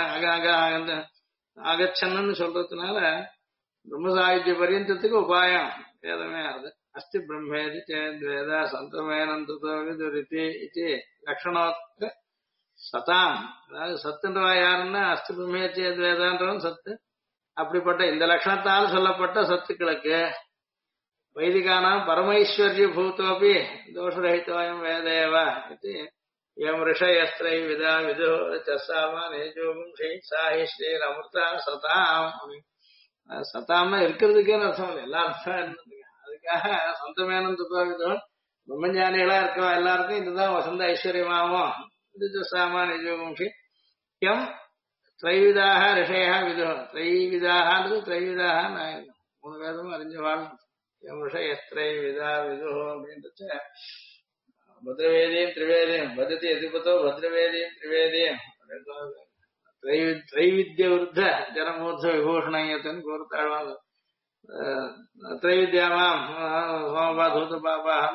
அகச்சன்னு சொல்றதுனால பிரம்ம சாயுத்திய பரியந்தத்துக்கு உபாயம் வேதமே. அது அஸ்தி பிரம்மேதி சேத்வேத சந்தமேனந்தோ விதுரிதி இது லட்சணோக்த சதாம். அதாவது சத்துன்றவா யாருன்னா அஸ்தி பிரம்மே சேத்வேதான்றவன் சத்து. அப்படிப்பட்ட இந்த லட்சணத்தால் சொல்லப்பட்ட சத்துக்களுக்கு வைதிகானாம் பரமைஸ்வர்ய பூத்தோபி தோஷரஹிதோயம் வேதேவ இது எம் ரிஷயஸ்திரை விதா விது சசாமா நேஜோகும் ஸ்ரீ சாஹி ஸ்ரீர் அமிர்தா சதாம். சதாம்னா இருக்கிறதுக்கே அர்த்தம் இல்லை, எல்லா அர்த்தம் இருந்ததுங்க. அதுக்காக சந்தமேனந்த விதம் பிரம்மஞானிகளா இருக்கவா எல்லாருக்கும் இதுதான் வசந்த ஐஸ்வர்யமாவும் இது சாமா நிஜோகும் ஸ்ரீ எம் திரைவிதாக ரிஷயா விது. திரைவிதாகன்றது திரைவிதாக நான் 3 வேதமும் அறிஞ்சவாள். எம் ரிஷயஸ்திரை விதா விது அப்படின்றது பத்ரவேதியும் திரிவேதியும் பதத்தி எதிர்பத்தோ பத்ரவேதியும் திரிவேதியும் திரைவித்ய விருத்த ஜனமூர்த்த விபூஷணயத்தன் கோர்த்தாழ்வாங்க. திரைவித்யாமாம் சோமபாதூத பாபாம்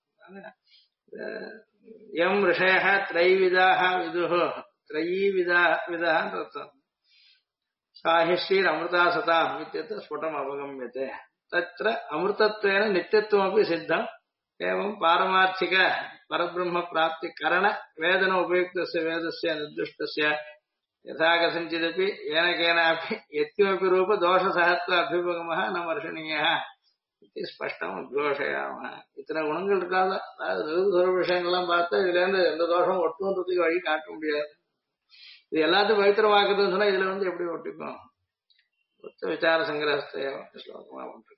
எம் ரிஷய திரைவிதாக விது திரைவிதான் சாஹிஸ்ரீர் அமிர்தா சதாம் இத்தியத்த ஸ்புடம் அவகம்யதே. தத்ர அமிர்தத்வேன நித்தியத்துவமபி சித்தம். एवं पारमार्थिक परब्रह्म प्राप्ति करण वेदन उपयुक्तस्य वेदस्य निर्दिष्टस्य यथा कथञ्चिदपि येन केनापि यत्किमपि रूप दोषसहत्व अभ्युपगमः न वर्षणीयः इति स्पष्टम् उद्घोषयामः. इतने गुणங்கள் இருக்காத அதாவது விஷயங்கள்லாம் பார்த்தா இதுல இருந்து எந்த தோஷம் ஒட்டுன்றதுக்கு வழி காட்ட முடியாது. இது எல்லாத்தையும் பவித்திரமாக்குதுன்னு சொன்னா இதுல வந்து எப்படி ஒட்டிக்கும்? விசார சங்கிரஹஸ்தேவ ஸ்லோகமா ஒன்று.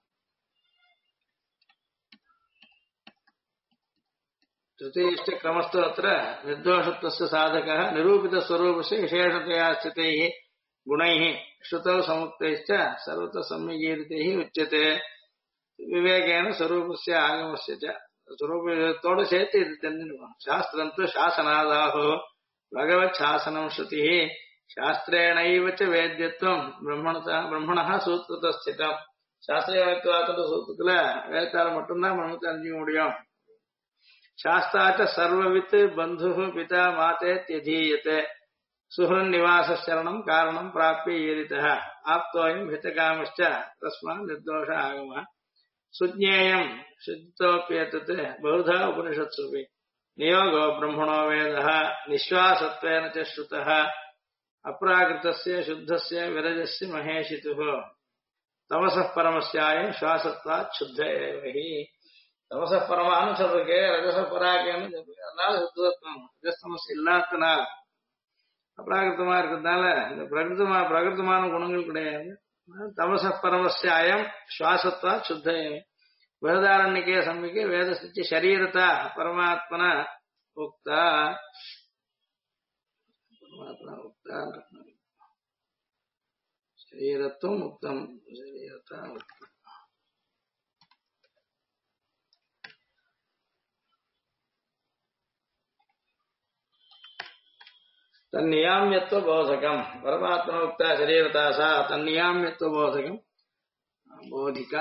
तृतीयश्च क्रमस्तु अत्र निर्दोषत्वस्य साधकः निरूपितस्वरूपस्य विशेषतया स्थितैः गुणैः श्रुतौ समुक्तैश्च सर्वतः सम्यगीरितैः उच्यते. विवेकेन स्वरूपस्य आगमस्य च स्वरूपयोगத்தோடு சேர்த்து இது தெரிஞ்சுக்கணும். शास्त्रं तु शासनादाहो भगवत् शासनं श्रुतिः शास्त्रेणैव च वेद्यत्वं ब्रह्मणः सूत्रतः स्थितम्. शास्त्रीयत्वाத்தோட சூத்திரத்துல வேதத்தால மட்டும்தான் பிரம்மத்தை அறிஞ்சிக்க முடியும். शास्त्राच सर्ववित् बंधु पिता माते त्यधीयते सुहृन्निवासशरणं कारणं प्राप्य ईरितः आप्तोऽयं हितकामश्च तस्मात् निर्दोष आगमः सुज्ञेयं शुद्धोऽप्येतत् बहुधा उपनिषत्सुपि नियोगो ब्रह्मणो वेदः निश्वासत्वेन च श्रुतः अप्राकृतस्य शुद्धस्य विरजस्य महेशितुः तमसः परमस्यायं श्वासत्वात् शुद्ध एव हि तमसः परमाன்னு சொல்றதுக்கு ரஜச பராகன்னு சொல்றீங்க அதனால சுத்தத்துவம் ரஜஸ்தமஸ் இல்லாதனால அப்ராகிருத்தமா இருக்கிறதுனால இந்த பிரகிருத்தமான குணங்கள் கிடையாது தமச பரமஸ்யாயம் சுவாசத்வாத் சுத்த ஏவ बृहदारण्यके सम्यके वेदस्य शरीरता परमात्मना उक्ता शरीरत्वम् उक्तम् शरीरता उक्ता तन्नियाम्यत्व बोधकम् परमात्मना उक्ता शरीरता सा तन्नियाम्यत्व बोधकम् बोधिका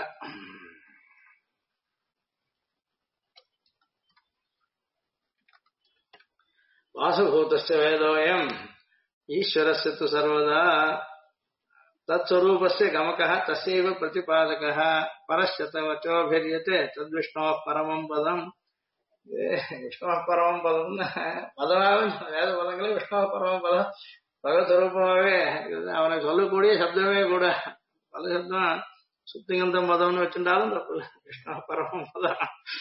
वासुभूतस्य वेदोऽयम् ईश्वरस्य तु सर्वदा तत्स्वरूपस्य गमकः तस्यैव प्रतिपादकः परश्च तवचोभिर्यते तद्विष्णोः परमम् पदम् विष्णोः परमम् पदम् பதமாவே வேத பதங்களே விஷ்ணோः பரமம் பதம் பகவத்ஸ்வரூபமாவே அவனை சொல்லக்கூடிய சப்தமே கூட பல சப்தம் சுத்திகந்தம் பதம்னு வச்சுட்டாலும் தப்பு விஷ்ணோः பரமம் பதம்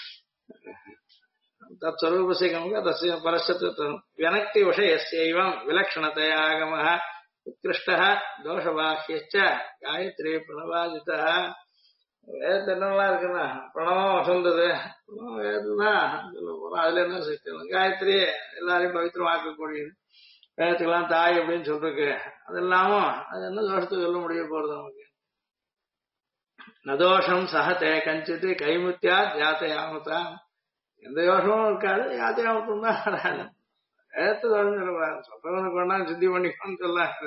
तत्स्वरूपस्य गमः तस्य परस्य व्यनक्ति विषयस्यैवं विलक्षणतया आगमः उत्कृष्टः दोषवाह्यश्च गायत्री प्रणवादितः வேதெல்லாம் இருக்குன்னா பிரணவம் வசந்தது வேதம்தான் அதுல என்ன சிக்கணும் காயத்ரி எல்லாரையும் பவித்திரமாக்கக்கூடியது வேதத்துக்கெல்லாம் தாய் அப்படின்னு சொல்றதுக்கு அது இல்லாம அது என்ன தோஷத்துக்கு சொல்ல முடிய போறது நமக்கு நதோஷம் சகத்தே கஞ்சித்து கைமுத்தியா ஜாத்தையாமத்தான் எந்த யோசமும் இருக்காது யாத்தியாமத்தும் தான் வேதத்தை சொல்றவனுக்கு வேணா சித்தி பண்ணிக்கணும்னு சொல்லாங்க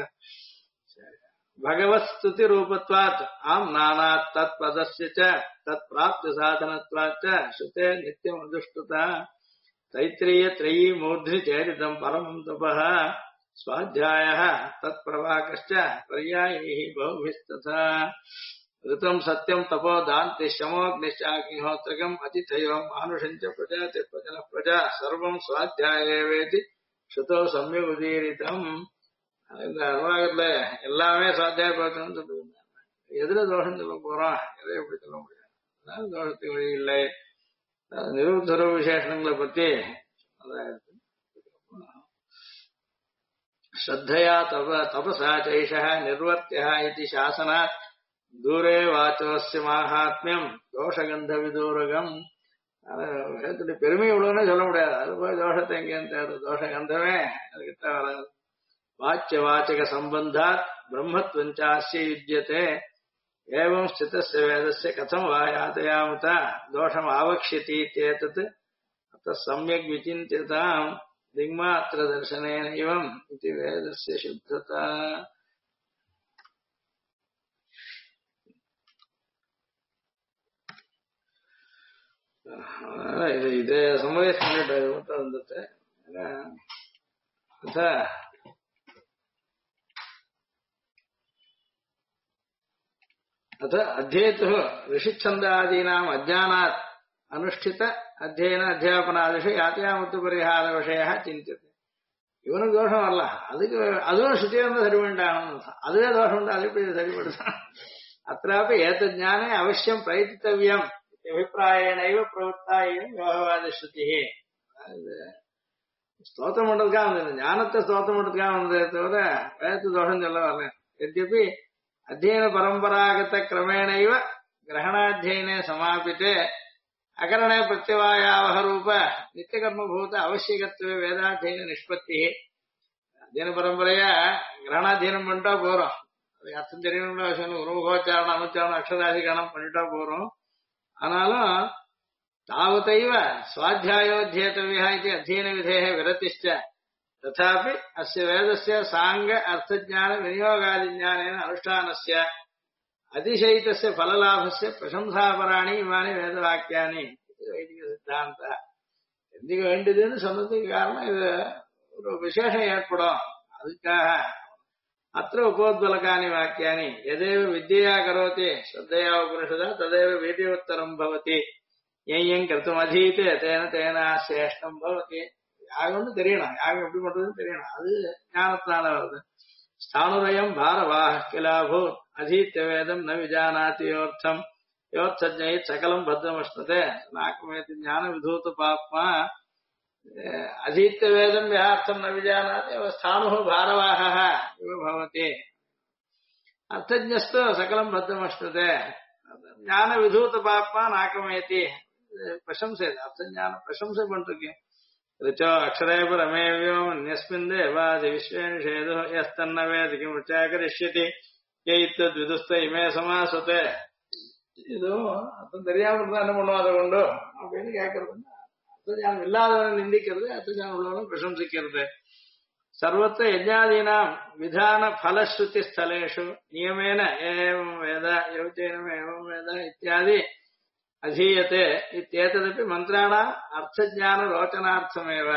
भगवत् स्तुति रूपत्वात् आम् नानात् तत् पदस्य च तत् प्राप्ति साधनत्वात् च श्रुते नित्यम् अनुष्ठुता तैत्रीय त्रयी मूर्ध्नि चेरितम् परमम् तपः स्वाध्यायः तत्प्रवाकश्च पर्यायैः बहुभिस्तथा ऋतम् सत्यम् तपो दान्ति शमोऽग्निश्चाग्निहोत्रकम् अतिथयो मानुषम् च प्रजाति प्रजा सर्वम् स्वाध्यायेवेति श्रुतौ सम्यक् उदीरितम् இந்த அனுவாகத்துல எல்லாமே சாத்தியா பார்க்கணும்னு சொல்லுவாங்க எதுல தோஷம் சொல்ல போறோம் எதை எப்படி சொல்ல முடியாது அதாவது தோஷத்துக்கு வழி இல்லை நிருத்தர விசேஷங்களை பத்தி ஸ்ரத்தையா தபசா சைஷः நிர்வர்த்தியः इति शासनात् दूरे वाचोस्य माहात्म्यம் தோஷகந்த விதூரகம் வேதத்துடைய பெருமை இவ்வளவுன்னு சொல்ல முடியாது அது போய் தோஷத்தை எங்கேன்னு தேவை தோஷகந்தமே அதுக்கிட்ட வராது वाच्यवाचक संबंधात् ब्रह्मत्वञ्चास्य युज्यते एवं स्थितस्य वेदस्य कथं वा यातयामत दोषम् आवक्ष्यति इत्येतत् अतः सम्यक् विचिन्त्यताम् दिग्मात्र दर्शनेन एवम् इति वेदस्य शुद्धता इदे समयस्य वन्दते तथा अथ अध्येतुः ऋषिच्छन्दादीनाम् अज्ञानात् अनुष्ठित अध्ययन अध्यापनादिषु यात्यामुत्तु परिहारविषयः चिन्त्यते இவனுக்கு தோஷம் வரல அதுக்கு அதுவும் ஸ்ருதியிலிருந்து சரி பண்ணிட்டாங்க அதுவே தோஷம் உண்டு அது எப்படி சரிப்படுத்தான் அत्रापि एतज्ञाने अवश्यं प्रयतितव्यम् अभिप्रायेणैव प्रवृत्ता யோகவாத ஸ்ருதிः ஸ்தோத்திரம் பண்றதுக்காக வந்தது ஞானத்தை ஸ்தோத்திரம் பண்றதுக்காக வந்ததே தவிர வேதத்து தோஷம் சொல்ல வரல यद्यपि अध्ययन परंपरागत क्रमेण ग्रहणाध्ययने समापिते अकरणे प्रत्यवायावह रूप नित्यकर्मभूत आवश्यकत्वे वेदाध्ययन निष्पत्ति अध्ययन परंपरया ग्रहणाध्ययனம் பண்ணிட்டா போறோம் அது அர்த்தம் தெரியணும்னு அவசியம் உருவகோச்சாரணம் அனுச்சாரணம் அக்ஷராதிகரணம் பண்ணிட்டா போறோம் ஆனாலும் तावतैव स्वाध्यायोध्येतव्यः इति अध्ययनविधेः विरतिश्च तथापि अस्य वेदस्य सांग अर्थज्ञान विनियोगादिज्ञानेन अनुष्ठानस्य अतिशयितस्य फललाभस्य प्रशंसापराणि इमानि वेदवाक्यानि वैदिक सिद्धान्तः எதுக்கு வேண்டியதுன்னு சொன்னதுக்கு காரணம் இது ஒரு விசேஷம் ஏற்படும் அதுக்காக அத்திர உபோத்பலகானி வாக்கியானி எதேவ வித்யா கரோதி ஸ்ரத்தையா உபனிஷதா ததேவ வீதியோத்தரம் பவதி ஏன் கருத்தும் அதீதே தேன தேனா சேஷ்டம் பவதி. யாகம்னு தெரியணும், யாகம் எப்படி பண்றதுன்னு தெரியணும், அது ஞானத்தினால வருது. ஸ்தானுரயம் பாரவாஹ கிலாபூ அதீத்ய வேதம் ந விஜானாதி யோர்த்தம் யோர்த்தஜ்ஞை சகலம் பத்ரமஷ்ணதே நாக்கமேதி ஞான விதூத பாப்மா அதீத்ய வேதம் வியார்த்தம் ந விஜானாதி ஸ்தானு பாரவாஹ இவ பவதி. அர்த்தஜ்ஞஸ்து சகலம் பத்ரமஷ்ணதே ஞான விதூத பாப்மா நாக்கமேதி பிரசம்சை, அர்த்த ஞான பிரசம்சை பண்ணிருக்கேன். ரிச்சோ அக்ஷரே பரமேவ்யோம் அன்யஸ்மின் தேவாதி விஸ்வேன் சேது யஸ்தன்ன வேதி கிம் ருச்சாகரிஷ்யதி யைத்தத் விதுஸ்த இமே சமாசதே. இதுவும் அர்த்தம் தெரியாம இருந்தா என்ன பண்ணுவோம் அதை கொண்டு அப்படின்னு கேட்கறது. அர்த்த ஞானம் இல்லாதவனை நிந்திக்கிறது, அர்த்த ஞானம் உள்ளவனை பிரசம்சிக்கிறது. சர்வத்திர யஜ்ஞாதீனாம் விதான பலஸ்ருதி ஸ்தலேஷு நியமேன ஏவம் வேத யோஜேனம் ஏவம் வேத இத்தியாதி அधीयते इत्येतदपि மந்திராணாம் அர்த்த ஞான ரோச்சனார்த்தமேவ.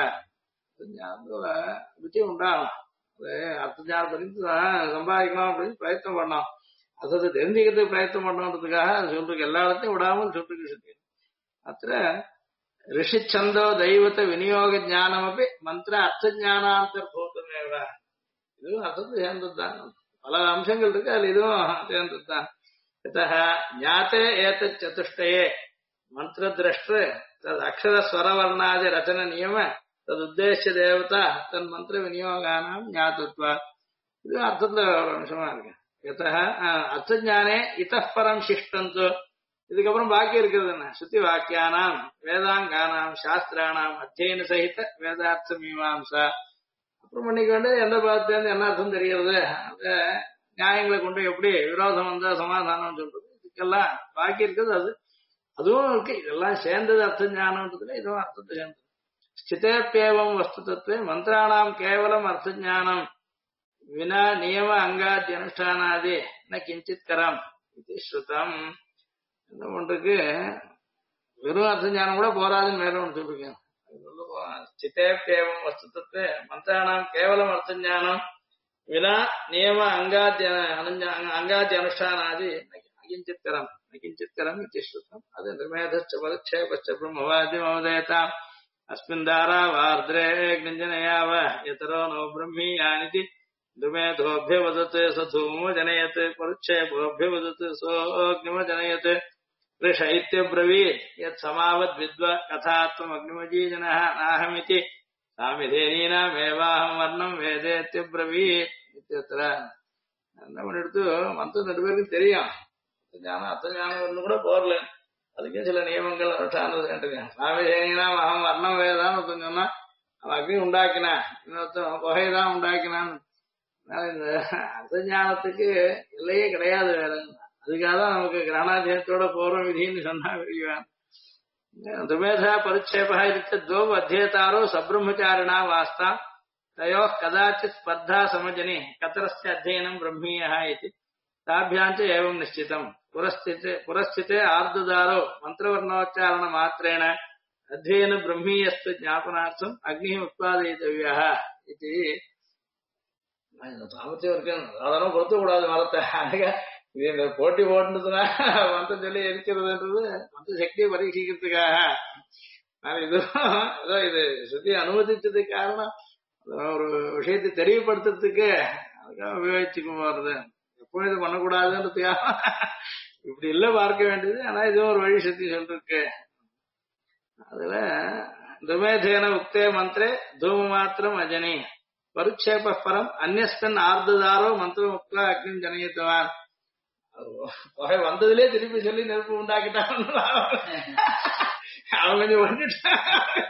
ருச்சி உண்டாகும், அர்த்த ஞானம் பறித்து சம்பாதிக்கணும் அப்படின்னு பிரயத்தனம் பண்ணோம், அதை தெரிஞ்சுக்கிறதுக்கு பிரயத்தனம் பண்ணணுன்றதுக்காக சொல்றதுக்கு எல்லா இடத்தையும் விடாமல் சொல்றதுக்கு சுத்தி அத்த ரிஷிச்சந்தோ தெய்வத்தை விநியோக ஞானம் அப்படி மந்திர அர்த்த ஞானாந்தர்பூதமேவ. இதுவும் அர்த்தத்தை சேர்ந்ததுதான், பல அம்சங்கள் இருக்கு, அதுல இதுவும் சேர்ந்ததுதான். ஞாத்தே ஏதத் சதுஷ்டயே மந்திரதிரஷ்ட தது அக்ஷர ஸ்வரவர்ணாதி ரச்சன நியம தது உத்தேச தேவதா தன் மந்திர விநியோகானாம் ஞாத்தத்வா. இது அர்த்தத்துல ஒரு அம்சமா இருக்கு. அர்த்த ஞானே இத்தப்பரம் சிஷ்டந்து. இதுக்கப்புறம் பாக்கி இருக்கிறது என்ன? சுத்தி வாக்கியானாம் வேதாங்கானாம் சாஸ்திரானாம் அத்தியன சகித வேதார்த்த மீமாம்சா. அப்புறம் பண்ணிக்க வேண்டியது எந்த பாதத்திலிருந்து என்ன அர்த்தம் தெரிகிறது, அந்த நியாயங்களை கொண்டு எப்படி விரோதம் வந்தா சமாதானம் சொல்றது, இதுக்கெல்லாம் பாக்கி இருக்கிறது. அது அதுவும் இருக்கு, இதெல்லாம் சேர்ந்தது அர்த்த ஞானம்ன்றதுல இதுவும் அர்த்தத்தை சேர்ந்தது. ஸ்திதேப்யேவம் வஸ்து தத்துவ மந்திராணாம் கேவலம் அர்த்த ஞானம் வினா நியம அங்காதி அனுஷ்டானாதி ந கிஞ்சித் கரம் இது ஸ்ருதம். என்ன பண்றதுக்கு வெறும் அர்த்த ஞானம் கூட போராதுன்னு மேலும் ஒன்று சொல்லிருக்கேன். ஸ்திதேப்யேவம் வஸ்து தத்துவ மந்திராணாம் கேவலம் அர்த்த ஞானம் வினா நியம அங்காதி அனுஷ்டானாதி அகிஞ்சித்கரம் அகிஞ்சித்கரம் இது ஸ்ருதம். அது நிர்மேதச்ச பதக்ஷேபச்ச பிரம்மவாதி மோதயதாம் அஸ்மின் தாரா வார்திரே கிஞ்சனயாவ யதரோ நோ பிரம்மீயானிதி நிர்மேதோபியவதத் சதூமோ ஜனயத் பருட்சேபோபியவதத் சோக்னிம ஜனயத் ரிஷ இத்யப்ரவீத் யத் சமாவத் வித்வ கதாத்வம் அக்னிமஜீஜனः நாஹமிதி சாமிதேனீனாமேவாஹம் வர்ணம் வேதேத்யப்ரவீத் இத்தியத்ர. என்ன பண்ணிடுத்து மந்திரம் ரெண்டு பேருக்கும் தெரியும், ஞானம் அர்த்த ஞானம் கூட போரல, அதுக்கே சில நியமங்கள் அனுஷ்டானது கேட்டுருக்கேன். சாமிதேனீனாம் அகம் வர்ணம் வேதான்னு ஒருத்தன் சொன்னா அவன் அக்னி உண்டாக்கினான், இன்னொருத்தன் புகைதான் உண்டாக்கினான். இந்த அர்த்த ஞானத்துக்கு எல்லையே கிடையாது வேற. அதுக்காக தான் நமக்கு கிரகணாத்தியத்தோட போறோம் விதின்னு சொன்னா வெளியான். துமேதா பரிச்சேபா இருத்தோ அத்தியதாரோ சப்ரம்மச்சாரிணா வாஸ்தா தயோ கதாச்சித் ஸ்பர்தா சமஜனி கதரஸ்ய அத்தியனம் பிரம்மீயः இதி தாभ्याञ्च एवं निश्चितम् पुरस्थिते आर्ददारो मन्त्रवर्णोच्चारण मात्रेण अध्ययन ब्रह्मीयस्तु ज्ञापनार्थम् अग्निः उत्पादयितव्यः इति. சாமர்த்தியம் இருக்கு, அதெல்லாம் பொறுத்த கூடாது மரத்தை. இது இந்த போட்டி போட்டுனதுன்னா மந்திரம் சொல்லி இருக்கிறதுன்றது மந்திர சக்தியை பரீட்சிக்கிறதுக்காக. இதுவும் இது சுத்தி அனுமதிச்சதுக்கு காரணம் ஒரு விஷயத்தை தெளிவுபடுத்துறதுக்கு அதுக்காக உபயோகிச்சுக்க போறது. எப்போ இது பண்ணக்கூடாதுன்றதுக்காக இப்படி இல்ல பார்க்க வேண்டியது. ஆனா இதுவும் ஒரு வழி சுத்தி சொல்றதுக்கு. அதுல துமேதேன உக்தே மந்திரே தூம மாத்திரம் அஜனி பருட்சேப பரம் அந்நியஸ்தன் ஆர்ததாரோ மந்திரம் உக்தா அக்னி ஜனயித்தவான். புகை வந்ததுலே திருப்பி சொல்லி நெருப்பு உண்டாக்கிட்டான், அவன் கொஞ்சம் வந்துட்டான்.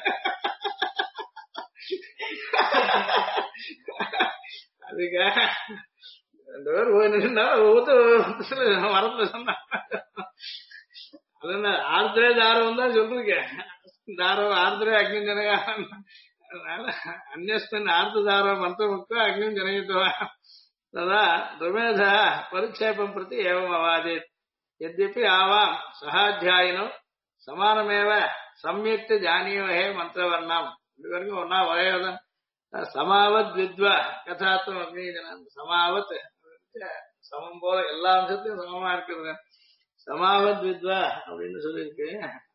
அதுக்காக ரெண்டு பேர் போய் நின்னா மரத்துல சொன்னான். அது என்ன ஆர்திரே தாரம் தான் சொல்லிருக்கேன், தாரம் ஆர்திரே அக்னி ஜனகா. அதனால அந்நியஸ்தன் ஆர்த்ததாரோ மந்திரமுக்தா அக்னி ஜனயித்தவா तदा दुमेधः परिक्षेपं प्रति एवम् अवादीत् यद्यपि आवां सहाध्यायिनो समानमेव सम्यक् जानीमहे मन्त्रवर्णम्. இது வரைக்கும் ஒன்னா வகையதான் சமாவத் வித்வா கதாத்வம் அக்னிஜனான் சமாவத் சமம் போல எல்லா அம்சத்தையும் சமமா இருக்கிறது சமாவத் வித்வா அப்படின்னு சொல்லியிருக்கு.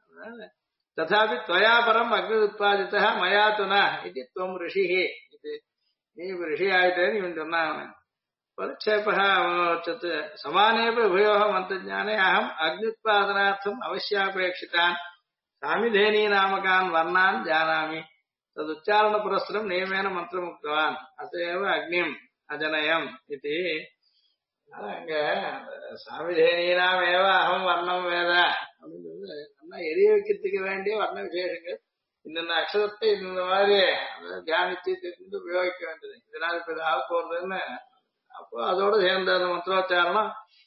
ததாபி त्वया परम அக்னி உத்பாதிதः மயா துன இது त्वं ऋषिः இது நீ ऋषि ஆயிட்டேன்னு இவன் சொன்னான். परिक्षेपः अवोचत् समानेऽपि उभयोः मन्त्रज्ञाने अहम् अग्न्युत्पादनार्थम् अवश्यापेक्षितान् सामिधेनीनामकान् वर्णान् जानामि तदुच्चारणपुरस्सरम् नियमेन मन्त्रम् उक्तवान् अत एव अग्निम् अजनयम् इति. அங்க சாமிதேனீனாமேவ அகம் வர்ணம் வேத அப்படின்னு நல்லா எரிய வைக்கிறதுக்கு வேண்டிய வர்ண விசேஷங்கள் இந்த அக்ஷரத்தை இந்த மாதிரி தியானித்து தெரிந்து உபயோகிக்க வேண்டியது. இதனால் இப்ப இது ஆக போறதுன்னு அப்போ அதோட சேர்ந்த அந்த மந்திரோச்சாரணம்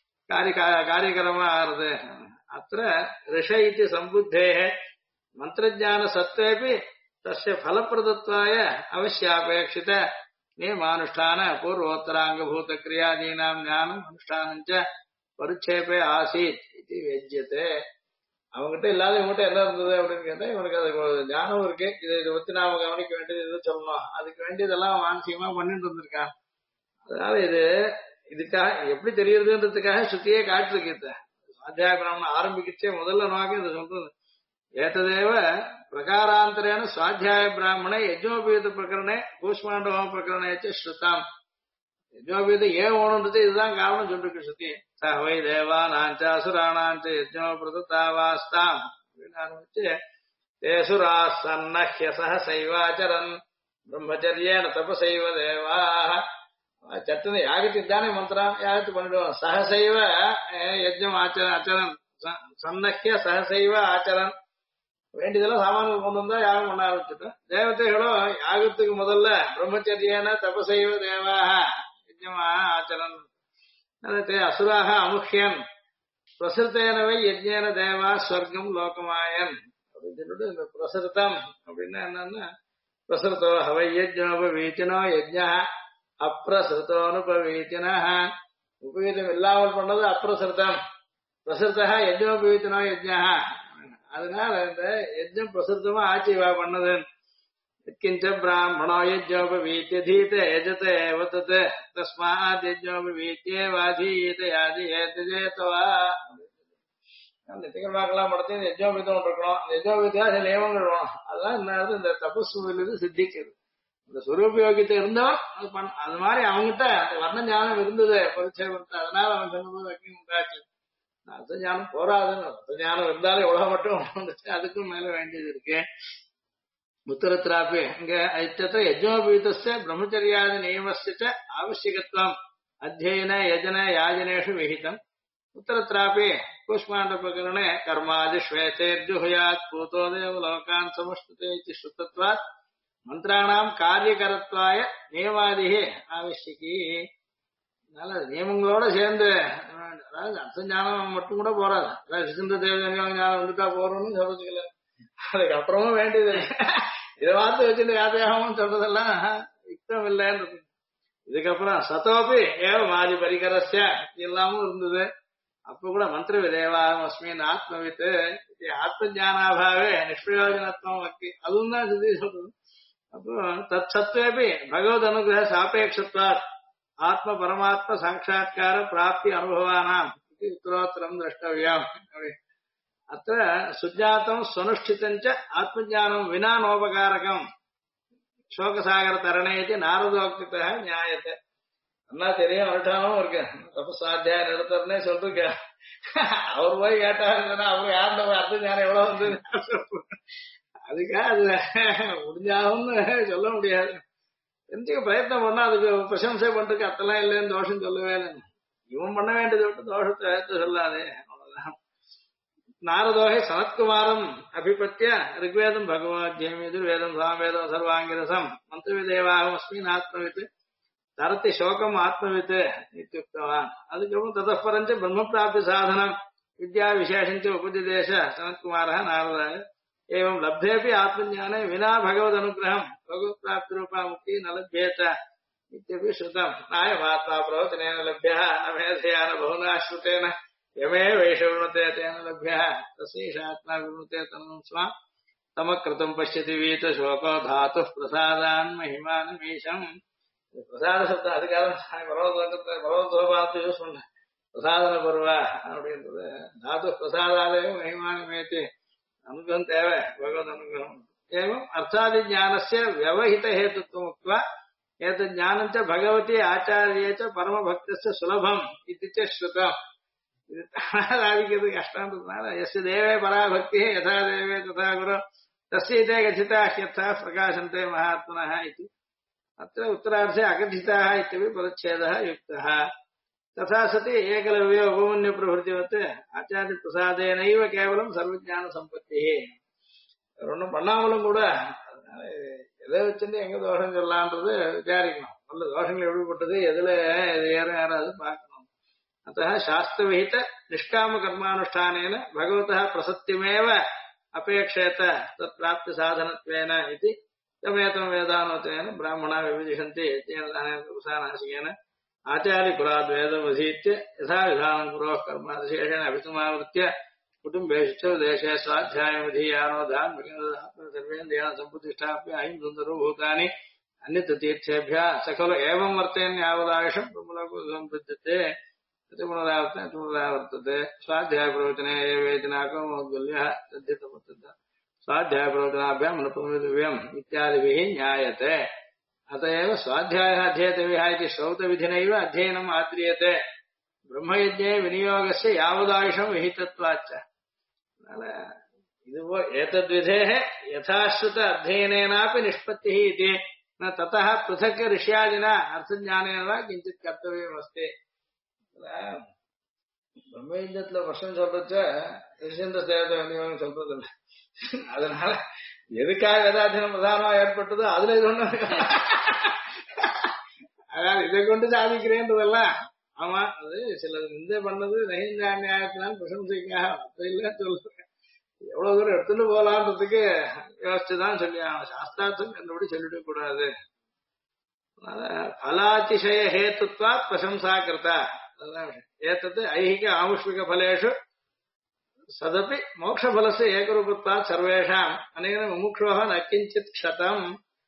காரியகரமா ஆறுது. அத்த ரிஷ இது சம்புத்தே மந்திரஜான சத்வேபி தஸ்ய பலப்பிரதத்வாய அவசியாபேட்சித நியமானுஷ்டான பூர்வோத்தராங்கபூத கிரியாதீனாம் ஞானம் அனுஷ்டானஞ்ச பரிச்சேபே ஆசீத் இது வெஜ்யத்தே. அவங்ககிட்ட இல்லாத இவங்ககிட்ட என்ன இருந்தது அப்படின்னு கேட்டா இவனுக்கு அது ஞானம் இருக்கு. இதை பத்தி நாம கவனிக்க வேண்டியது இது சொல்லணும், அதுக்கு வேண்டியதெல்லாம் மானசீகமா பண்ணிட்டு இருந்திருக்கான். அதனால இதுக்காக எப்படி தெரியுதுன்றதுக்காக சுத்தியே காட்டிருக்கு. அத்தியாய பிராமணம் ஆரம்பிக்கிச்சே முதல்ல நோக்கி இதை சொல்றது ஏததேவ பிரகாராந்தரேன சுவாத்தியாய பிராமணே யஜ்னோபீத பிரகரணே கூஷ்மாண்டவ பிரகரணேச்ச ஸ்ருதாம். யஜ்னோபீதம் ஏன் ஓணுன்றது இதுதான் காரணம் சொல்லிருக்கு ஸ்ருதி. சவை தேவானாஞ்ச அசுராணாஞ்ச யஜ்னோ பிரதாவாஸ்தாம் அப்படின்னு ஆரம்பிச்சு தேசுரா சன்னஹ்ய சஹசைவாச்சரன் பிரம்மச்சரியேன தபசைவ தேவாஹ. சட்டுன்னு யாகத்துக்கு தானே மந்திரம் யாகத்து பண்ணிடுவோம். சஹசைவ யஜ்னம் அச்சரன் சன்னஹ்ய சஹசைவ ஆச்சரன் வேண்டியதெல்லாம் சாமான்கள் கொண்டு வந்தா யாகம் பண்ண ஆரம்பிச்சுட்டோம். தேவதைகளும் யாகத்துக்கு முதல்ல பிரம்மச்சரியேன தபசைவ தேவாக யஜ்ஞமா ஆச்சரன். அசுராக அமுஷ்யன் பிரசிருத்தேனவை யஜ்ஞேன தேவா ஸ்வர்க்கம் லோகமாயன் அப்படின்னு சொல்லிட்டு இந்த பிரசிருத்தம் அப்படின்னா என்னன்னா பிரசிருத்தோ ஹவை யஜ்னோபவீத்தினோ யஜ்ஞா அப்பிரசிருத்தோனுபவீத்தின. உபவீதம் இல்லாமல் பண்ணது அப்பிரசிருத்தம். பிரசிருத்தா யஜ்னோபவீத்தினோ யஜ்ஞா. அதனால இந்த யஜ்ஞம் பிரசித்தமா ஆட்சிவா பண்ணது. கிஞ்ச பிராமணோ யஜ்ஞோபவீத்யதீத யஜதே வதத் தஸ்மாத் யஜ்ஞோபவீத்யே வாதீத யாதி ஏதஜேதவா. அந்த திகழ்வாக்கெல்லாம் படத்தையும் யஜ்ஞோபீதம் இருக்கணும். அந்த யஜ்ஞோபீதா சில நியமங்கள் வேணும். அதுதான் இந்த இந்த தபஸ்விலிருந்து சித்திக்குது. இந்த சுரூபயோகியத்தை இருந்தவன் அது பண்ண அது மாதிரி அவங்ககிட்ட அந்த வர்ண ஞானம் இருந்தது பரிச்சயம். அதனால அவன் சொன்னபோது அக்னி உண்டாச்சு. அர்த்த ஞானம் போராதுன்னு அர்த்த ஞானம் இருந்தாலும் எவ்வளவு மட்டும் வந்துச்சு, அதுக்கும் மேல வேண்டியது இருக்கு. உத்தரத்திராப்பி இங்க ஐத்தத்தை யஜ்னோபீதஸ்ய பிரம்மச்சரியாதி நியமஸ்ய ஆவசியகத்துவம் அத்தியன யஜன யாஜனேஷு விஹிதம். உத்தரத்திராப்பி கூஷ்மாண்ட பிரகரணே கர்மாதி ஸ்வேதேர்ஜுஹயாத் பூதோ தேவ லோகான் சமஷ்டுதே இதி ஸ்ருதத்வாத் மந்திராணாம் காரியகரத்வாய நியமாதி ஆவசியகி. அதனால நியமங்களோட சேர்ந்து அதாவது அர்த்த ஞானம் மட்டும் கூட போறாது. அதாவது சிந்த தேவ ஞானம் வந்துட்டா போறோம்னு சொல்றதுல அதுக்கப்புறமும் வேண்டியது இதை பார்த்து வச்சுட்டு யாத்தியாகமும் சொல்றதெல்லாம் யுக்தம் இல்லைன்றது. இதுக்கப்புறம் சதோபி ஏவ மாதி பரிகரஸ்ய எல்லாமும் இருந்தது. அப்ப கூட மந்திர விதேவாகம் அஸ்மின் ஆத்மவித்து ஆத்ம ஜானாபாவே நிஷ்பிரயோஜனத்துவம் வக்கி அதுவும் தான் சித்தி சொல்றது. அப்போ தத் சத்வேபி பகவத் அனுகிரக சாபேட்சத்வாத் ஆத்ம பரமாத்ம சாட்சா்கார பிராப்தி அனுபவானாம் உத்தரோத்தரம் திரஷ்டவியம். அத்த சுஜாத்தம் ஸ்வனுஷ்டிதஞ்ச ஆத்மஜானம் வினா நோபகாரகம் சோகசாகர தரணேதி நாரதோக்தித நியாயத்தை. நல்லா தெரியும் அனுஷ்டானமும் இருக்கு. தபசாத்தியாய நிறுத்தர்னே சொல்லிருக்க. அவர் போய் கேட்டாருன்னா அவரு யாருந்த அர்த்த ஞானம் எவ்வளவு வந்து அதுக்காக அது முடிஞ்சாகும்னு சொல்ல முடியாது. தெரிஞ்சுக்க பிரயத்னம் பண்ணா அதுக்கு பிரசம்சை பண்றதுக்கு அத்தெல்லாம் இல்லைன்னு தோஷம் சொல்லவே இல்லை. இவன் பண்ண வேண்டியதை விட்டு தோஷத்தை எடுத்து சொல்லாதே. அவ்வளவுதான். நாரதோகை சனத்குமாரம் அபிபத்திய ரிக்வேதம் பகவத்யம் எதிர்வேதம் சாமவேதம் சர்வாங்கிரசம் மந்திரவிதேவாகம் அஸ்மின் ஆத்மவித்து தரத்தி சோகம் ஆத்மவித்து இத்தியுக்தவான். அதுக்கப்புறம் ததப்பரஞ்ச பிரம்ம பிராப்தி சாதனம் வித்யா விசேஷஞ்ச உபதிதேச சனத்குமாரः நாரதாய एवं लब्धेपि आत्मज्ञाने विना भगवद अनुग्रहं भगवत् प्राप्ति रूपा मुक्ति न लभ्येत इत्यपि श्रुतम्. नायमात्मा प्रवचनेन लभ्यः न मेधया न बहुना श्रुतेन यमे वैषवृणुते तेन लभ्यः तस्यैष आत्मा विवृणुते तन्नं स्वाम् தமக்கிருத்தம் பசியதி வீத சோகோ தாத்து பிரசாதான் மகிமானமீஷம். பிரசாத சப்தம் அதுக்காக பகவத்கீதை யூஸ் பண்ண பிரசாதன பருவா அப்படின்றது தாத்து பிரசாதாலே மகிமானமேத்தி அனுகிரகம் தேவை பகவத் அனுகிரகம். एवं अर्थादि ज्ञानस्य व्यवहित हेतुत्वम् उक्त्वा एतत् ज्ञानं च भगवती आचार्ये च परमभक्तस्य सुलभम् इति च श्रुतम्. இது சாதிக்கிறது கஷ்டம்ன்றதுனால எஸ் தேவே பராபக்தி யதா தேவே ததா குரு தஸ்யைதே கथिता ह्यर्थः प्रकाशन्ते महात्मनः इति अत्र उत्तरार्थे अकथिताः इत्यपि पदच्छेदः युक्तः. तथा सति एकलव्य उपमन्युप्रभृतिवत् आचार्यप्रसादेनैव केवलं सर्वज्ञानसम्पत्तिः. ஒன்றும் பண்ணாமலும் கூட எதை வச்சுட்டு எங்க தோஷம் சொல்லலான்றது விசாரிக்கணும். நல்ல தோஷங்கள் எப்படிப்பட்டது, எதுல இது யாராவது பார்க்கணும். अतः शास्त्रविहित निष्काम कर्मानुष्ठानेन भगवतः प्रसत्यमेव अपेक्षेत तत्प्राप्ति साधनत्वेन इति तमेतं वेदानोतेन ब्राह्मणा विविदिषन्ति तेन दानेन उपसानासिकेन आचार्यकुलाद् वेदमधीत्य यथा विधानं कुरोः कर्म विशेषेण अभिसमावृत्य कुटुम्बेषु च देशे स्वाध्यायमधीयानो धार्मिकं सर्वेन्द्रियाणि सम्प्रतिष्ठाप्य अयं सुन्दरो भूतानि अन्यतीर्थेभ्यः सकल एवं वर्तेन्यावदायुषं ब्रह्मलोको सम्पद्यते पुनरावर्तते. स्वाध्याय प्रवचने वेदनाको मौद्गल्यः तद्धितमतः स्वाध्याय प्रवचनाभ्याम् अनुपमितव्यम् इत्यादिभिः ज्ञायते. अतएव स्वाध्यायः अध्येतव्यः इति श्रौतविधिनैव अध्ययनम् आद्रियते. ब्रह्मयज्ञे विनियोगस्य यावदायुषं विहितत्वाच्च. இதுவோ ஏதத்விதேः यथाश्रुत अध्ययनेनापि निष्पत्तिः इति न ततः पृथक् ऋष्यादिना अर्थज्ञानेन वा किञ्चित् कर्तव्यमस्ति. பிரம்மயஜத்துல வருஷம் சொல்றச்ச ரிஷந்த தேவதை விநியோகம் சொல்றது இல்லை. அதனால எதுக்காக வேதாத்தியம் பிரதானமா ஏற்பட்டதோ அதுல இது ஒண்ணு அதாவது இதை கொண்டு சாதிக்கிறேன்றதெல்லாம் ஆமா அது சிலது நிந்தை பண்ணது நகிந்தா நியாயத்தினால் பிரசம்சைக்காக அப்ப இல்ல சொல்றேன். எவ்வளவு தூரம் எடுத்துட்டு போலான்றதுக்கு யோசிச்சுதான் சொல்லி சாஸ்திரார்த்தம் என்னபடி சொல்லிடக் கூடாது. फलातिशय हेतुत्वात् प्रशंसा कृता. एतत् ऐहिक आमुष्मिक फलेषु सदपि मोक्षफलस्य एकरूपत्वात् सर्वेषाम् अनेन मुमुक्षोः न किञ्चित् क्षतम्.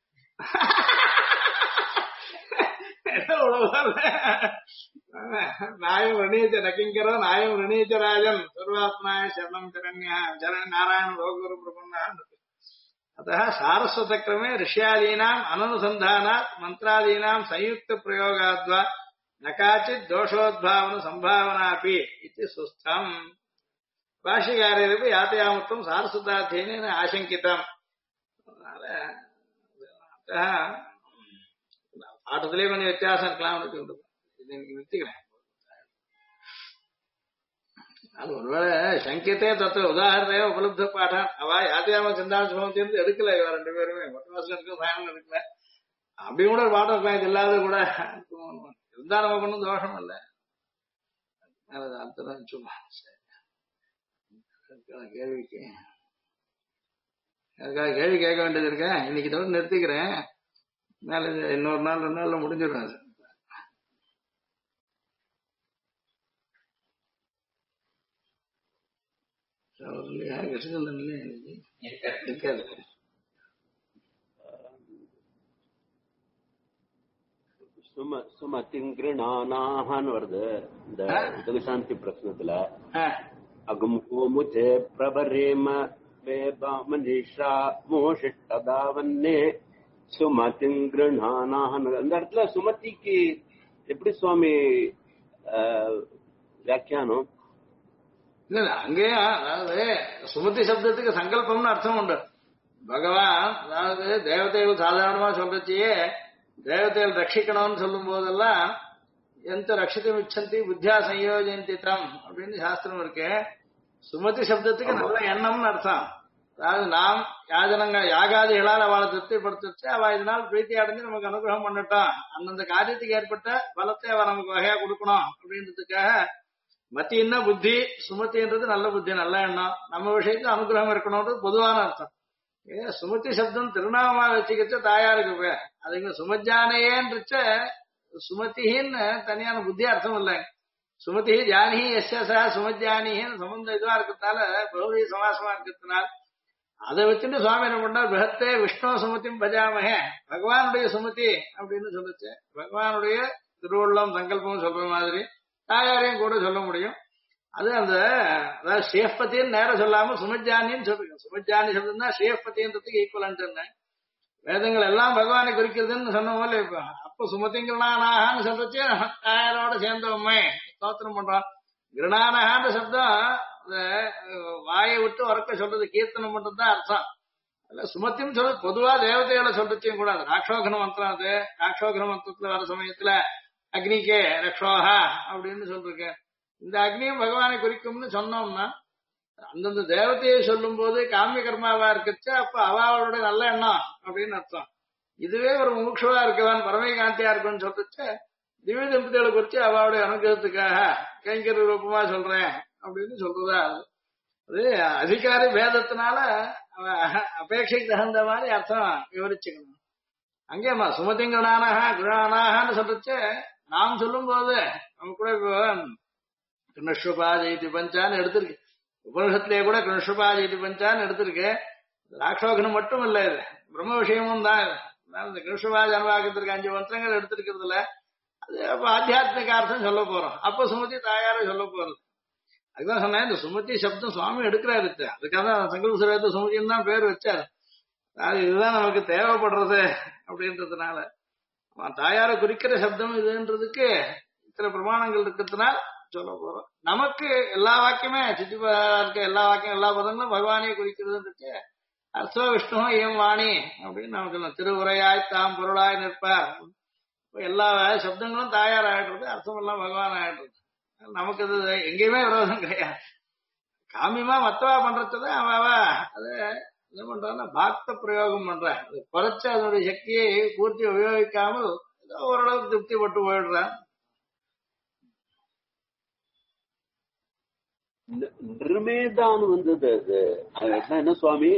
नायं वृणीच न किङ्करो नायं वृणीच राजन् सर्वात्माय शरणं शरण्यः नारायण भोगुरु प्रपन्नः. अतः सारस्वतक्रमे ऋष्यादीनाम् अननुसन्धानात् मन्त्रादीनाम् संयुक्त प्रयोगाद्वा न काचित् दोषोद्भावन सम्भावनापि इति सुस्थम्. भाष्यकारेरपि यातयामत्वं सारस्वताध्ययनेन आशङ्कितम्. अतः पाठத்திலே கொஞ்சம் வித்தியாசம் இருக்கலாம். இது எனக்கு நிறுத்திக்கிறேன். அது ஒருவேளை சங்கியத்தே தத்துவ உதாரணத்தையே உபலப்த பாடம் அவ யாத்தியாம சிந்தான சுமத்திலிருந்து எடுக்கல. இவ ரெண்டு பேருமே மொத்த மாசம் எடுக்க சாயனம் எடுக்கல. அப்படி கூட ஒரு பாடம் இருக்கலாம். இது இல்லாத கூட இருந்தா நமக்கு ஒன்றும் தோஷம் இல்லை. அர்த்தம் சும்மா கேள்விக்கு அதுக்காக கேள்வி கேட்க வேண்டியது இருக்கேன். இன்னைக்கு தவிர நிறுத்திக்கிறேன். மேல இன்னொரு நாள் 2 நாள்ல முடிஞ்சிடும். அது இருக்காது. சுமதிங்கிருணானான்னு வருது இந்த உதகசாந்தி பிரச்சனத்துல. அகம்கோ முஜே பிரபரேம வேபாமனிஷா மோஷிஷ்டதாவன்னே சுமதிங்கிருணானான்னு அந்த இடத்துல சுமதிக்கு எப்படி சுவாமி வியாக்கியானம்? இல்ல அங்கேயே அதாவது சுமதி சப்தத்துக்கு சங்கல்பம்னு அர்த்தம் உண்டு. பகவான் அதாவது தேவதைகள் சாதாரணமா சொல்றச்சியே தேவதைகள் ரட்சிக்கணும்னு சொல்லும் போதெல்லாம் எந்த ரட்சிதம் இச்சந்தி புத்தியா சயோஜந்தி தம் அப்படின்னு சாஸ்திரம் இருக்கு. சுமதி சப்தத்துக்கு நல்ல எண்ணம்னு அர்த்தம். அதாவது நாம் யாகாதிகளால் அவளை திருப்திப்படுத்தி அவ இதனால் பிரீத்தி அடைஞ்சு நமக்கு அனுகிரகம் பண்ணட்டும், அந்தந்த காரியத்துக்கு ஏற்பட்ட பலத்தை அவ நமக்கு வகையா கொடுக்கணும் அப்படின்றதுக்காக மத்தின்னா புத்தி, சுமத்தின்றது நல்ல புத்தி நல்ல எண்ணம், நம்ம விஷயத்துல அனுகிரகம் இருக்கணும்ன்றது பொதுவான அர்த்தம். சுமதி சப்தம் திருநாமமா வச்சுக்கிச்ச தாயாருக்கு பேர். அதுங்க சுமஜானையேன்றச்ச சுமதின்னு தனியான புத்தி அர்த்தம் இல்லை. சுமதி ஜானி எஸ்யா சுமஜானின்னு சம்பந்தம் இதுவா இருக்கிறதுனால பகுதி சமாசமா இருக்கிறதுனால அதை வச்சுட்டு சுவாமி என்ன பண்ணார், பிரகத்தே விஷ்ணு சுமதியும் பஜாமகே, பகவானுடைய சுமதி அப்படின்னு சொல்லுச்சு. பகவானுடைய திருவுள்ளம் சங்கல்பம் சொல்ற மாதிரி தாயாரையும் கூட சொல்ல முடியும். அது அந்த அதாவது ஸ்ரீஹப்பத்தின்னு நேரம் சொல்லாம சுமஜானின்னு சொல்றீங்க. சுமஜானி சொல்றதுன்னா ஸ்ரீஹப்பத்தின்றதுக்கு ஈக்குவலன்ட் சொன்னேன். வேதங்கள் எல்லாம் பகவானை குறிக்கிறதுன்னு சொன்ன போல இப்ப அப்ப சுமதிங்களானாகான்னு சொல்றச்சு தாயாரோட சேர்ந்தவம்மை ஸ்தோத்திரம் பண்றோம். கிருணானகான்ற சப்தம் அந்த வாயை விட்டு உறக்க சொல்றது, கீர்த்தனம் பண்றதுதான் அர்த்தம். அல்ல சுமத்தின்னு சொல்றது பொதுவா தேவதைகளை சொல்றதையும் கூட. அது ராட்சோகன மந்திரம். அது ராட்சோகன மந்திரத்துல வர சமயத்துல அக்னிக்கே ரக்ஷோஹா அப்படின்னு சொல்லிருக்கேன். இந்த அக்னியும் பகவானை குறிக்கும்னு சொன்னோம்னா அந்தந்த தேவதையை சொல்லும் போது காமிய கர்மாவா இருக்குச்சு, அப்ப அவளுடைய நல்ல எண்ணம் அப்படின்னு அர்த்தம். இதுவே ஒரு முமுட்சுவா இருக்கவன் பரமை காந்தியா இருக்குன்னு சொல்லிச்சு திவ்ய தம்பதிகளை குறிச்சு அவளுடைய அனுகிரகத்துக்காக கைங்கர ரூபமா சொல்றேன் அப்படின்னு சொல்றதா. அது அதிகாரி பேதத்தினால அபேட்சைக்கு தகுந்த மாதிரி அர்த்தம் விவரிச்சுக்கணும். அங்கேமா சுமதிங்களானாக குணானாகன்னு சொல்லிச்சு நாம் சொல்லும் போது நம்ம கூட இப்போ கிருஷ்ணபா ஜெயிதி பஞ்சான்னு எடுத்திருக்கு. உபனிஷத்திலேயே கூட கிருஷ்ணபா ஜெயிதி பஞ்சான்னு எடுத்திருக்கு. ராட்சோகனம் மட்டும் இல்ல, இது பிரம்ம விஷயமும் தான். இந்த கிருஷ்ணபா ஜனவாக்கத்திற்கு 5 மந்திரங்கள் எடுத்திருக்கிறதுல அது அப்ப ஆத்தியாத்மிக அர்த்தம் சொல்ல போறோம். அப்ப சுமதி தாயார சொல்ல போறது. அதுதான் சொன்னேன், இந்த சுமதி சப்தம் சுவாமி எடுக்கிறாரு. அதுக்காக தான் சங்கல்ப சுரேத்த சுமதின்னு தான் பேர் வச்சாரு. அது இதுதான் நமக்கு தேவைப்படுறது அப்படின்றதுனால தாயார குறிக்கிற சப்தம் இதுன்றதுக்கு இத்தனை பிரமாணங்கள் இருக்கிறதுனால சொல்ல போறோம். நமக்கு எல்லா வாக்கியமே சித்திபா இருக்க எல்லா வாக்கியம் எல்லா பதங்களும் பகவானே குறிக்கிறதுக்கு அர்த்தோ விஷ்ணு ஏம் வாணி அப்படின்னு நமக்கு சொல்லணும். திருவுரையாய் தாம் பொருளாய் நிற்பார். எல்லா சப்தங்களும் தாயார் ஆயிடுறது, அர்த்தம் எல்லாம் பகவான் ஆயிடுறது. நமக்கு அது எங்கேயுமே விரோதம் கிடையாது. காமியமா மத்தவா பண்றதுதான் அவ அதை என்ன பண்றான்னா பாக்த பிரயோகம் பண்ற, குறைச்சு அதனுடைய சக்தியை பூர்த்தி உபயோகிக்காமல் ஏதோ ஓரளவுக்கு திருப்திப்பட்டு போயிடுறான். நிர்மேதான் வந்தது. அது என்ன சுவாமி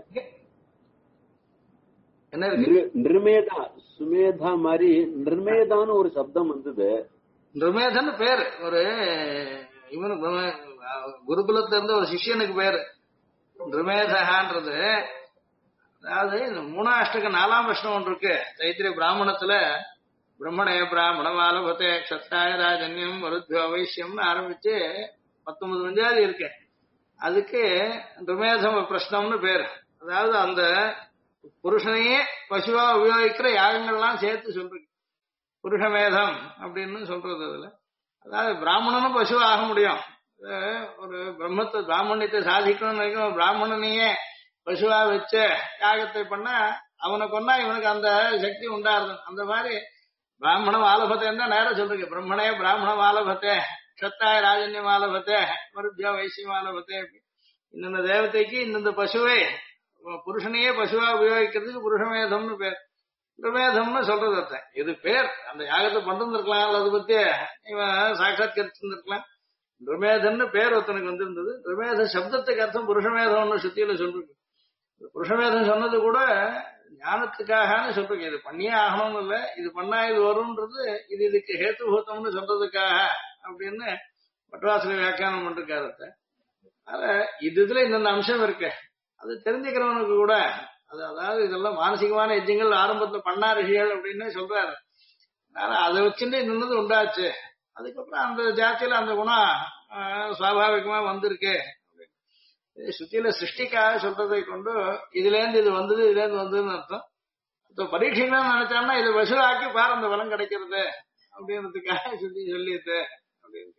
என்ன இருக்கு? நிர்மேதா சுமேதா மாதிரி நிர்மேதான்னு ஒரு சப்தம் வந்தது. நிர்மேதன் பேரு ஒரு இவனுக்கு குருகுலத்துல இருந்து ஒரு சிஷியனுக்கு பேரு நிர்மேதகான்றது. அதாவது இந்த 3 4 வருஷம் ஒன்று இருக்கு. தைத்திரிய பிராமணத்துல பிரம்மணே பிராமணமாலபத்தே க்ஷத்ராய ராஜன்யம் வருத்யோ வைசியம்னு ஆரம்பிச்சு 19 பஞ்சாதி இருக்கு. அதுக்கு நிர்மேதம் பிரஷ்னம்னு பேரு. அதாவது அந்த புருஷனையே பசுவா உபயோகிக்கிற யாகங்கள்லாம் சேர்த்து சொல்றது புருஷமேதம் அப்படின்னு சொல்றது. அதுல அதாவது பிராமணனும் பசுவா ஆக முடியும். ஒரு பிரம்மத்தை பிராமணியத்தை சாதிக்கணும், பிராமணனையே பசுவா வச்ச யாகத்தை பண்ணா அவனை கொன்னா இவனுக்கு அந்த சக்தி உண்டாருது. அந்த மாதிரி பிராமணம் ஆலபத்தேன்னு தான் நேரம் சொல்றீங்க. பிரம்மணே பிராமணம் ஆலபத்தே க்ஷத்ராய ராஜன்யம் ஆலபத்தே மருத்யா வைசியம் ஆலபத்தே. இந்தந்த தேவதைக்கு இந்தந்த பசுவை புருஷனையே பசுவா உபயோகிக்கிறதுக்கு புருஷமேதம்னு பேர். நிர்மேதம்னு சொல்றது அர்த்தம். இது பேர் அந்த யாகத்தை பண்ணிருந்திருக்கலாம், அல்லது பத்தி இவன் சாட்சாத்கரிச்சிருந்திருக்கலாம். நிர்மேதம்னு பேர் ஒருத்தனுக்கு வந்திருந்தது. நிர்மேத சப்தத்துக்கு அர்த்தம் புருஷமேதம்னு சுத்தியில சொல்றது. புருஷமேதம் சொன்னது கூட ஞானத்துக்காகனு சொல்றீங்க. இது பண்ணியே ஆகணும்னு இல்ல, இது பண்ணா இது வரும்ன்றது இது இதுக்கு ஹேத்துபூத்தம்னு சொல்றதுக்காக அப்படின்னு பட்வாசல வியாக்கியானம் பண்ணிருக்காரு. அத இதுல இந்த அம்சம் இருக்கு, அது தெரிஞ்சுக்கிறவனுக்கு கூட அது அதாவது இதெல்லாம் மானசிகமான எஜ்ஜங்கள் ஆரம்பத்துல பண்ணா ரிஷிகள் அப்படின்னு சொல்றாரு. அதை வச்சுட்டு நின்னது உண்டாச்சு. அதுக்கப்புறம் அந்த ஜாத்தியில அந்த குணம் சுவாபாவிகமா வந்திருக்கு. சுத்தியில சிருஷ்டிக்காக சொல்றதை கொண்டு இதுல இருந்து இது வந்தது, இதுல இருந்து வந்ததுன்னு அர்த்தம். பரீட்சைலாம் நினைச்சான்னா இது வசூலாக்கி பாரு அந்த பலம் கிடைக்கிறது அப்படின்றதுக்காக சொல்லிட்டு அப்படின்னு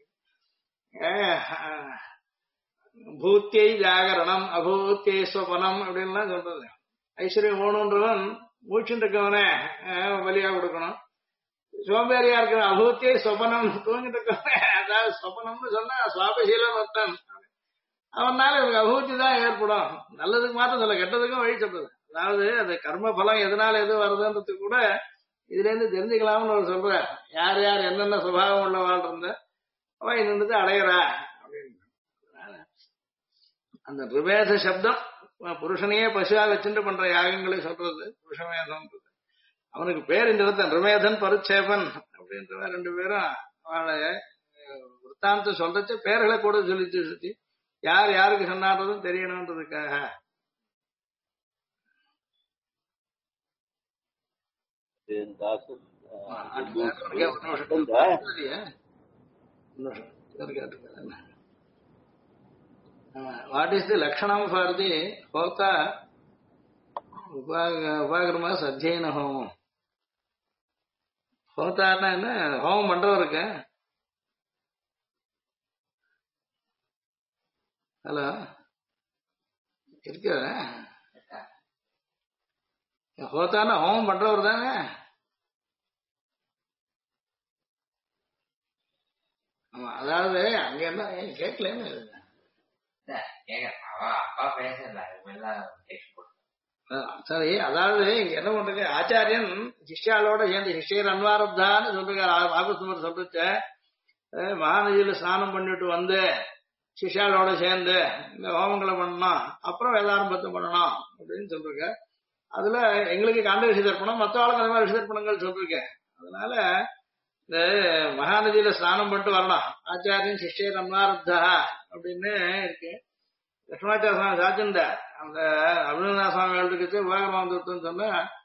பூத்தியை ஜாகரணம் அபூத்தியை ஸ்வபனம் அப்படின்லாம் சொல்றது. ஐஸ்வர்யம் வேணுன்றவன் மூச்சுன்னு இருக்கவனே பலியா கொடுக்கணும். சோம்பேறியா இருக்கிற அபூத்தியை ஸ்வபனம் தூங்கிட்டு இருக்கவனே, அதாவது ஸ்வபனம்னு சொன்னா சுவாபசீலம் அர்த்தம். அவனால இவங்க அபூத்தி தான் ஏற்படும். நல்லதுக்கு மாத்திரம் சொல்ல, கெட்டதுக்கும் வழி சொல்றது. அதாவது அந்த கர்ம பலம் எதனால எது வருதுன்றது கூட இதுல இருந்து தெரிஞ்சுக்கலாம்னு ஒரு சொல்ற. யார் யார் என்னென்ன சுபாவம் உள்ளவாள் இருந்த அவன் இன்னது அடையிறா அப்படின்னு. அந்த நிர்மேத சப்தம் புருஷனையே பசுவா வச்சுட்டு பண்ற யாகங்களை சொல்றது புருஷமேதம். அவனுக்கு பேர் இந்த இடத்துல நிர்மேதன் பருச்சேபன் அப்படின்ற 2 பேரும் அவளை விற்த்தாந்த சொல்றச்சு பேர்களை கூட சொல்லிச்சு சுத்தி யார் யாருக்கு சொன்னான்றதும் தெரியணும்ன்றதுக்காக தாசன் வாட் இஸ் தி லக்ஷணம் ஃபார் தி ஹோதா உபாகிரமாஸ் அத்தியன ஹோமம்? ஹோதான்னா என்ன? ஹோமம் பண்றவருக்கு. ஹலோ இருக்கு. ஹோதான்னா ஹோமம் பண்றவர் தானே? ஆமா, அதாவது அங்க என்ன கேட்கலன்னு சரி. அதாவது இங்க என்ன பண்றது, ஆச்சாரியன் சிஷ்யாலோட சேர்ந்து சிஷ்யர் அன்வாரப்தான்னு சொல்றாரு. ஆபஸ்தம்பர் சொல்லிச்ச மகாநதியில ஸ்நானம் பண்ணிட்டு வந்து சிஷ்யாலோட சேர்ந்து இந்த ஹோமங்களை பண்ணணும், அப்புறம் வேதாரம்பத்தை பண்ணணும் அப்படின்னு சொல்லிருக்க. அதுல எங்களுக்கு காண்ட ரிஷி தர்ப்பணம், மற்ற ஆளுக்கு அந்த மாதிரி ரிஷி தர்ப்பணங்கள் சொல்லிருக்கேன். அதனால இந்த மகாநதியில ஸ்நானம் பண்ணிட்டு வரணும், ஆச்சாரியன் சிஷ்யர் அன்வாரப்தா அப்படின்னு இருக்கு. லட்சுமாச்சார சுவாமி சாத்திருந்த அந்த அபிநந்தா சுவாமி வேலைக்கு உபாகரமாந்தத்துன்னு சொன்னா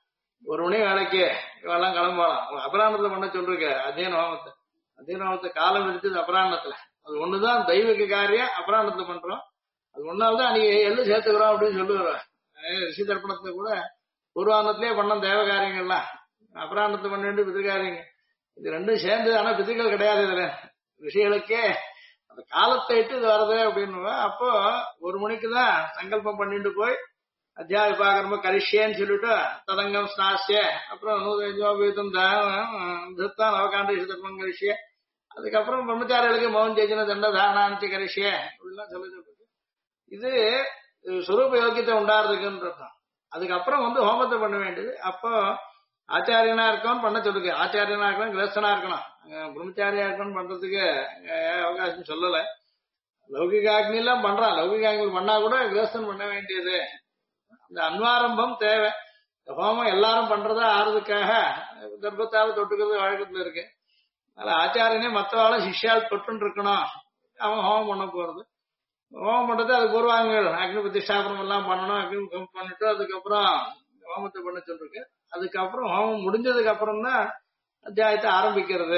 1 மணி வேலைக்கு இவெல்லாம் கிளம்பலாம். அபராணத்துல பண்ண சொல்லிருக்க அத்தியன ஹோமத்தை. அத்தியன ஹோமத்தை காலம் எடுத்தது அபராணத்துல. அது ஒண்ணுதான் தெய்வீக காரியம், அபராணத்துல பண்றோம். அது ஒன்னால்தான் அன்னைக்கு எள்ளு சேர்த்துக்கிறோம் அப்படின்னு சொல்லுவார். ரிஷி தர்ப்பணத்தை கூட பூர்வாந்தத்திலேயே பண்ணோம் தேவ காரியங்கள்லாம். அபராணத்தை பண்ண வேண்டிய பிதிர்காரியங்க இது ரெண்டும் சேர்ந்து. ஆனா பிதிர்கள் கிடையாது இதுல. ரிஷிகளுக்கே அந்த காலத்தை இட்டு இது வருது அப்படின்னு. அப்போ 1 மணிக்குதான் சங்கல்பம் பண்ணிட்டு போய் அத்தியாய விபாகரம கரிஷ்யன்னு சொல்லிட்டு ததங்கம் ஸ்நாசிய, அப்புறம் நூதம் திருத்தான் அவகாண்ட தர்மம் கரிஷ்ய, அதுக்கப்புறம் பிரம்மச்சாரிகளுக்கு மௌன் ஜெஜன தண்ட தாரணாந்தி கரிஷ்ய அப்படிலாம் சொல்லிட்டு இது சுரூப யோக்கியத்தை உண்டாடுறதுக்குன்னு. அதுக்கப்புறம் ஹோமத்தை பண்ண வேண்டியது. அப்போ ஆச்சாரியனா இருக்கணும் பண்ண சொல்லுங்க. ஆச்சாரியனா இருக்கணும், கிரஸ்தனா இருக்கணும். பிரம்மச்சாரியா இருக்கணும் பண்றதுக்கு அவகாசம் சொல்லல. லௌகிகாக்னி எல்லாம் பண்றான். லௌகிகாக்னி பண்ணா கூட கிரஸ்தன் பண்ண வேண்டியது. இந்த அன்வாரம்பம் தேவை. ஹோமம் எல்லாரும் பண்றதா ஆறுதுக்காக கர்ப்பத்தால தொட்டுக்கிறது வழக்கத்துல இருக்கு. அதனால ஆச்சாரியனே மற்றவாளும் சிஷ்யால் தொட்டு இருக்கணும். அவன் ஹோமம் பண்ண போறது. ஹோமம் பண்றது அது பூர்வாங்கங்கள் அக்னி பிரதிஷ்டாபனம் எல்லாம் பண்ணணும். அக்னி பண்ணிட்டு அதுக்கப்புறம் ஹோமத்தை பண்ண சொல்லிருக்கு. அதுக்கப்புறம் ஹோமம் முடிஞ்சதுக்கு அப்புறம் தான் அத்தியாயத்தை ஆரம்பிக்கிறது.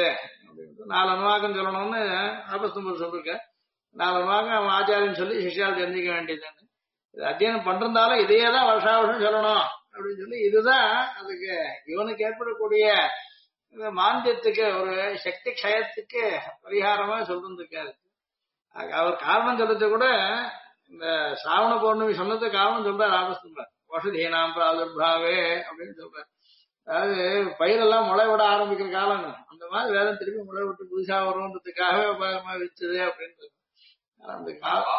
4 அனுவாகம் சொல்லணும்னு ஆபஸ்தம்பர் சொல்லிருக்க. 4 அனுவாகம் அவன் ஆச்சாரியன் சொல்லி சிஷ்யால் தெரிஞ்சுக்க வேண்டியது. இது அத்தியனம் பண்றதால இதையே தான் வருஷா வருஷம் சொல்லணும் அப்படின்னு சொல்லி இதுதான் அதுக்கு இவனுக்கு ஏற்படக்கூடிய மாந்தியத்துக்கு ஒரு சக்தி க்ஷயத்துக்கு பரிகாரமா சொல்லிருக்காரு. அவர் காரணம் சொல்றது கூட இந்த சாவண பௌர்ணமி சொன்னது காரணம் சொல்றாரு ஆபஸ்தம்பர். வசதீனாம் பிராதுர்பாவே அப்படின்னு சொல்றாரு. அதாவது பயிரெல்லாம் முளை விட ஆரம்பிக்கிற காலம் அந்த மாதிரி வேதம் திருப்பி முளை விட்டு புதுசா வரும்ன்றதுக்காகவே உபாயமா வச்சது அப்படின்னு. அந்த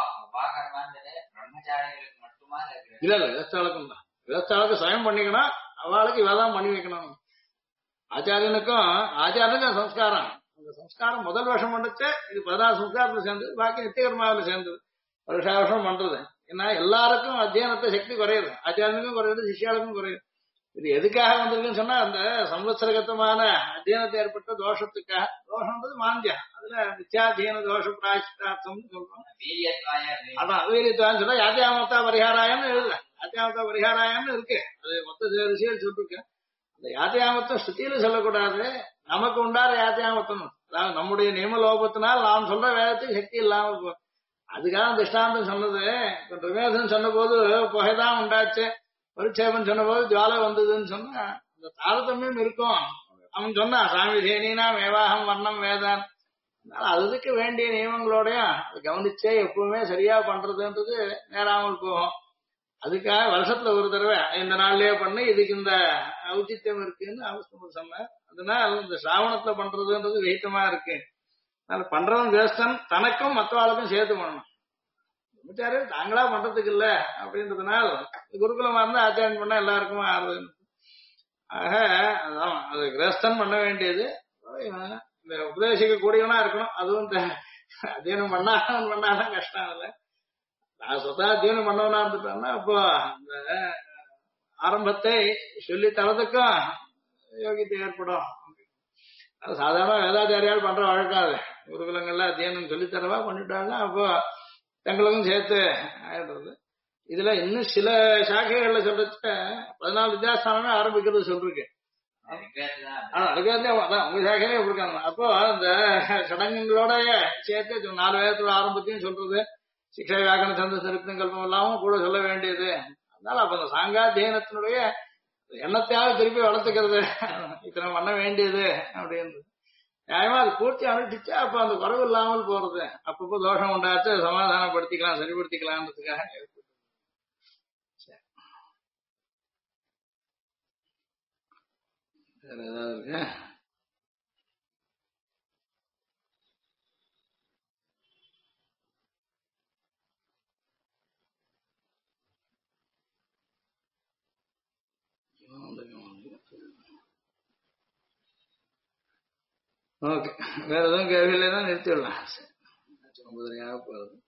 இல்ல இல்ல விவசாயக்கும் தான். விவசாயத்துக்கு சுயம் பண்ணிக்கணும், அவளுக்கு இவதான் பண்ணி வைக்கணும். ஆச்சாரியனுக்கும் சம்ஸ்காரம். அந்த சம்ஸ்காரம் முதல் வருஷம் பண்ணுச்சு. இது 16 சம்ஸ்காரத்துல சேர்ந்தது, பாக்கி நித்தியகர்மாவில சேர்ந்தது. வருஷா வருஷம் பண்றது. ஏன்னா எல்லாருக்கும் அத்தியானத்தை சக்தி குறையுது. ஆச்சாரியனுக்கும் குறையுது, சிஷ்யாளுக்கும் குறையுது. இது எதுக்காக வந்திருக்குன்னு சொன்னா அந்த சம்வத்சரகத்தமான அத்தியானத்தை ஏற்பட்ட தோஷத்துக்காக. தோஷம்ன்றது மாந்தியம். அதுல நித்தியாத்தியன தோஷ பிராயஷ்டார்த்தம் சொல்றோம். அதான் வீரியத்தான் சொல்ல யாத்தியாமத்தா பரிகாராயம்னு எழுதுறேன். யாத்தியாமத்தா பரிகாராயம்னு இருக்கு. அது மொத்த ரிஷிகள் சொல்லிருக்கேன். அந்த யாத்தியாமத்தம் ஸ்ருதியில சொல்லக்கூடாது, நமக்கு உண்டார யாத்தியாமத்தம். அதாவது நம்முடைய நியமலோபத்தினால் நாம் சொல்ற வேதத்துக்கு சக்தி இல்லாம இருக்கும். அதுக்காக திஷ்டாந்தம் சொன்னது. பிரமேசன் சொன்ன போது புகைதான் உண்டாச்சு, பரிட்சேபம் சொன்ன போது ஜுவாலை வந்ததுன்னு சொன்னா அந்த தாரதமியம் இருக்கும். அவன் சொன்னான் சாமி சேனினா மேவாகம் வர்ணம் வேதான். அதுக்கு வேண்டிய நியமங்களோடய கவனிச்சே எப்பவுமே சரியா பண்றதுன்றது நேராமல் போகும். அதுக்காக வருஷத்துல ஒரு தடவை இந்த நாள்லயே பண்ணி இதுக்கு இந்த ஔச்சித்யம் இருக்குன்னு அவசியம் சொன்னார். அதனால இந்த சிராவணத்துல பண்றதுன்றது விகிதமா இருக்கு. அதனால பண்றவன் கிரஸ்தன் தனக்கும் மற்றவாளுக்கும் சேர்த்து பண்ணணும். பிரம்மச்சாரியர் தாங்களா பண்றதுக்கு இல்ல அப்படின்றதுனால குருகுலமா இருந்தா ஆச்சாரம் பண்ணா எல்லாருக்குமே ஆறுது. ஆக அதான் அது கிரஸ்தன் பண்ண வேண்டியது. இந்த உபதேசிக்க கூடியவனா இருக்கணும். அதுவும் அத்தியனம் பண்ணாதான் கஷ்டம் இல்லை. நான் சொத்தா அத்தியனம் பண்ணவனா இருந்துட்டோம்னா அப்போ அந்த ஆரம்பத்தை சொல்லி தரதுக்கும் யோகியத்தை ஏற்படும். சாதாரண வேதாச்சாரியால் பண்ற வழக்காது. குருகுலங்கள்ல அத்தியனம் சொல்லித்தரவா பண்ணிட்டாங்கன்னா அப்போ தங்களுக்கும் சேர்த்து ஆயிடுறது. இதுல இன்னும் சில சாக்கைகள்ல சொல்றச்ச 14 வித்யாஸ்தானமே ஆரம்பிக்கிறது சொல்லிருக்கு. ஆனா அதுக்கு வந்து அதான் உங்க சாக்கையிலே கொடுக்காங்க. அப்போ அந்த சடங்குகளோட சேர்த்து 4 வேதத்தோட ஆரம்பத்தையும் சொல்றது, சிக்ஷா வியாக்கரண சந்த சரித்திரம் கல்பம் எல்லாமும் கூட சொல்ல வேண்டியது. அதனால அப்ப அந்த சாங்காத்தியனத்தினுடைய எண்ணத்தையாவது திருப்பி வளர்த்துக்கிறது இத்தனை பண்ண வேண்டியது அப்படின்னு நியாயமா அது பூர்த்தி அனுஷ்டிச்சா அப்ப அந்த குறவு இல்லாமல் போறது. அப்பப்போ தோஷம் உண்டாச்சு சமாதானப்படுத்திக்கலாம், சரிப்படுத்திக்கலாம்ன்றதுக்காக. வேற ஏதாவது இருக்கு? ஓகே, வேற எதுவும் கேள்வி இல்லைன்னா நிறுத்திடலாம். 9:30 போகுது.